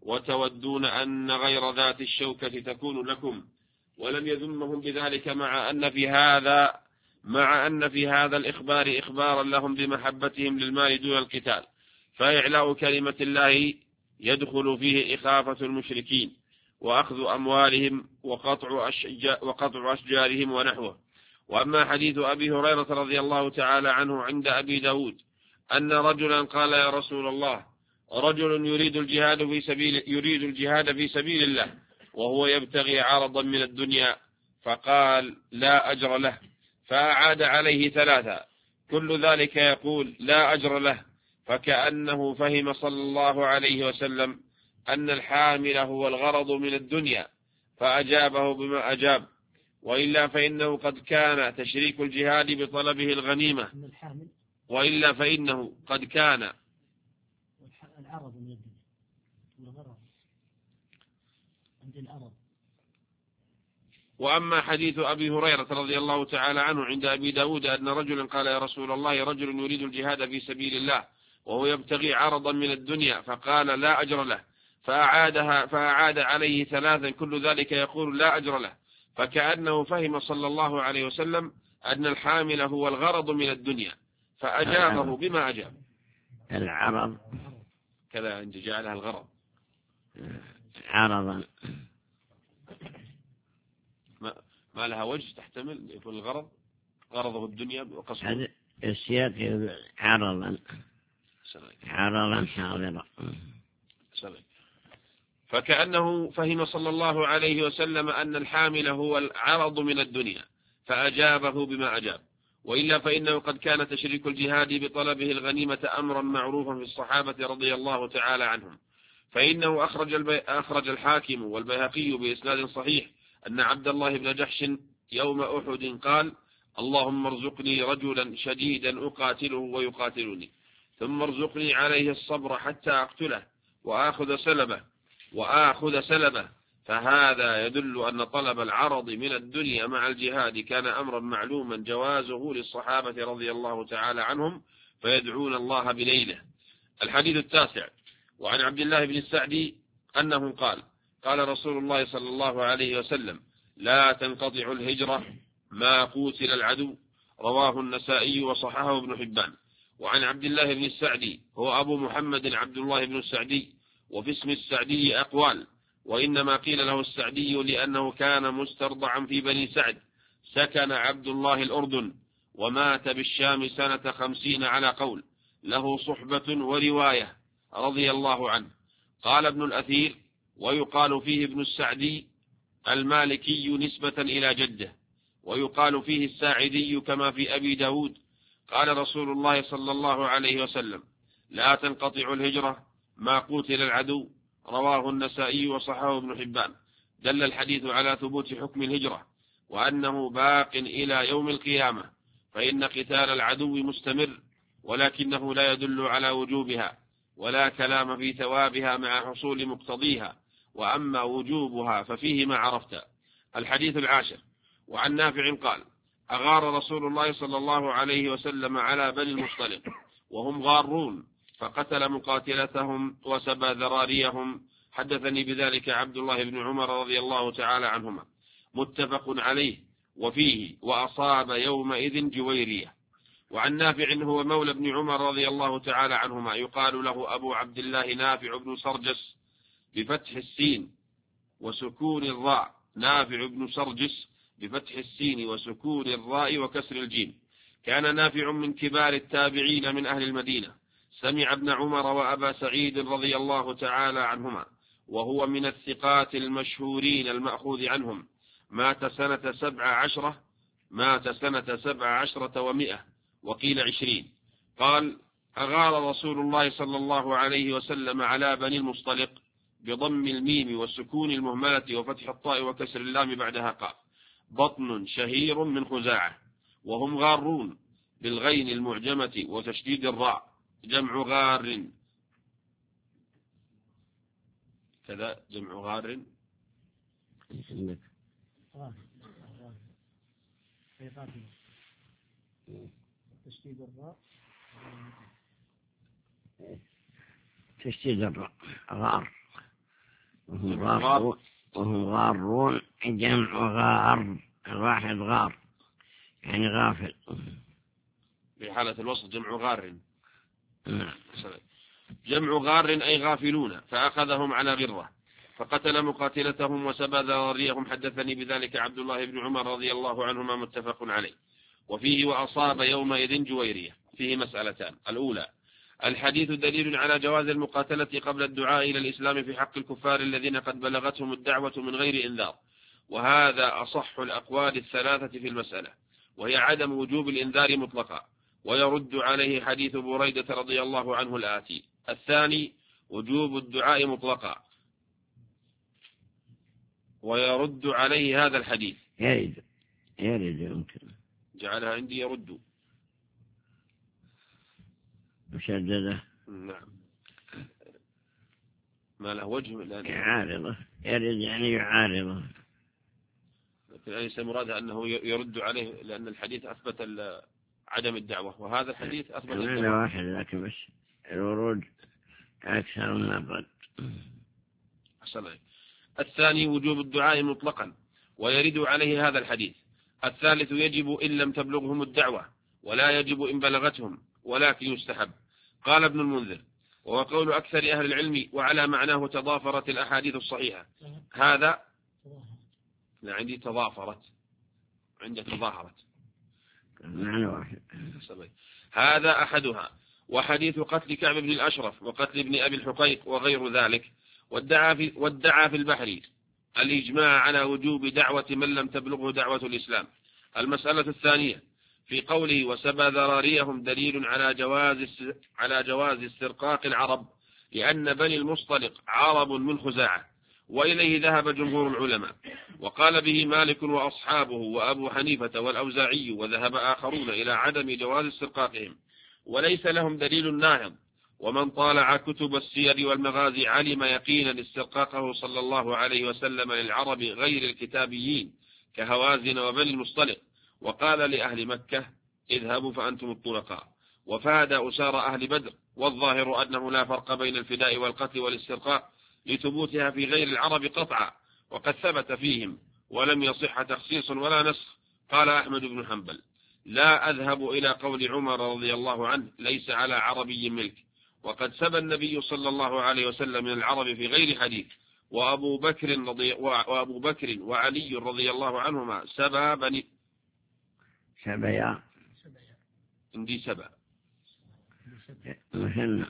[SPEAKER 9] وتودون أن غير ذات الشوكة تكون لكم، ولم يذمهم بذلك، مع أن في هذا مع أن في هذا الإخبار إخبارا لهم بمحبتهم للمال دون القتال، فإعلاء كلمة الله يدخل فيه إخافة المشركين وأخذ أموالهم وقطع وقطع أشجارهم ونحوه. وأما حديث أبي هريرة رضي الله تعالى عنه عند أبي داود أن رجلا قال: يا رسول الله، رجل يريد الجهاد في سبيل يريد الجهاد في سبيل الله وهو يبتغي عرضا من الدنيا، فقال: لا أجر له. فأعاد عليه ثلاثة، كل ذلك يقول: لا أجر له، فكأنه فهم صلى الله عليه وسلم أن الحامل هو الغرض من الدنيا، فأجابه بما أجاب. وإلا فإنه قد كان تشريك الجهاد بطلبه الغنيمة وإلا فإنه قد كان
[SPEAKER 8] العرض من الدنيا والغرض عند العرض.
[SPEAKER 9] وأما حديث أبي هريرة رضي الله تعالى عنه عند أبي داود أن رجلا قال: يا رسول الله، رجل يريد الجهاد في سبيل الله وهو يبتغي عرضا من الدنيا، فقال: لا أجر له. فأعادها فأعاد عليه ثلاثا، كل ذلك يقول: لا أجر له، فكأنه فهم صلى الله عليه وسلم أن الحامل هو الغرض من الدنيا، فأجابه بما أجاب.
[SPEAKER 2] العرض
[SPEAKER 9] كذا عند جعلها الغرض
[SPEAKER 2] عرضا،
[SPEAKER 9] ما, ما لها وجه تحتمل يكون الغرض غرضه الدنيا وقصده
[SPEAKER 2] السياق عرضا عرضا حاضرا.
[SPEAKER 9] فكأنه فهم صلى الله عليه وسلم أن الحامل هو العرض من الدنيا، فأجابه بما أجاب. وإلا فإنه قد كان تشريك الجهاد بطلبه الغنيمة أمرا معروفا في الصحابة رضي الله تعالى عنهم، فإنه أخرج, البي... أخرج الحاكم والبيهقي بإسناد صحيح أن عبد الله بن جحش يوم أحد قال: اللهم ارزقني رجلا شديدا أقاتله ويقاتلني، ثم ارزقني عليه الصبر حتى أقتله وآخذ سلبه وآخذ سلبه فهذا يدل أن طلب العرض من الدنيا مع الجهاد كان أمرا معلوما جوازه للصحابة رضي الله تعالى عنهم، فيدعون الله بنيله. الحديث التاسع: وعن عبد الله بن السعدي أنه قال: قال رسول الله صلى الله عليه وسلم: لا تنقطع الهجرة ما قوتل العدو، رواه النسائي وصححه ابن حبان. وعن عبد الله بن السعدي هو أبو محمد عبد الله بن السعدي، وفي اسم السعدي أقوال، وإنما قيل له السعدي لأنه كان مسترضعا في بني سعد. سكن عبد الله الأردن ومات بالشام سنة خمسين على قول، له صحبة ورواية رضي الله عنه. قال ابن الأثير: ويقال فيه ابن السعدي المالكي نسبة إلى جده، ويقال فيه الساعدي كما في أبي داود. قال رسول الله صلى الله عليه وسلم: لا تنقطع الهجرة ما قوتل العدو، رواه النسائي وصححه ابن حبان. دل الحديث على ثبوت حكم الهجرة وأنه باق إلى يوم القيامة، فإن قتال العدو مستمر، ولكنه لا يدل على وجوبها ولا كلام في ثوابها مع حصول مقتضيها، وأما وجوبها ففيه ما عرفت. الحديث العاشر: وعن نافع قال: أغار رسول الله صلى الله عليه وسلم على بني المصطلق وهم غارون، فقتل مقاتلتهم وسبى ذراريهم. حدثني بذلك عبد الله بن عمر رضي الله تعالى عنهما. متفق عليه. وفيه: وأصاب يومئذ جويرية. وعن نافع هو مولى بن عمر رضي الله تعالى عنهما، يقال له أبو عبد الله نافع بن سرجس بفتح السين وسكون الراء، نافع بن سرجس بفتح السين وسكون الراء وكسر الجيم. كان نافع من كبار التابعين من أهل المدينة، سمع ابن عمر وأبا سعيد رضي الله تعالى عنهما، وهو من الثقات المشهورين المأخوذ عنهم. مات سنة سبع عشرة مات سنة سبع عشرة ومئة وقيل عشرين. قال: أغار رسول الله صلى الله عليه وسلم على بني المصطلق بضم الميم والسكون المهملة وفتح الطاء وكسر اللام بعدها قاف، بطن شهير من خزاعة، وهم غارون بالغين المعجمة وتشديد الراء، جمع غار، كذا جمع غار.
[SPEAKER 8] تشديد الراء
[SPEAKER 2] تشديد الراء غار، وهم غارون وهم غارون جمع غار، الواحد غار يعني غافل.
[SPEAKER 9] في حالة الوصف جمع غار. جمع غار أي غافلون، فأخذهم على غرة فقتل مقاتلتهم وسبى ذراريهم. حدثني بذلك عبد الله بن عمر رضي الله عنهما، متفق عليه. وفيه: وأصاب يومئذ جويرية. فيه مسألتان: الأولى: الحديث دليل على جواز المقاتلة قبل الدعاء إلى الإسلام في حق الكفار الذين قد بلغتهم الدعوة من غير إنذار، وهذا أصح الأقوال الثلاثة في المسألة، وهي عدم وجوب الإنذار مطلقا، ويرد عليه حديث بريدة رضي الله عنه الآتي. الثاني: وجوب الدعاء مطلقا، ويرد عليه هذا الحديث.
[SPEAKER 2] يرد يرد يمكن
[SPEAKER 9] جعلها عندي يرد
[SPEAKER 2] مشددة.
[SPEAKER 9] نعم، ما له وجه لأن
[SPEAKER 2] يعارضه، يرد يعني يعارضه،
[SPEAKER 9] لكن ليس مرادها أنه يرد عليه، لأن الحديث أثبت عدم الدعوة، وهذا الحديث أثبت الدعوة.
[SPEAKER 2] هذا واحد، لكن بس الورود أكثر من الرد.
[SPEAKER 9] أحسن. الثاني: وجوب الدعاء مطلقا، ويرد عليه هذا الحديث. الثالث: يجب إن لم تبلغهم الدعوة، ولا يجب إن بلغتهم، ولكن يستحب. قال ابن المنذر: وهو قول أكثر أهل العلم، وعلى معناه تضافرت الأحاديث الصحيحة. هذا لا عندي تضافرت، عندي تظاهرت،
[SPEAKER 2] معنى واحد.
[SPEAKER 9] هذا أحدها. وحديث قتل كعب بن الأشرف وقتل ابن أبي الحقيق وغير ذلك. وادعى في, وادعى في البحر الإجماع على وجوب دعوة من لم تبلغه دعوة الإسلام. المسألة الثانية: في قوله وسبى ذراريهم دليل على جواز على جواز استرقاق العرب، لأن بني المصطلق عرب من خزاعة، وإليه ذهب جمهور العلماء، وقال به مالك وأصحابه وأبو حنيفة والأوزاعي، وذهب آخرون إلى عدم جواز استرقاقهم، وليس لهم دليل ناهض. ومن طالع كتب السير والمغازي علم يقينا استرقاقه صلى الله عليه وسلم للعرب غير الكتابيين كهوازن وبني المصطلق، وقال لأهل مكة اذهبوا فأنتم الطلقاء، وفاد أسار أهل بدر. والظاهر أنه لا فرق بين الفداء والقتل والاسترقاق لثبوتها في غير العرب قطعا، وقد ثبت فيهم ولم يصح تخصيص ولا نسخ. قال أحمد بن حنبل لا أذهب إلى قول عمر رضي الله عنه ليس على عربي ملك، وقد سبى النبي صلى الله عليه وسلم من العرب في غير حديث، وأبو بكر رضي وأبو بكر وعلي رضي الله عنهما سبى بني
[SPEAKER 2] سبيا
[SPEAKER 9] عندي سبى
[SPEAKER 2] مثلنا.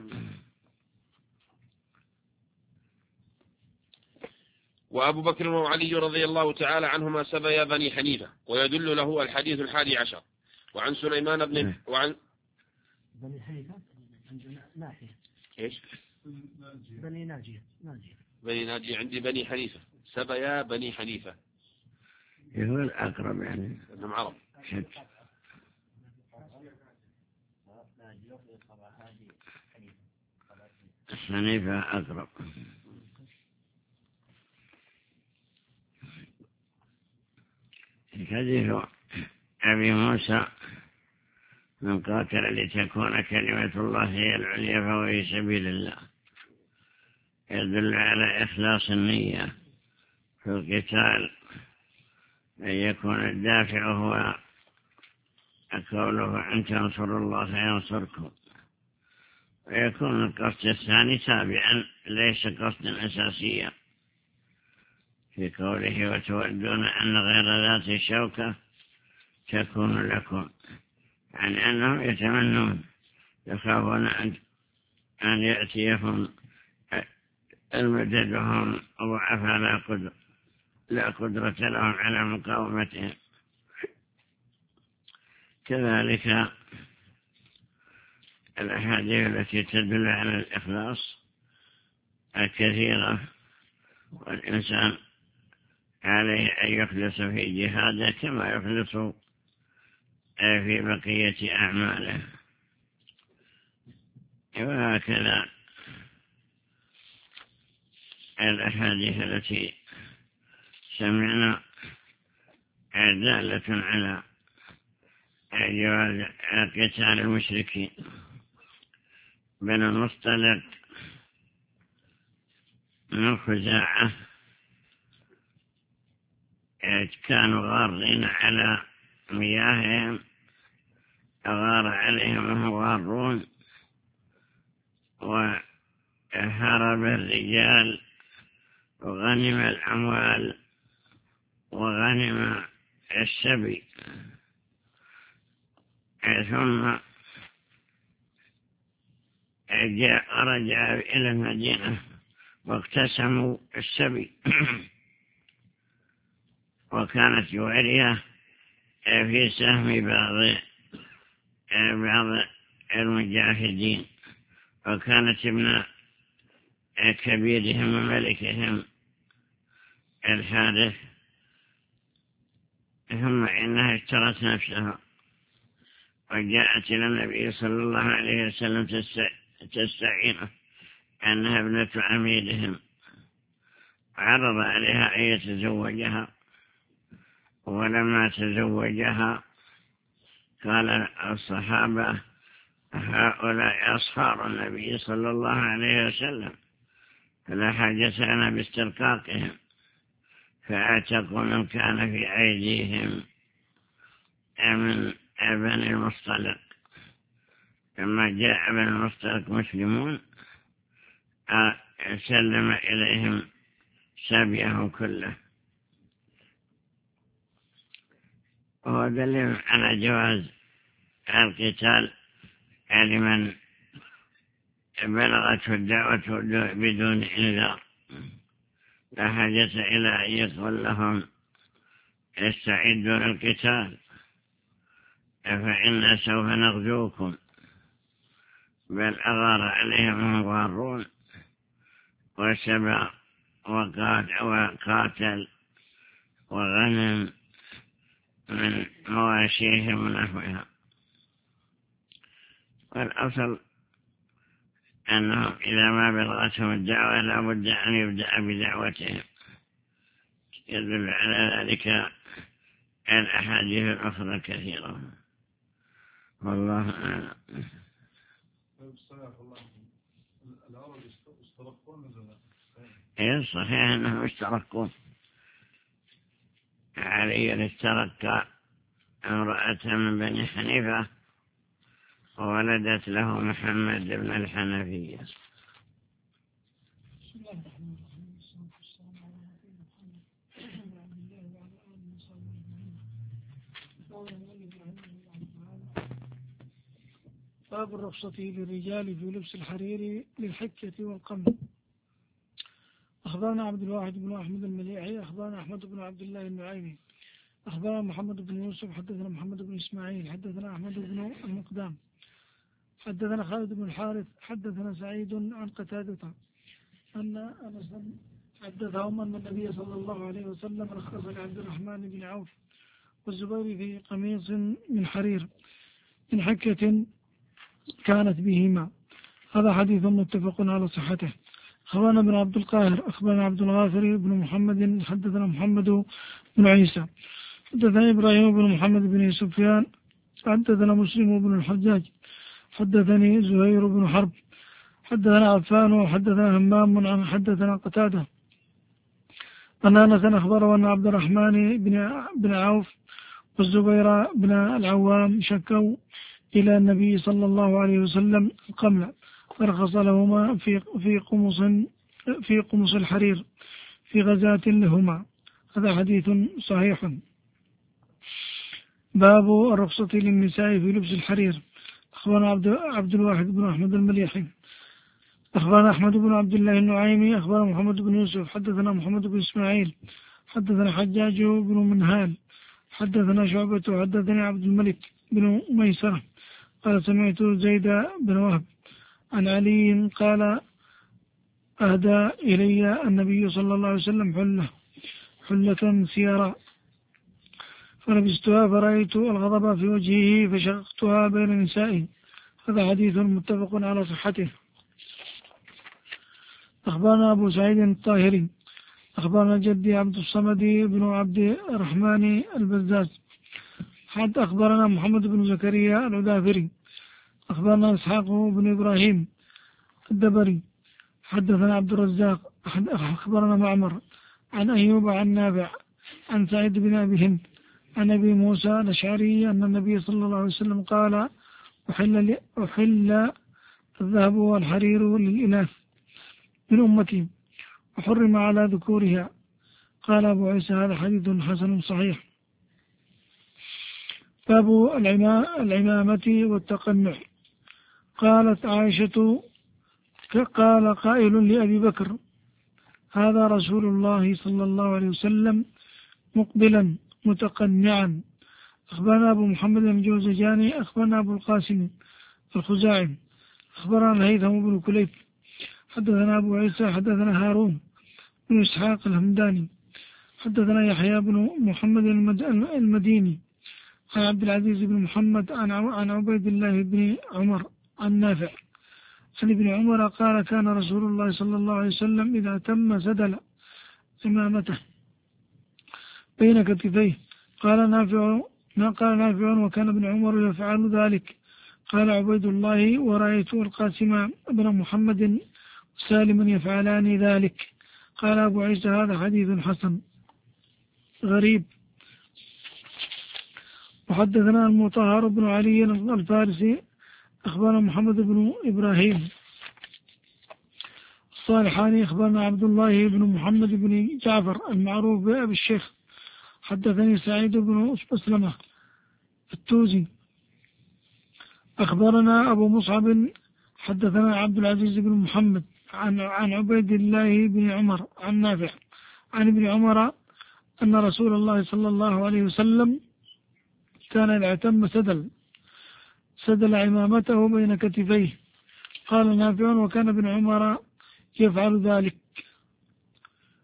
[SPEAKER 9] وأبو بكر وعلي رضي الله تعالى عنهما سبيا بني حنيفة. ويدل له الحديث الحادي عشر. وعن سليمان بن وعن
[SPEAKER 8] بني حنيفة ناحية
[SPEAKER 9] إيش
[SPEAKER 8] بني ناجية ناجية
[SPEAKER 9] بني ناجية عندي بني حنيفة سبيا بني حنيفة
[SPEAKER 2] يقول أقرب يعني
[SPEAKER 9] أنهم عرب.
[SPEAKER 2] شك حنيفة أقرب. حديث أبي موسى من قاتل لتكون كلمة الله هي العليا فهو في سبيل الله يدل على إخلاص النية في القتال، أن يكون الدافع هو قوله أن تنصروا الله ينصركم، ويكون القصد الثاني تابعا ليس قصدا أساسيا في قوله وتودون أن غير ذات الشوكة تكون لكم، يعني أنهم يتمنون يخافون أن يأتيهم المدد وهم ضعفاء لا قدرة لا قدرة لهم على مقاومتهم. كذلك الأحاديث التي تدل على الإخلاص الكثيرة، والإنسان عليه أن يخلص في جهاده كما يخلص في بقية أعماله. وهكذا الأحاديث التي سمعنا دالة على جواز قتال المشركين. بن المصطلق من خزاعة كانوا غارين على مياههم، أغار عليهم غارون، وهرب الرجال وغنم الأموال وغنم السبي، ثم جاء رجع إلى المدينة واقتسموا السبي وكانت جوارية في سهم بعض بعض المجاهدين، وكانت ابن كبيرهم وملكهم الحارث، ثم إنها اشترت نفسها وجاءت إلى النبي صلى الله عليه وسلم تستعينه أنها ابنة عميدهم، عرض عليها أن يتزوجها، ولما تزوجها قال الصحابة هؤلاء أصهار النبي صلى الله عليه وسلم فلا حاجة لنا باسترقاقهم، فاعتقوا من كان في أيديهم من بني المصطلق. لما جاء بني المصطلق مسلمون سلم إليهم سبيهم كله. وهو دليل على جواز القتال لمن بلغته الدعوة بدون إنذار، لا حاجة إلى أن يقول لهم استعدوا للقتال فإن سوف نغزوكم، بل أغار عليهم هم غارون وسبى وقاتل وغنم من مواشيهم ونحوها. والأصل أنهم إذا ما بلغتهم الدعوة لا بد أن يبدأ بدعوتهم. يدل على ذلك الأحاديث الأخرى كثيرة. والله أعلم. إيه صحيح أنهم اشتركوا. علي اشترك امرأة من بني حنيفة وولدت له محمد بن الحنفية.
[SPEAKER 10] باب الرخصة للرجال في لبس الحرير للحكة والقمل. أخبرنا عبد الواحد بن أحمد المليحي أخبرنا أحمد بن عبد الله النعيمي أخبرنا محمد بن يوسف حدثنا محمد بن إسماعيل حدثنا أحمد بن المقدام حدثنا خالد بن الحارث حدثنا سعيد عن قتادة أن أنس حدثهم أن النبي صلى الله عليه وسلم رخص لعبد الرحمن بن عوف والزبير في قميص من حرير من حكة كانت بهما. هذا حديث متفق على صحته. أخبرنا بن عبد القاهر أخبرنا عبد الغافر بن محمد حدثنا محمد بن عيسى حدثنا إبراهيم بن محمد بن سفيان حدثنا مسلم بن الحجاج حدثني زهير بن حرب حدثنا عفان وحدثنا همام عن حدثنا قتادة أن أنس أخبره أن عبد الرحمن بن عوف والزبير بن العوام شكوا إلى النبي صلى الله عليه وسلم القمل فرخص لهما في في قمص في قمص الحرير في غزاة لهما. هذا حديث صحيح. باب الرخصة للنساء في لبس الحرير. أخبرنا عبد, عبد الواحد بن أحمد المليحي أخبرنا أحمد بن عبد الله النعيمي أخبرنا محمد بن يوسف حدثنا محمد بن إسماعيل حدثنا حجاج بن منهال حدثنا شعبة حدثني عبد الملك بن ميسرة قال سمعت زيد بن وهب عن علي قال أهدى إلي النبي صلى الله عليه وسلم حلة حلة سيارة فلبستها فرأيت الغضب في وجهه فشققتها بين نسائي. هذا حديث متفق على صحته. أخبرنا أبو سعيد الطاهري أخبرنا جدي عبد الصمد بن عبد الرحمن البزاز حد أخبرنا محمد بن زكريا العدافري أخبرنا إسحاق بن إبراهيم الدبري حدثنا عبد الرزاق أخبرنا معمر عن أيوب عن نافع عن سعيد بن أبي هند عن أبي موسى الأشعري أن النبي صلى الله عليه وسلم قال أحل, أحل الذهب والحرير للإناث من أمتي وحرم على ذكورها. قال أبو عيسى هذا حديث حسن صحيح. باب العمامة والتقنع. قالت عائشة قال قائل لأبي بكر هذا رسول الله صلى الله عليه وسلم مقبلا متقنعا. أخبرنا أبو محمد الجوزجاني أخبرنا أبو القاسم الخزاعي أخبرنا الهيثم بن كليب حدثنا أبو عيسى حدثنا هارون بن إسحاق الهمداني حدثنا يحيى بن محمد المديني عن عبد العزيز بن محمد عن عبيد الله بن عمر عن نافع عن ابن عمر قال كان رسول الله صلى الله عليه وسلم إذا تم سدل إمامته بين كتفيه. قال نافع قال نافع وكان ابن عمر يفعل ذلك. قال عبيد الله ورأيت القاسم بن محمد سالما يفعلان ذلك. قال أبو عيسى هذا حديث حسن غريب. وحدثنا المطهر بن علي الفارسي أخبرنا محمد بن إبراهيم الصالحاني أخبرنا عبد الله بن محمد بن جعفر المعروف بأبي الشيخ حدثني سعيد بن أسلمة التوزي أخبرنا أبو مصعب حدثنا عبد العزيز بن محمد عن عن عبيد الله بن عمر عن نافع عن ابن عمر أن رسول الله صلى الله عليه وسلم كان إذا اعتم سدل سدل عمامته بين كتفيه. قال نافع وكان ابن عمر يفعل ذلك.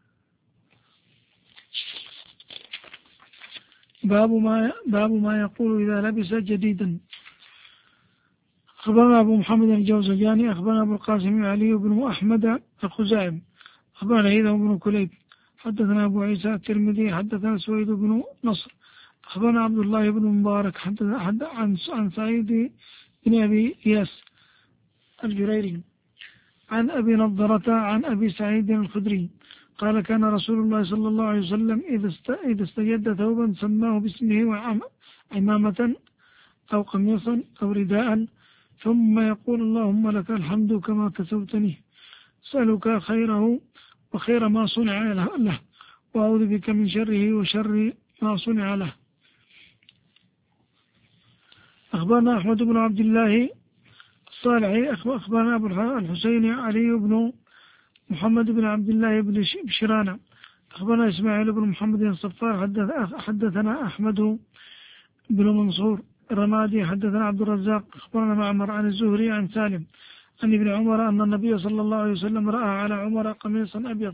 [SPEAKER 10] باب ما باب ما يقول إذا لبس جديدا. أخبرنا أبو محمد الجوزجاني أخبرنا أبو القاسم علي بن أحمد الخزاعي أخبرنا هيثم بن كليب حدثنا أبو عيسى الترمذي حدثنا سويد بن نصر أخبرنا عبد الله بن مبارك حدث عن عن سعيد بن أبي إياس الجريري عن أبي نضرة عن أبي سعيد الخدري قال كان رسول الله صلى الله عليه وسلم إذا استجد ثوبا سماه باسمه وعمامة أو قميصا أو رداء ثم يقول اللهم لك الحمد كما كسوتني سألك خيره وخير ما صنع له وأعوذ بك من شره وشر ما صنع له. أخبرنا أحمد بن عبد الله الصالحي أخبرنا أبو الحسين علي بن محمد بن عبد الله بن بشرانة أخبرنا إسماعيل بن محمد الصفار حدث حدثنا أحمد بن منصور الرمادي حدثنا عبد الرزاق أخبرنا معمر عن الزهري عن سالم عن ابن عمر أن النبي صلى الله عليه وسلم رأى على عمر قميصا أبيض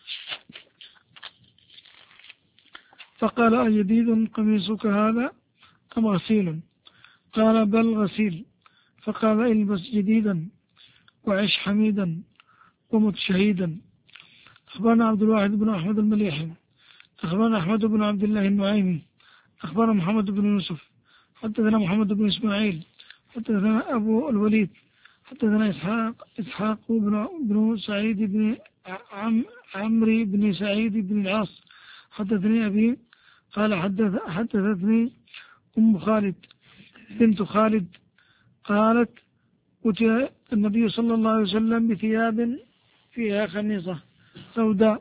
[SPEAKER 10] فقال أجديد قميصك هذا أم غسيل؟ قال بل غسيل. فقال البس جديدا وعش حميدا ومت شهيدا. أخبرنا عبد الواحد بن أحمد المليحي أخبرنا أحمد بن عبد الله النعيمي أخبرنا محمد بن يوسف حدثنا محمد بن إسماعيل حدثنا أبو الوليد حدثنا إسحاق إسحاق بن, بن سعيد بن عم عمري بن سعيد بن العاص حدثني أبي قال حدث حدثتني أم خالد بنت خالد قالت أتي النبي صلى الله عليه وسلم بثياب فيها خميصة سوداء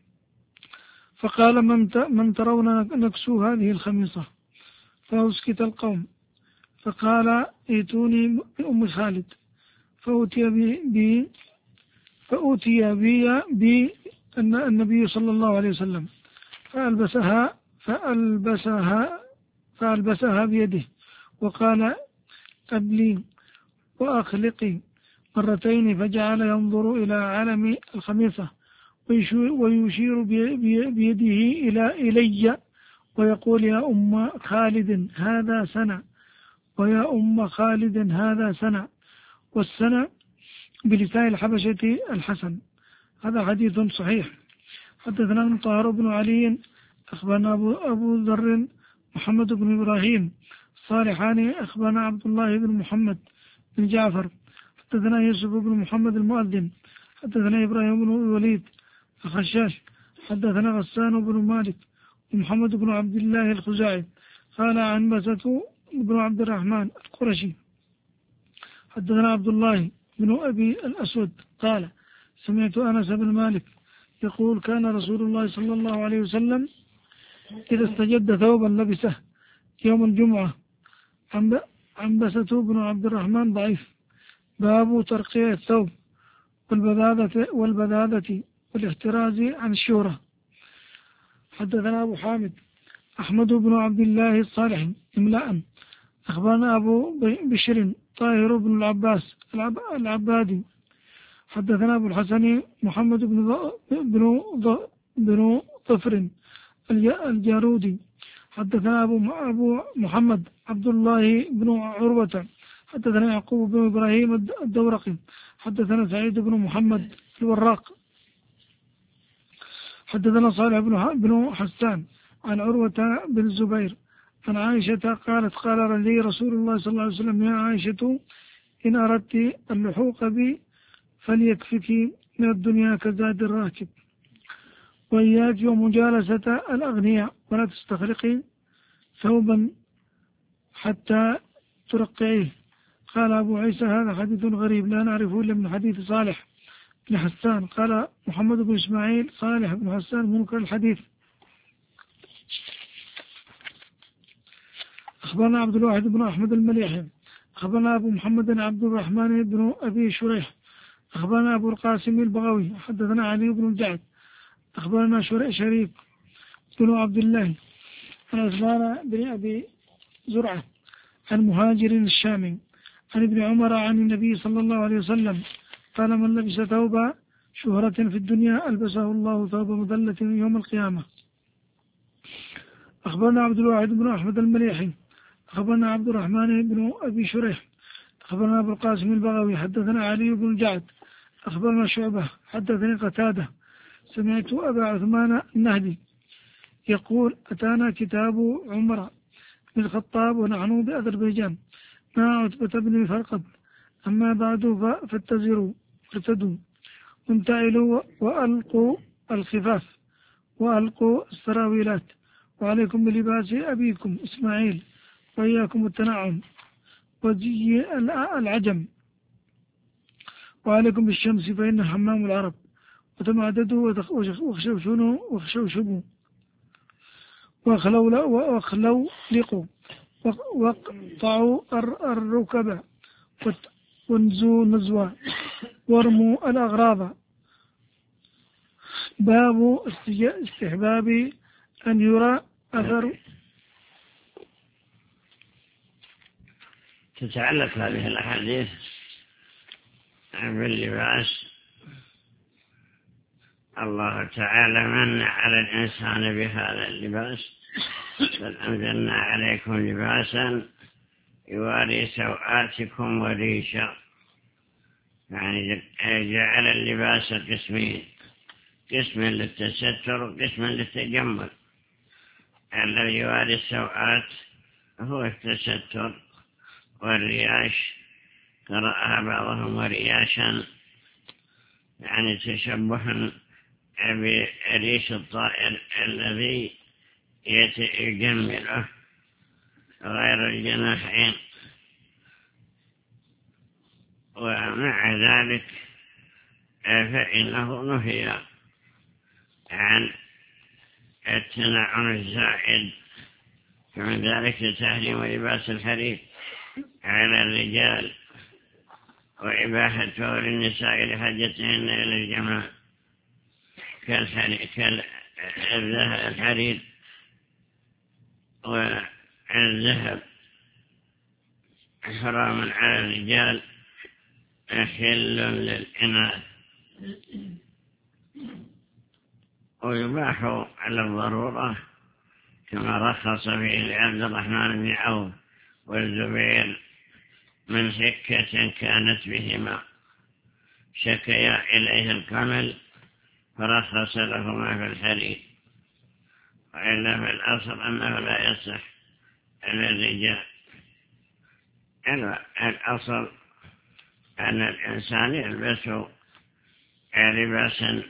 [SPEAKER 10] فقال من من ترون نكسو هذه الخميصة فأسكت القوم فقال ائتوني بأم خالد فأتي بي فأتي بي بي النبي صلى الله عليه وسلم فألبسها فألبسها فألبسها بيده وقال أبلي وأخلقي مرتين فجعل ينظر إلى علم الخميصة ويشير بيده إلى إلي ويقول يا أم خالد هذا سنة ويا أم خالد هذا سنة والسنة بلسان الحبشة الحسن. هذا حديث صحيح. حدثنا مطهر بن علي أخبرنا أبو, أبو ذر محمد بن إبراهيم الصالحاني أخبرنا عبد الله بن محمد بن جعفر حدثنا يوسف بن محمد المؤذن حدثنا إبراهيم بن الوليد الخشاش حدثنا غسان بن مالك ومحمد بن عبد الله الخزاعي قال عن بسة بن عبد الرحمن القرشي حدثنا عبد الله بن أبي الأسود قال سمعت أنس بن مالك يقول كان رسول الله صلى الله عليه وسلم إذا استجد ثوبا لبسه يوم الجمعة عنبسة بن عبد الرحمن ضعيف. باب ترقية الثوب والبذاذة والبذاذة والاحتراز عن الشهرة. حدثنا أبو حامد أحمد بن عبد الله الصالح إملاء أخبرنا أبو بشر طاهر بن العباس العبادي حدثنا أبو الحسن محمد بن بن بن ظفر الجارودي حدثنا أبو أبو محمد عبد الله بن عروة حدثنا يعقوب بن إبراهيم الدورقي حدثنا سعيد بن محمد الوراق حدثنا صالح بن حسان عن عروة بن الزبير عن عائشة قالت قال لي رسول الله صلى الله عليه وسلم يا عائشة إن أردت اللحوق بي فليكفك من الدنيا كزاد الراكب وإياك ومجالسة الأغنياء ولا تستخرقي ثوبا حتى ترقعيه. قال أبو عيسى هذا حديث غريب لا نعرفه إلا من حديث صالح بن حسان. قال محمد بن إسماعيل صالح بن حسان منكر الحديث. أخبرنا عبد الواحد بن أحمد المليحي أخبرنا أبو محمد عبد الرحمن بن أبي شريح أخبرنا أبو القاسم البغوي حدثنا علي بن الجعد أخبرنا شريك بن عبد الله عن عثمان بن أبي زرعة عن مهاجر الشامي عن ابن عمر عن النبي صلى الله عليه وسلم قال من لبس ثوب شهرة في الدنيا ألبسه الله ثوب مذلة يوم القيامة. أخبرنا عبد الواحد بن أحمد المليحي أخبرنا عبد الرحمن بن أبي شريح أخبرنا أبو القاسم البغوي حدثنا علي بن الجعد أخبرنا شعبة حدثني قتادة سمعت أبا عثمان النهدي يقول أتانا كتاب عمر بن الخطاب ونحن بأذربيجان مع عتبة بن فرقد أما بعد فاتزروا وارتدوا وانتعلوا وألقوا الخفاف وألقوا السراويلات وعليكم بلباس أبيكم إسماعيل وإياكم التنعم وزي العجم وعليكم بالشمس فإن حمام العرب وتمعددوا وخشوشنوا وخشوشبوا واخلوا لقوا واقطعوا الركب وانزوا نزوا وارموا الأغراض. باب استحباب أن يرى أثر.
[SPEAKER 2] تتعلق هذه الأحاديث باللباس. الله تعالى من على الإنسان بهذا اللباس قد أنزلنا عليكم لباسا يواري سوآتكم وريشا، يعني جعل اللباس قسمين، قسم للتستر وقسم للتجمل. الذي يواري السوآت هو التستر، والرياش قرأها بعضهم ورياشا يعني تشبها بريش الطائر الذي يجمله غير الجناحين. ومع ذلك فإنه نهي عن التنعم الزائد، فمن ذلك تحريم لباس الحرير على الرجال وإباحته للنساء لحاجتهن إلى الجماع كالحرير والذهب حرام على الرجال حل للإناث، ويباح على الضرورة كما رخص فيه لعبد الرحمن بن عوف والزبير من سكة كانت بهما شكيا إليه الكمل فرخص لهما في الحرير، وإلا في الأصل أنه لا يصح للرجال. الأصل أن الإنسان يلبس لباسا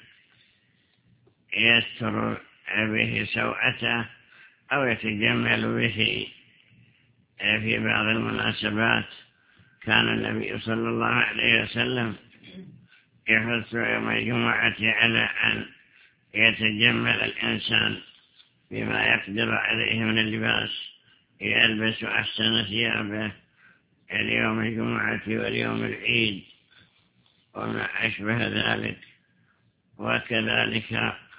[SPEAKER 2] يستر به سوءته أو يتجمل به في بعض المناسبات. كان النبي صلى الله عليه وسلم يحث يوم الجمعة على أن يتجمل الإنسان بما يقدر عليه من اللباس، يلبس أحسن ثيابه اليوم الجمعة واليوم العيد وما أشبه ذلك. وكذلك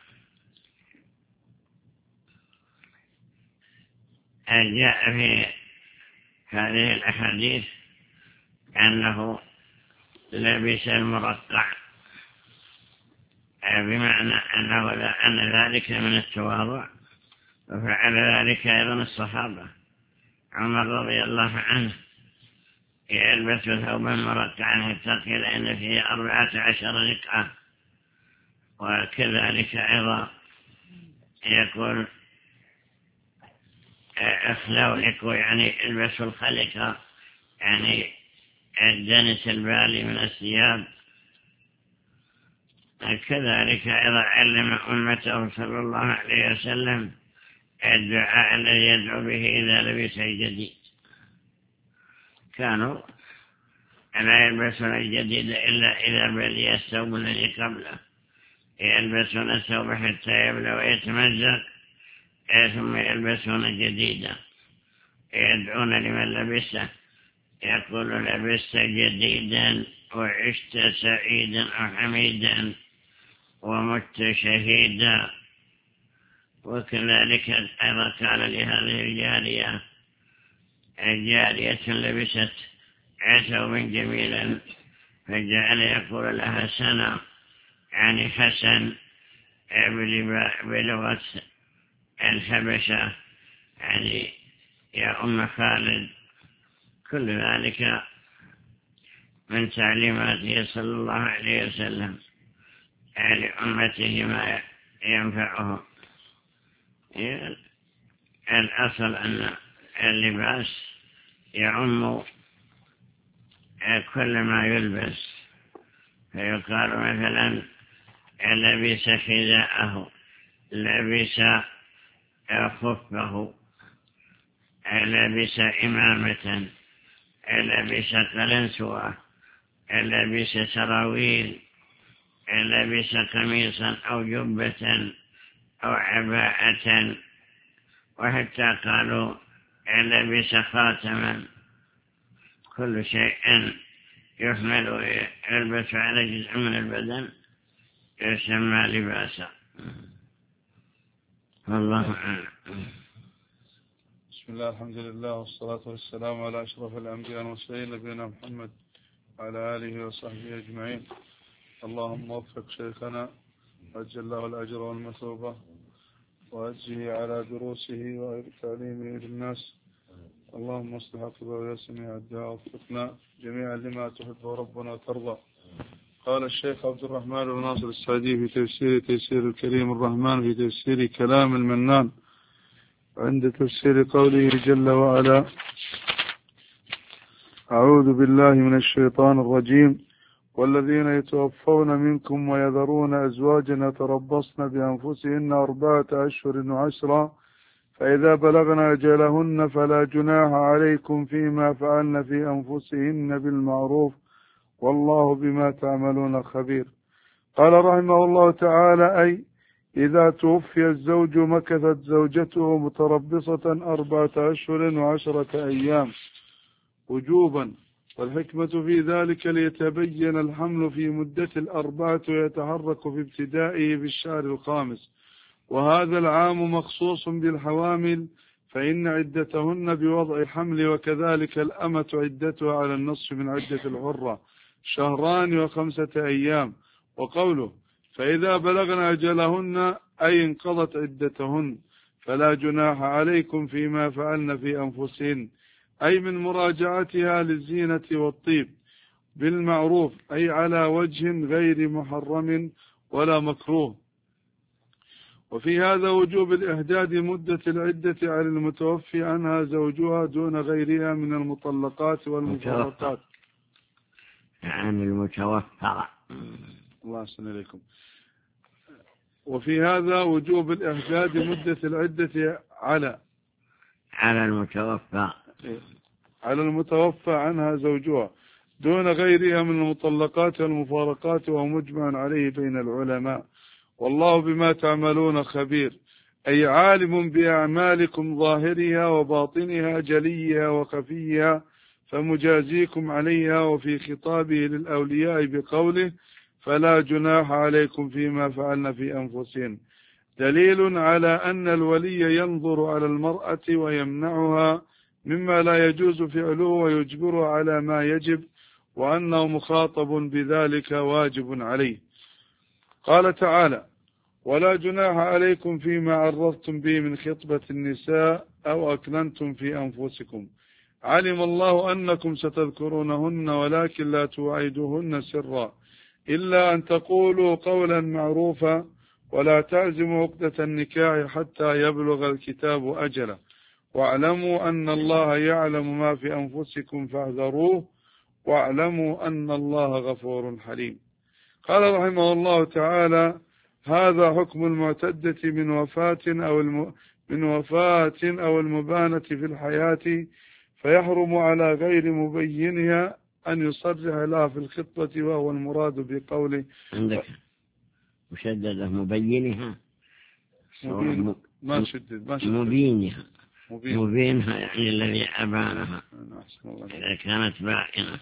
[SPEAKER 2] جاء في هذه الأحاديث أنه لبس المرقع، بمعنى أنه أن ذلك من التواضع، وفعل ذلك أيضا الصحابة. عمر رضي الله عنه يلبس ثوبا مرقعا حتى قيل إن فيه أربعة عشر رقعة. وكذلك أيضا يقول أخلاوك يعني البسوا الخلقة، يعني الدنس البالي من الثياب. كذلك أيضا علم أمته صلى الله عليه وسلم الدعاء الذي يدعو به إذا لبس الجديد. كانوا لا يلبسون الجديد إلا إذا بلي الثوب الذي قبله، يلبسون الثوب حتى يبلى ويتمزق ثم يلبسون جديدا، يدعون لمن لبسه، يقول لبست جديدا وعشت سعيدا وحميدا ومت شهيدا. وكذلك أيضا قال لهذه الجارية، الجارية لبست ثوبا جميلا فجعل يقول لها سنة، يعني حسن بلغة الحبشة، وأم خالد، كل ذلك من تعليماته صلى الله عليه وسلم لأمته ما ينفعه. الأصل أن اللباس يعم كل ما يلبس، فيقال مثلا لبس خداءه، لبس خفه، لبس إمامة، لبس قلنسوة، لبس سراويل، لبس قميصا أو جبة أو عباءة، وحتى قالوا لبس خاتما. كل شيء يحمل ويلبس على جزء من البدن يسمى لباسا. الله أعلم.
[SPEAKER 11] بسم الله، الحمد لله، والصلاة والسلام على أشرف الأنبياء والمرسلين نبينا محمد وعلى آله وصحبه أجمعين. اللهم وفق شيخنا وأجل له الأجر والمثوبة وأجزه على دروسه وتعليمه للناس. اللهم اصلح عقبه ويسمع الدعاء وفقنا جميعا لما تحب ربنا وترضى. قال الشيخ عبد الرحمن بن ناصر السعدي في تفسير تيسير الكريم الرحمن في تفسير كلام المنان عند تفسير قوله جل وعلا: أعوذ بالله من الشيطان الرجيم: والذين يتوفون منكم ويذرون أزواجا يتربصن بأنفسهن أربعة أشهر وعشرا فإذا بلغن أجلهن فلا جناح عليكم فيما فعلن في أنفسهن بالمعروف والله بما تعملون خبير. قال رحمه الله تعالى: أي إذا توفي الزوج مكثت زوجته متربصة أربعة أشهر وعشرة أيام وجوبا، والحكمة في ذلك ليتبين الحمل في مدة الأربعة ويتحرك في ابتدائه بالشهر الخامس، وهذا العام مخصوص بالحوامل فإن عدتهن بوضع الحمل، وكذلك الأمة عدتها على النصف من عدة الحرة شهران وخمسة أيام. وقوله فإذا بلغن أجلهن أي انقضت عدتهن فلا جناح عليكم فيما فعلن في أنفسهن، أي من مراجعتها للزينة والطيب بالمعروف، أي على وجه غير محرم ولا مكروه. وفي هذا وجوب الإحداد مدة العدة على المتوفي عنها زوجها دون غيرها من المطلقات والمفارقات.
[SPEAKER 2] عن المتوفى.
[SPEAKER 11] الله يحسن إليكم. وفي هذا وجوب الإحداد مدة العدة على
[SPEAKER 2] على المتوفى
[SPEAKER 11] على المتوفى عنها زوجها دون غيرها من المطلقات والمفارقات، وهو مجمع عليه بين العلماء. والله بما تعملون خبير، أي عالم بأعمالكم ظاهرها وباطنها جليها وخفيها فمجازيكم عليها. وفي خطابه للأولياء بقوله فلا جناح عليكم فيما فعلن في أنفسهن دليل على أن الولي ينظر على المرأة ويمنعها مما لا يجوز فعله ويجبرها على ما يجب، وأنه مخاطب بذلك واجب عليه. قال تعالى: ولا جناح عليكم فيما عرضتم به من خطبة النساء أو أكننتم في أنفسكم، علم الله أنكم ستذكرونهن ولكن لا توعدوهن سرا إلا أن تقولوا قولا معروفا ولا تعزموا عقدة النكاح حتى يبلغ الكتاب أجله، واعلموا أن الله يعلم ما في أنفسكم فاحذروه واعلموا أن الله غفور حليم. قال رحمه الله تعالى: هذا حكم المعتدة من وفاة أو الم... من وفاة أو المبانة في الحياة، فيحرم على غير مبينها أن يصرح لها في الخطبة، وهو المراد بقوله
[SPEAKER 2] عندك مشددة مبينها
[SPEAKER 11] مبين. ما شدد ما شدد
[SPEAKER 2] مبينها
[SPEAKER 11] مبين.
[SPEAKER 2] مبينها يعني الذي أبانها إذا كانت بائنة.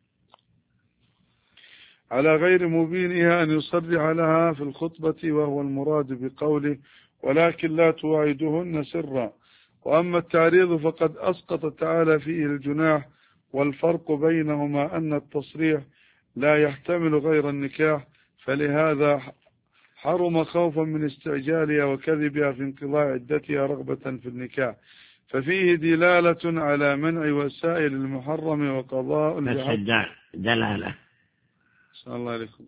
[SPEAKER 11] على غير مبينها أن يصرح لها في الخطبة، وهو المراد بقوله ولكن لا توعدهن سرا. وأما التعريض فقد أسقط تعالى فيه الجناح، والفرق بينهما أن التصريح لا يحتمل غير النكاح، فلهذا حرم خوفا من استعجالها وكذبها في انقضاء عدتها رغبة في النكاح، ففيه دلالة على منع وسائل المحرم وقضاء
[SPEAKER 2] بحق دلالة.
[SPEAKER 11] صلى الله عليكم.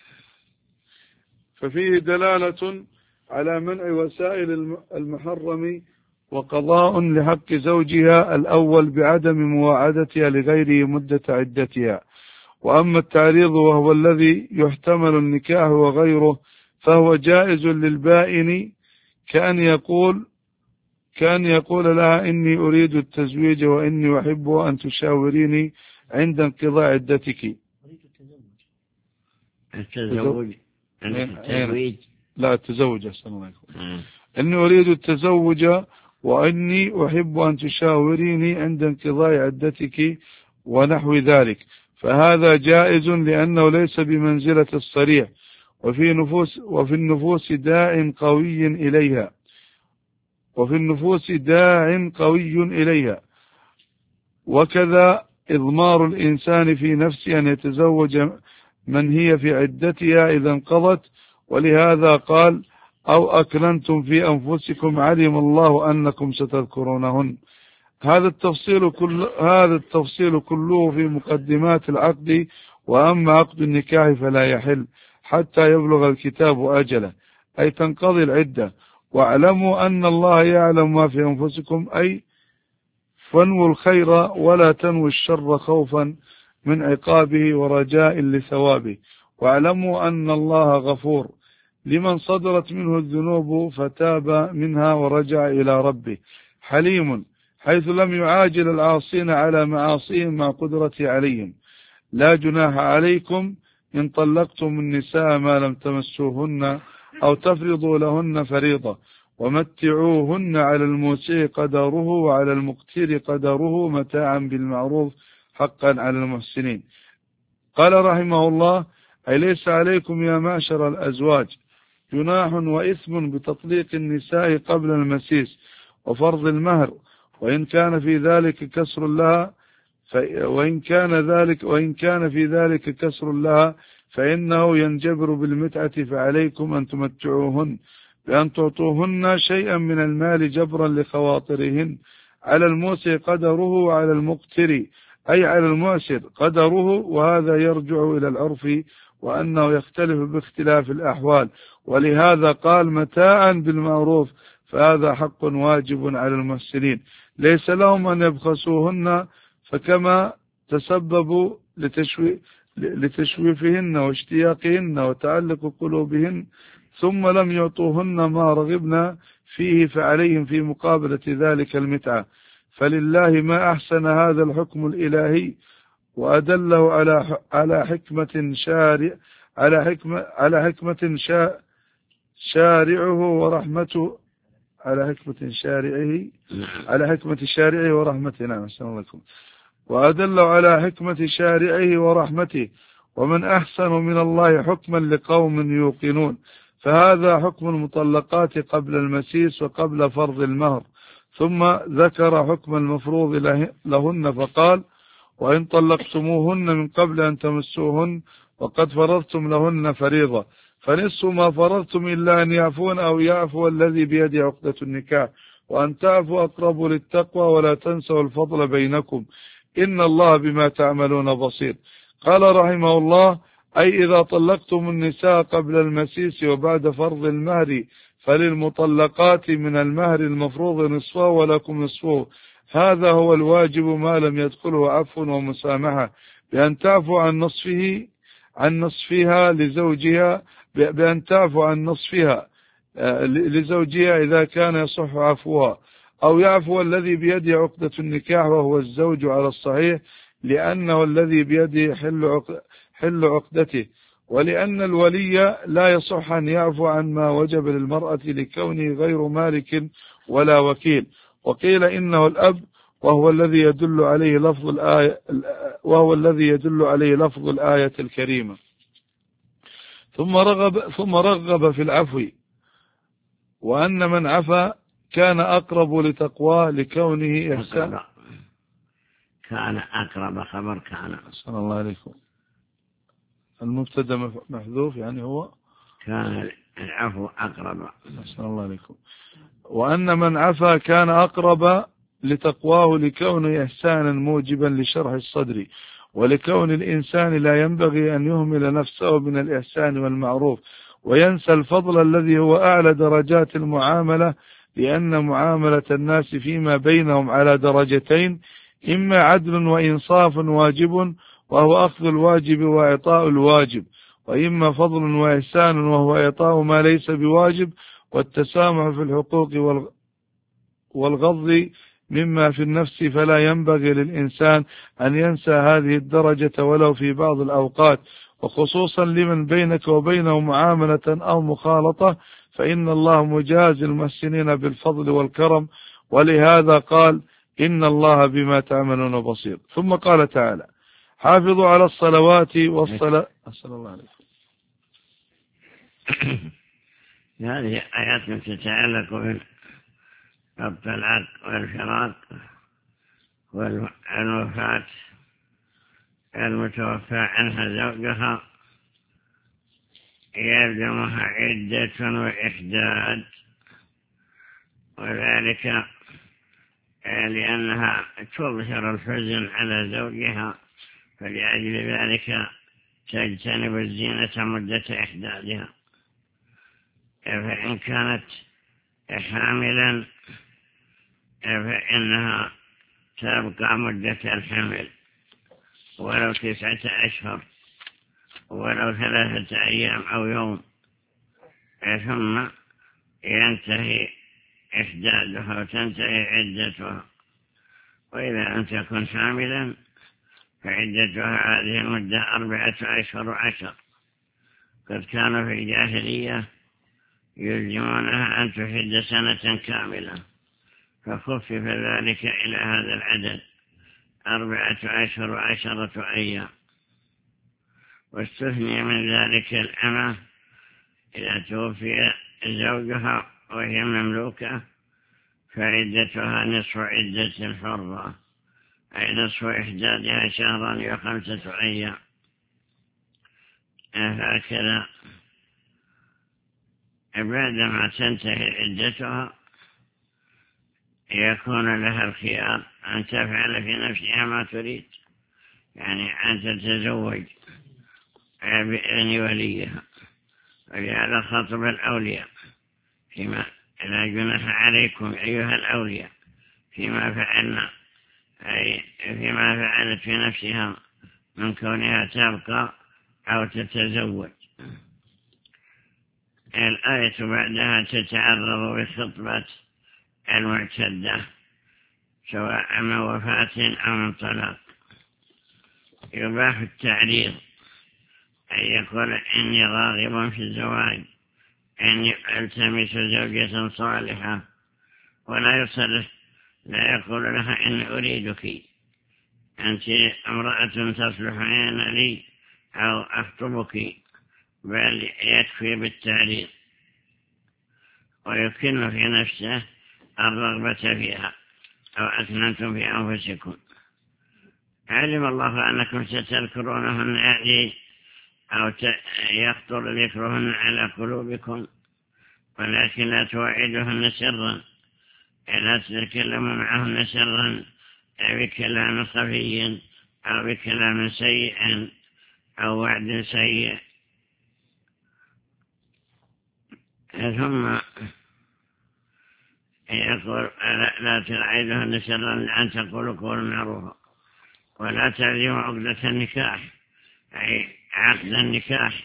[SPEAKER 11] ففيه دلالة على منع وسائل المحرم وقضاء لحق زوجها الأول بعدم مواعدتها لغيره مدة عدتها. وأما التعريض وهو الذي يحتمل النكاح وغيره فهو جائز للبائن، كأن يقول كأن يقول لها إني أريد التزويج وإني أحب أن تشاوريني عند انقضاء عدتك.
[SPEAKER 2] التزوج التزويج
[SPEAKER 11] لا التزوج السلام عليكم. إني أريد التزوج وإني أحب أن تشاوريني عند انقضاء عدتك ونحو ذلك، فهذا جائز لأنه ليس بمنزلة الصريح، وفي نفوس وفي النفوس داع قوي إليها وفي النفوس داع قوي إليها وكذا إضمار الإنسان في نفسه أن يتزوج من هي في عدتها إذا انقضت. ولهذا قال أو أكننتم في أنفسكم علم الله أنكم ستذكرونهن. هذا التفصيل كل هذا التفصيل كله في مقدمات العقد، وأما عقد النكاح فلا يحل حتى يبلغ الكتاب أجله، أي تنقضي العدة. واعلموا أن الله يعلم ما في أنفسكم، أي فانووا الخير ولا تنووا الشر خوفا من عقابه ورجاء لثوابه. واعلموا أن الله غفور لمن صدرت منه الذنوب فتاب منها ورجع إلى ربه، حليم حيث لم يعاجل العاصين على معاصيهم مع قدرته عليهم. لا جناح عليكم إن طلقتم النساء ما لم تمسوهن أو تفرضوا لهن فريضة، ومتعوهن على الموسع قدره وعلى المقتر قدره متاعا بالمعروف حقا على المحسنين. قال رحمه الله أي ليس عليكم يا معشر الأزواج جناح وإثم بتطليق النساء قبل المسيس وفرض المهر، وإن كان في ذلك كسر لها وإن كان ذلك وإن كان في ذلك كسر لها فإنه ينجبر بالمتعة، فعليكم أن تمتعوهن بأن تعطوهن شيئا من المال جبرا لخواطرهن، على الموسع قدره وعلى المقتر أي على المعسر قدره، وهذا يرجع إلى العرف وأنه يختلف باختلاف الأحوال، ولهذا قال متاعا بالمعروف، فهذا حق واجب على المحسنين، ليس لهم أن يبخسوهن، فكما تسببوا لتشويفهن واشتياقهن وتعلق قلوبهن ثم لم يعطوهن ما رغبنا فيه فعليهم في مقابلة ذلك المتعة. فلله ما أحسن هذا الحكم الإلهي وأدله على على حكمة شارع على حكمة على حكمة شارعه ورحمته على حكمة شارعه على حكمة شارعه ورحمته. نعم السلام عليكم. وأدله على حكمة شارعه ورحمته، ومن أحسن من الله حكما لقوم يوقنون. فهذا حكم المطلقات قبل المسيس وقبل فرض المهر، ثم ذكر حكم المفروض لهن فقال وإن طلقتموهن من قبل أن تمسوهن وقد فرضتم لهن فريضة فنصف ما فرضتم إلا أن يعفون أو يعفو الذي بيده عقدة النكاح، وأن تعفوا أقرب للتقوى ولا تنسوا الفضل بينكم إن الله بما تعملون بصير. قال رحمه الله أي إذا طلقتم النساء قبل المسيس وبعد فرض المهر فللمطلقات من المهر المفروض نصفه ولكم نصفه، هذا هو الواجب ما لم يدخله عفو ومسامحة، بأن تعفو عن نصفه عن نصفها لزوجها بأن تعفو عن نصفها لزوجها إذا كان يصح عفوها، أو يعفو الذي بيده عقدة النكاح وهو الزوج على الصحيح، لأنه الذي بيده حل حل عقدته، ولأن الولي لا يصح أن يعفو عن ما وجب للمرأة لكونه غير مالك ولا وكيل. وقيل إنه الأب وهو الذي يدل عليه لفظ الآية وهو الذي يدل عليه لفظ الآية الكريمة. ثم رغب ثم رغب في العفو، وأن من عفا كان أقرب لتقواه لكونه إحسان.
[SPEAKER 2] كان أقرب خبر كان.
[SPEAKER 11] صلى الله عليكم. المبتدا محذوف يعني هو
[SPEAKER 2] كان العفو أقرب.
[SPEAKER 11] صلى الله عليكم. وأن من عفا كان أقرب لتقواه لكونه إحسانا موجبا لشرح الصدر، ولكون الإنسان لا ينبغي أن يهمل نفسه من الإحسان والمعروف وينسى الفضل الذي هو أعلى درجات المعاملة، لأن معاملة الناس فيما بينهم على درجتين: إما عدل وإنصاف واجب وهو أخذ الواجب وإعطاء الواجب، وإما فضل وإحسان وهو إعطاء ما ليس بواجب والتسامح في الحقوق والغض مما في النفس. فلا ينبغي للإنسان أن ينسى هذه الدرجة ولو في بعض الأوقات، وخصوصا لمن بينك وبينه معاملة أو مخالطة، فإن الله مجازي المحسنين بالفضل والكرم. ولهذا قال: إن الله بما تعملون بصير. ثم قال تعالى: حافظوا على الصلوات والصلاة. صلى الله عليه وسلم.
[SPEAKER 2] هذه آيات تتعلق بالطلاق والفراق والوفاة، المتوفى عنها زوجها يلزمها عدة وإحداد، وذلك لأنها تظهر الحزن على زوجها، فلأجل ذلك تجتنب الزينة مدة إحدادها. فإن كانت حاملا فإنها تبقى مدة الحمل ولو تسعة أشهر ولو ثلاثة أيام أو يوم، ثم ينتهي إحدادها وتنتهي عدتها. وإذا لم تكن حاملا فعدتها هذه المدة أربعة أشهر وعشر. قد كانوا في الجاهلية يلزمونها أن تحد سنة كاملة، فخفف ذلك إلى هذا العدد أربعة أشهر وعشرة أيام. واستثني من ذلك الأمة إذا توفي زوجها وهي مملوكة فعدتها نصف عدة الحرة، أي نصف إحدادها شهرا وخمسة أيام. هكذا بعدما تنتهي عدتها يكون لها الخيار أن تفعل في نفسها ما تريد، يعني أن تتزوج بإذن وليها. ولهذا خطب الأولياء فيما لا جناح عليكم أيها الأولياء فيما فعلنا، أي فيما فعلت في نفسها من كونها تبقى أو تتزوج. الآية بعدها تتعرض بالخطبة المعتدة سواء من وفاة أو من طلاق. يباح التعريض، أن يقول إني راغب في الزواج، إني ألتمس زوجة صالحة، ولا يصرح، لا يقول لها إني أريدك، أنت امرأة تصلحين لي أو أخطبك، بل يكفي بالتعريض ويكن في نفسه الرغبة فيها أو أكننتم في أنفسكم. علم الله أنكم ستذكرونهن يعني أو يخطر ذكرهن على قلوبكم، ولكن لا توعدهن سرا، لا تتكلموا معهن سرا بكلام خفي أو بكلام سيء أو وعد سيء. ثم يقول لا توعدهن سرا لأن تقولوا قولا معروفا، ولا تعزموا عقدة النكاح، أي عقد النكاح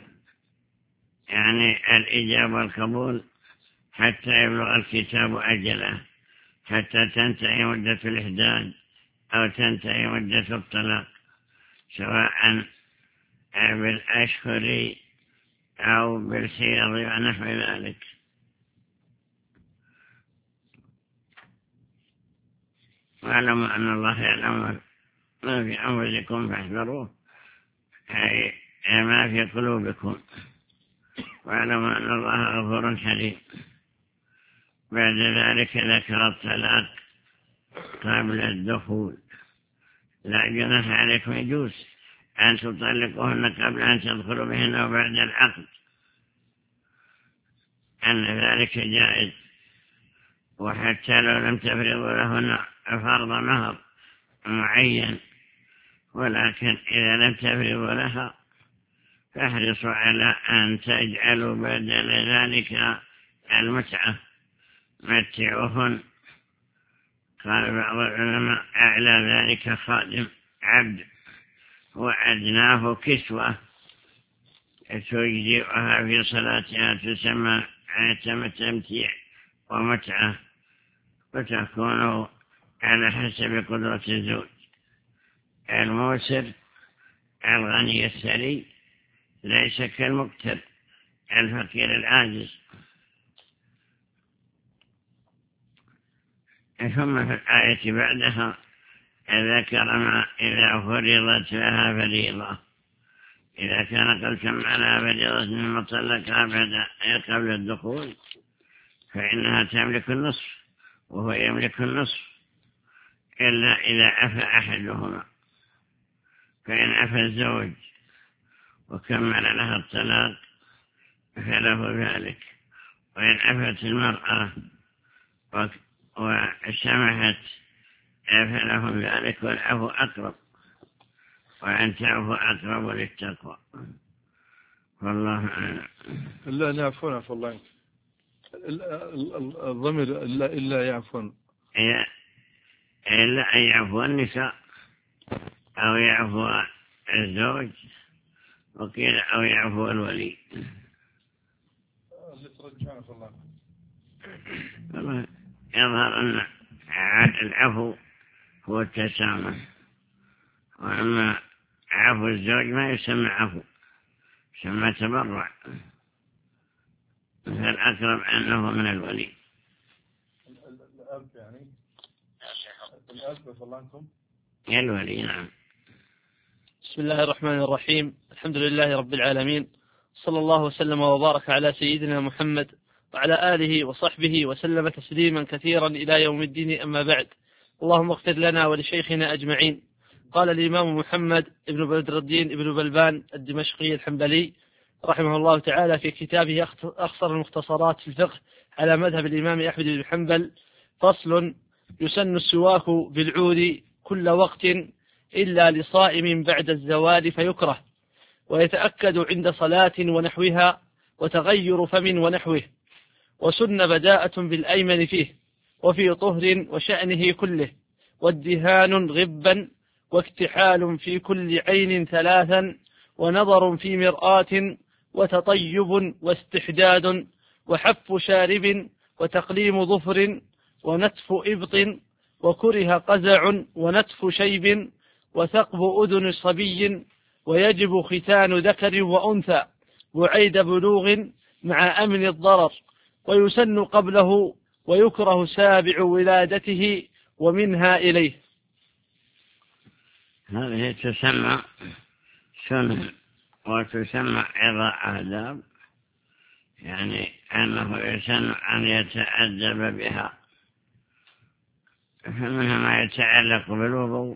[SPEAKER 2] يعني الإجابة والقبول حتى يبلغ الكتاب أجله، حتى تنتهي مدة الإحداد أو تنتهي مدة الطلاق، سواء بالأشهر أو بالحيض ونحو ذلك. واعلموا أن الله يعلم ما في أنفسكم فاحذروه، أي ما في قلوبكم، واعلموا أن الله غفور حليم. بعد ذلك ذكر الطلاق قبل الدخول. لا جناح عليكم، يجوز أن تطلقوهن قبل أن تدخلوا بهن وبعد العقد، أن ذلك جائز. وحتى لو لم تفرضوا لهن فرض مهر معين، ولكن إذا لم تفرضوا لها فاحرصوا على أن تجعلوا بدل ذلك المتعة، متعوهن. قال بعض العلماء أعلى ذلك خادم عبد وأدناه كسوة تجزئها في صلاتها، تسمى تمتيع ومتعة، وتكون على حسب قدرة الزوج. الموسر الغني الثري ليس كالمقتر الفقير العاجز. ثم في الآية بعدها ذكر ما إذا فرضت لها فريضة، إذا كان قد تم على فريضة المطلقة قبل الدخول فإنها تملك النصف وهو يملك النصف، إلا إذا أفى أحدهما. فإن أفى الزوج وكمل لها الطلاق فله ذلك، وإن أفت المرأة وسمحت فلهم ذلك، والعفو أقرب، وأن تعفو أقرب للتقوى. والله أعلم.
[SPEAKER 11] لا نعفون عفو الله الضمير إلا, إلا يعفون
[SPEAKER 2] إلا أن يعفو النساء أو يعفو الزوج، وقيل أو يعفو الولي. يظهر أن العفو هو التسامح، وأما عفو الزوج ما يسمى عفو، يسمى تبرع، فالأقرب أنه من الولي.
[SPEAKER 11] الأب يعني الأب صلى الله عنكم
[SPEAKER 2] الولي. نعم.
[SPEAKER 12] بسم الله الرحمن الرحيم. الحمد لله رب العالمين، صلى الله وسلم وبارك على سيدنا محمد وعلى آله وصحبه وسلم تسليما كثيرا إلى يوم الدين. أما بعد، اللهم اغفر لنا ولشيخنا أجمعين. قال الإمام محمد ابن بدر الدين ابن بلبان الدمشقي الحنبلي رحمه الله تعالى في كتابه أخصر المختصرات في الفقه على مذهب الإمام أحمد بن حنبل: فصل: يسن السواك بالعود كل وقت إلا لصائم بعد الزوال فيكره، ويتأكد عند صلاة ونحوها وتغير فم ونحوه، وسن بداءة بالأيمن فيه وفي طهر وشأنه كله، والدهان غبا، واكتحال في كل عين ثلاثا، ونظر في مرآة، وتطيب واستحداد، وحف شارب، وتقليم ظفر، ونتف إبط، وكره قزع ونتف شيب، وثقب أذن صبي، ويجب ختان ذكر وأنثى بعيد بلوغ مع أمن الضرر، ويسن قبله، ويكره سابع ولادته ومنها إليه.
[SPEAKER 2] هذه تسمى سنن وتسمى أيضا آداب، يعني أنه يسن أن يتأدب بها، فمنها ما يتعلق بالوضوء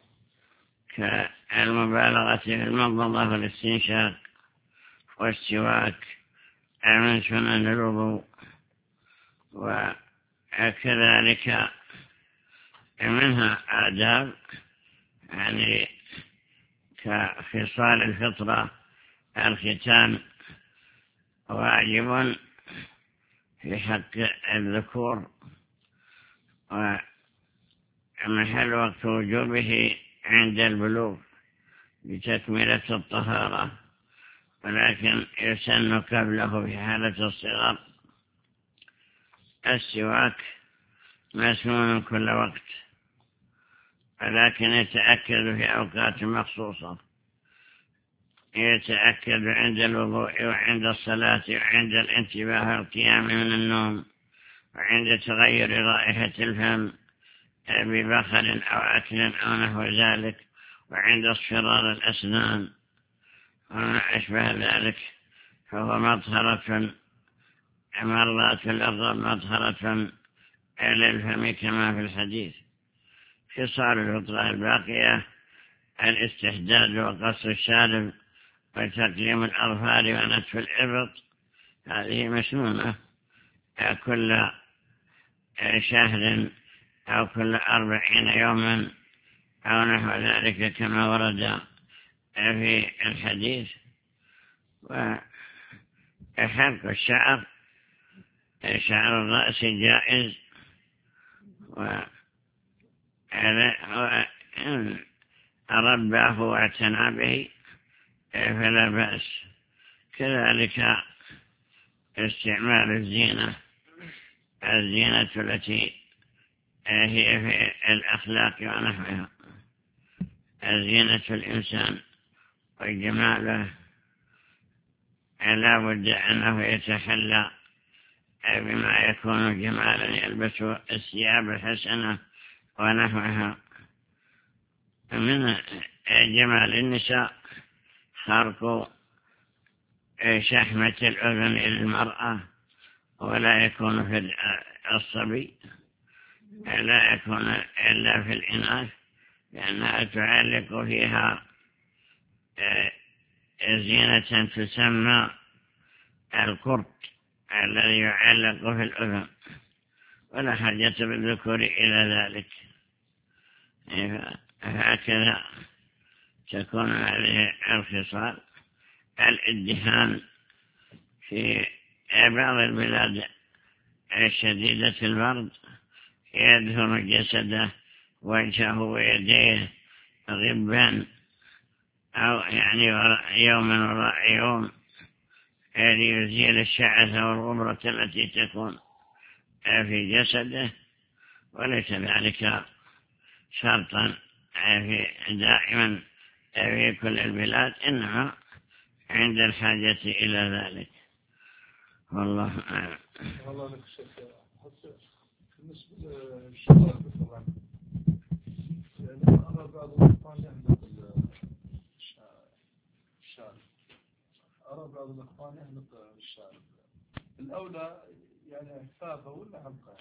[SPEAKER 2] كالمبالغة في المضمضة والاستنشاق والسواك من سنن الوضوء، وكذلك منها آداب يعني كخصال الفطرة. الختان واجب في حق الذكور، ومحل وقت وجوبه عند البلوغ بتكملة الطهارة، ولكن يسن قبله في حالة الصغر. السواك مسنون كل وقت، ولكن يتأكد في أوقات مخصوصة، يتأكد عند الوضوء وعند الصلاة وعند الانتباه والقيام من النوم، وعند تغير رائحة الفم ببخر أو أكل أو نحو ذلك، وعند اصفرار الأسنان وما أشبه ذلك، فهو مطهرة مرضات الأرض، مطهرة للفم كما في الحديث. خصال الفطرة الباقية الاستحداد وقص الشارب وتقليم الأظفار ونتف الإبط، هذه مسنونة كل شهر أو كل أربعين يوما أو نحو ذلك كما ورد في الحديث. وحلق الشعر شعر الرأس جائز، وإن رباه واعتنى به فلا بأس. كذلك استعمال الزينة الزينة التي هي في الأخلاق ونحوها، زينة الإنسان وجماله، لا بد أنه يتحلى بما يكون جمالا، يلبس الثياب الحسنة ونحوها. من جمال النساء خرق شحمة الأذن للمرأة، ولا يكون في الصبي، لا يكون إلا في الإناث، لأنها تعلق فيها زينة تسمى القرط الذي يعلق في الأذن، ولا حاجة بالذكور إلى ذلك. هكذا تكون هذه الخصال. الادهان في بعض البلاد الشديدة البرد يدهن جسده وجهه ويديه غبا، أو يعني يوما وراء يوم، ليزيل الشعث والغبرة التي تكون في جسده. وليس ذلك شرطا في دائما في كل البلاد، إنما عند الحاجة إلى ذلك. والله أعلم.
[SPEAKER 7] والله لك شيخ، بالنسبة للشباب طبعا، يعني أرى بعض الأخوان يحلق الشارب، أرى بعض الأخوان يحلق الشارب، الأولى يعني إحفافه ولا حلقه؟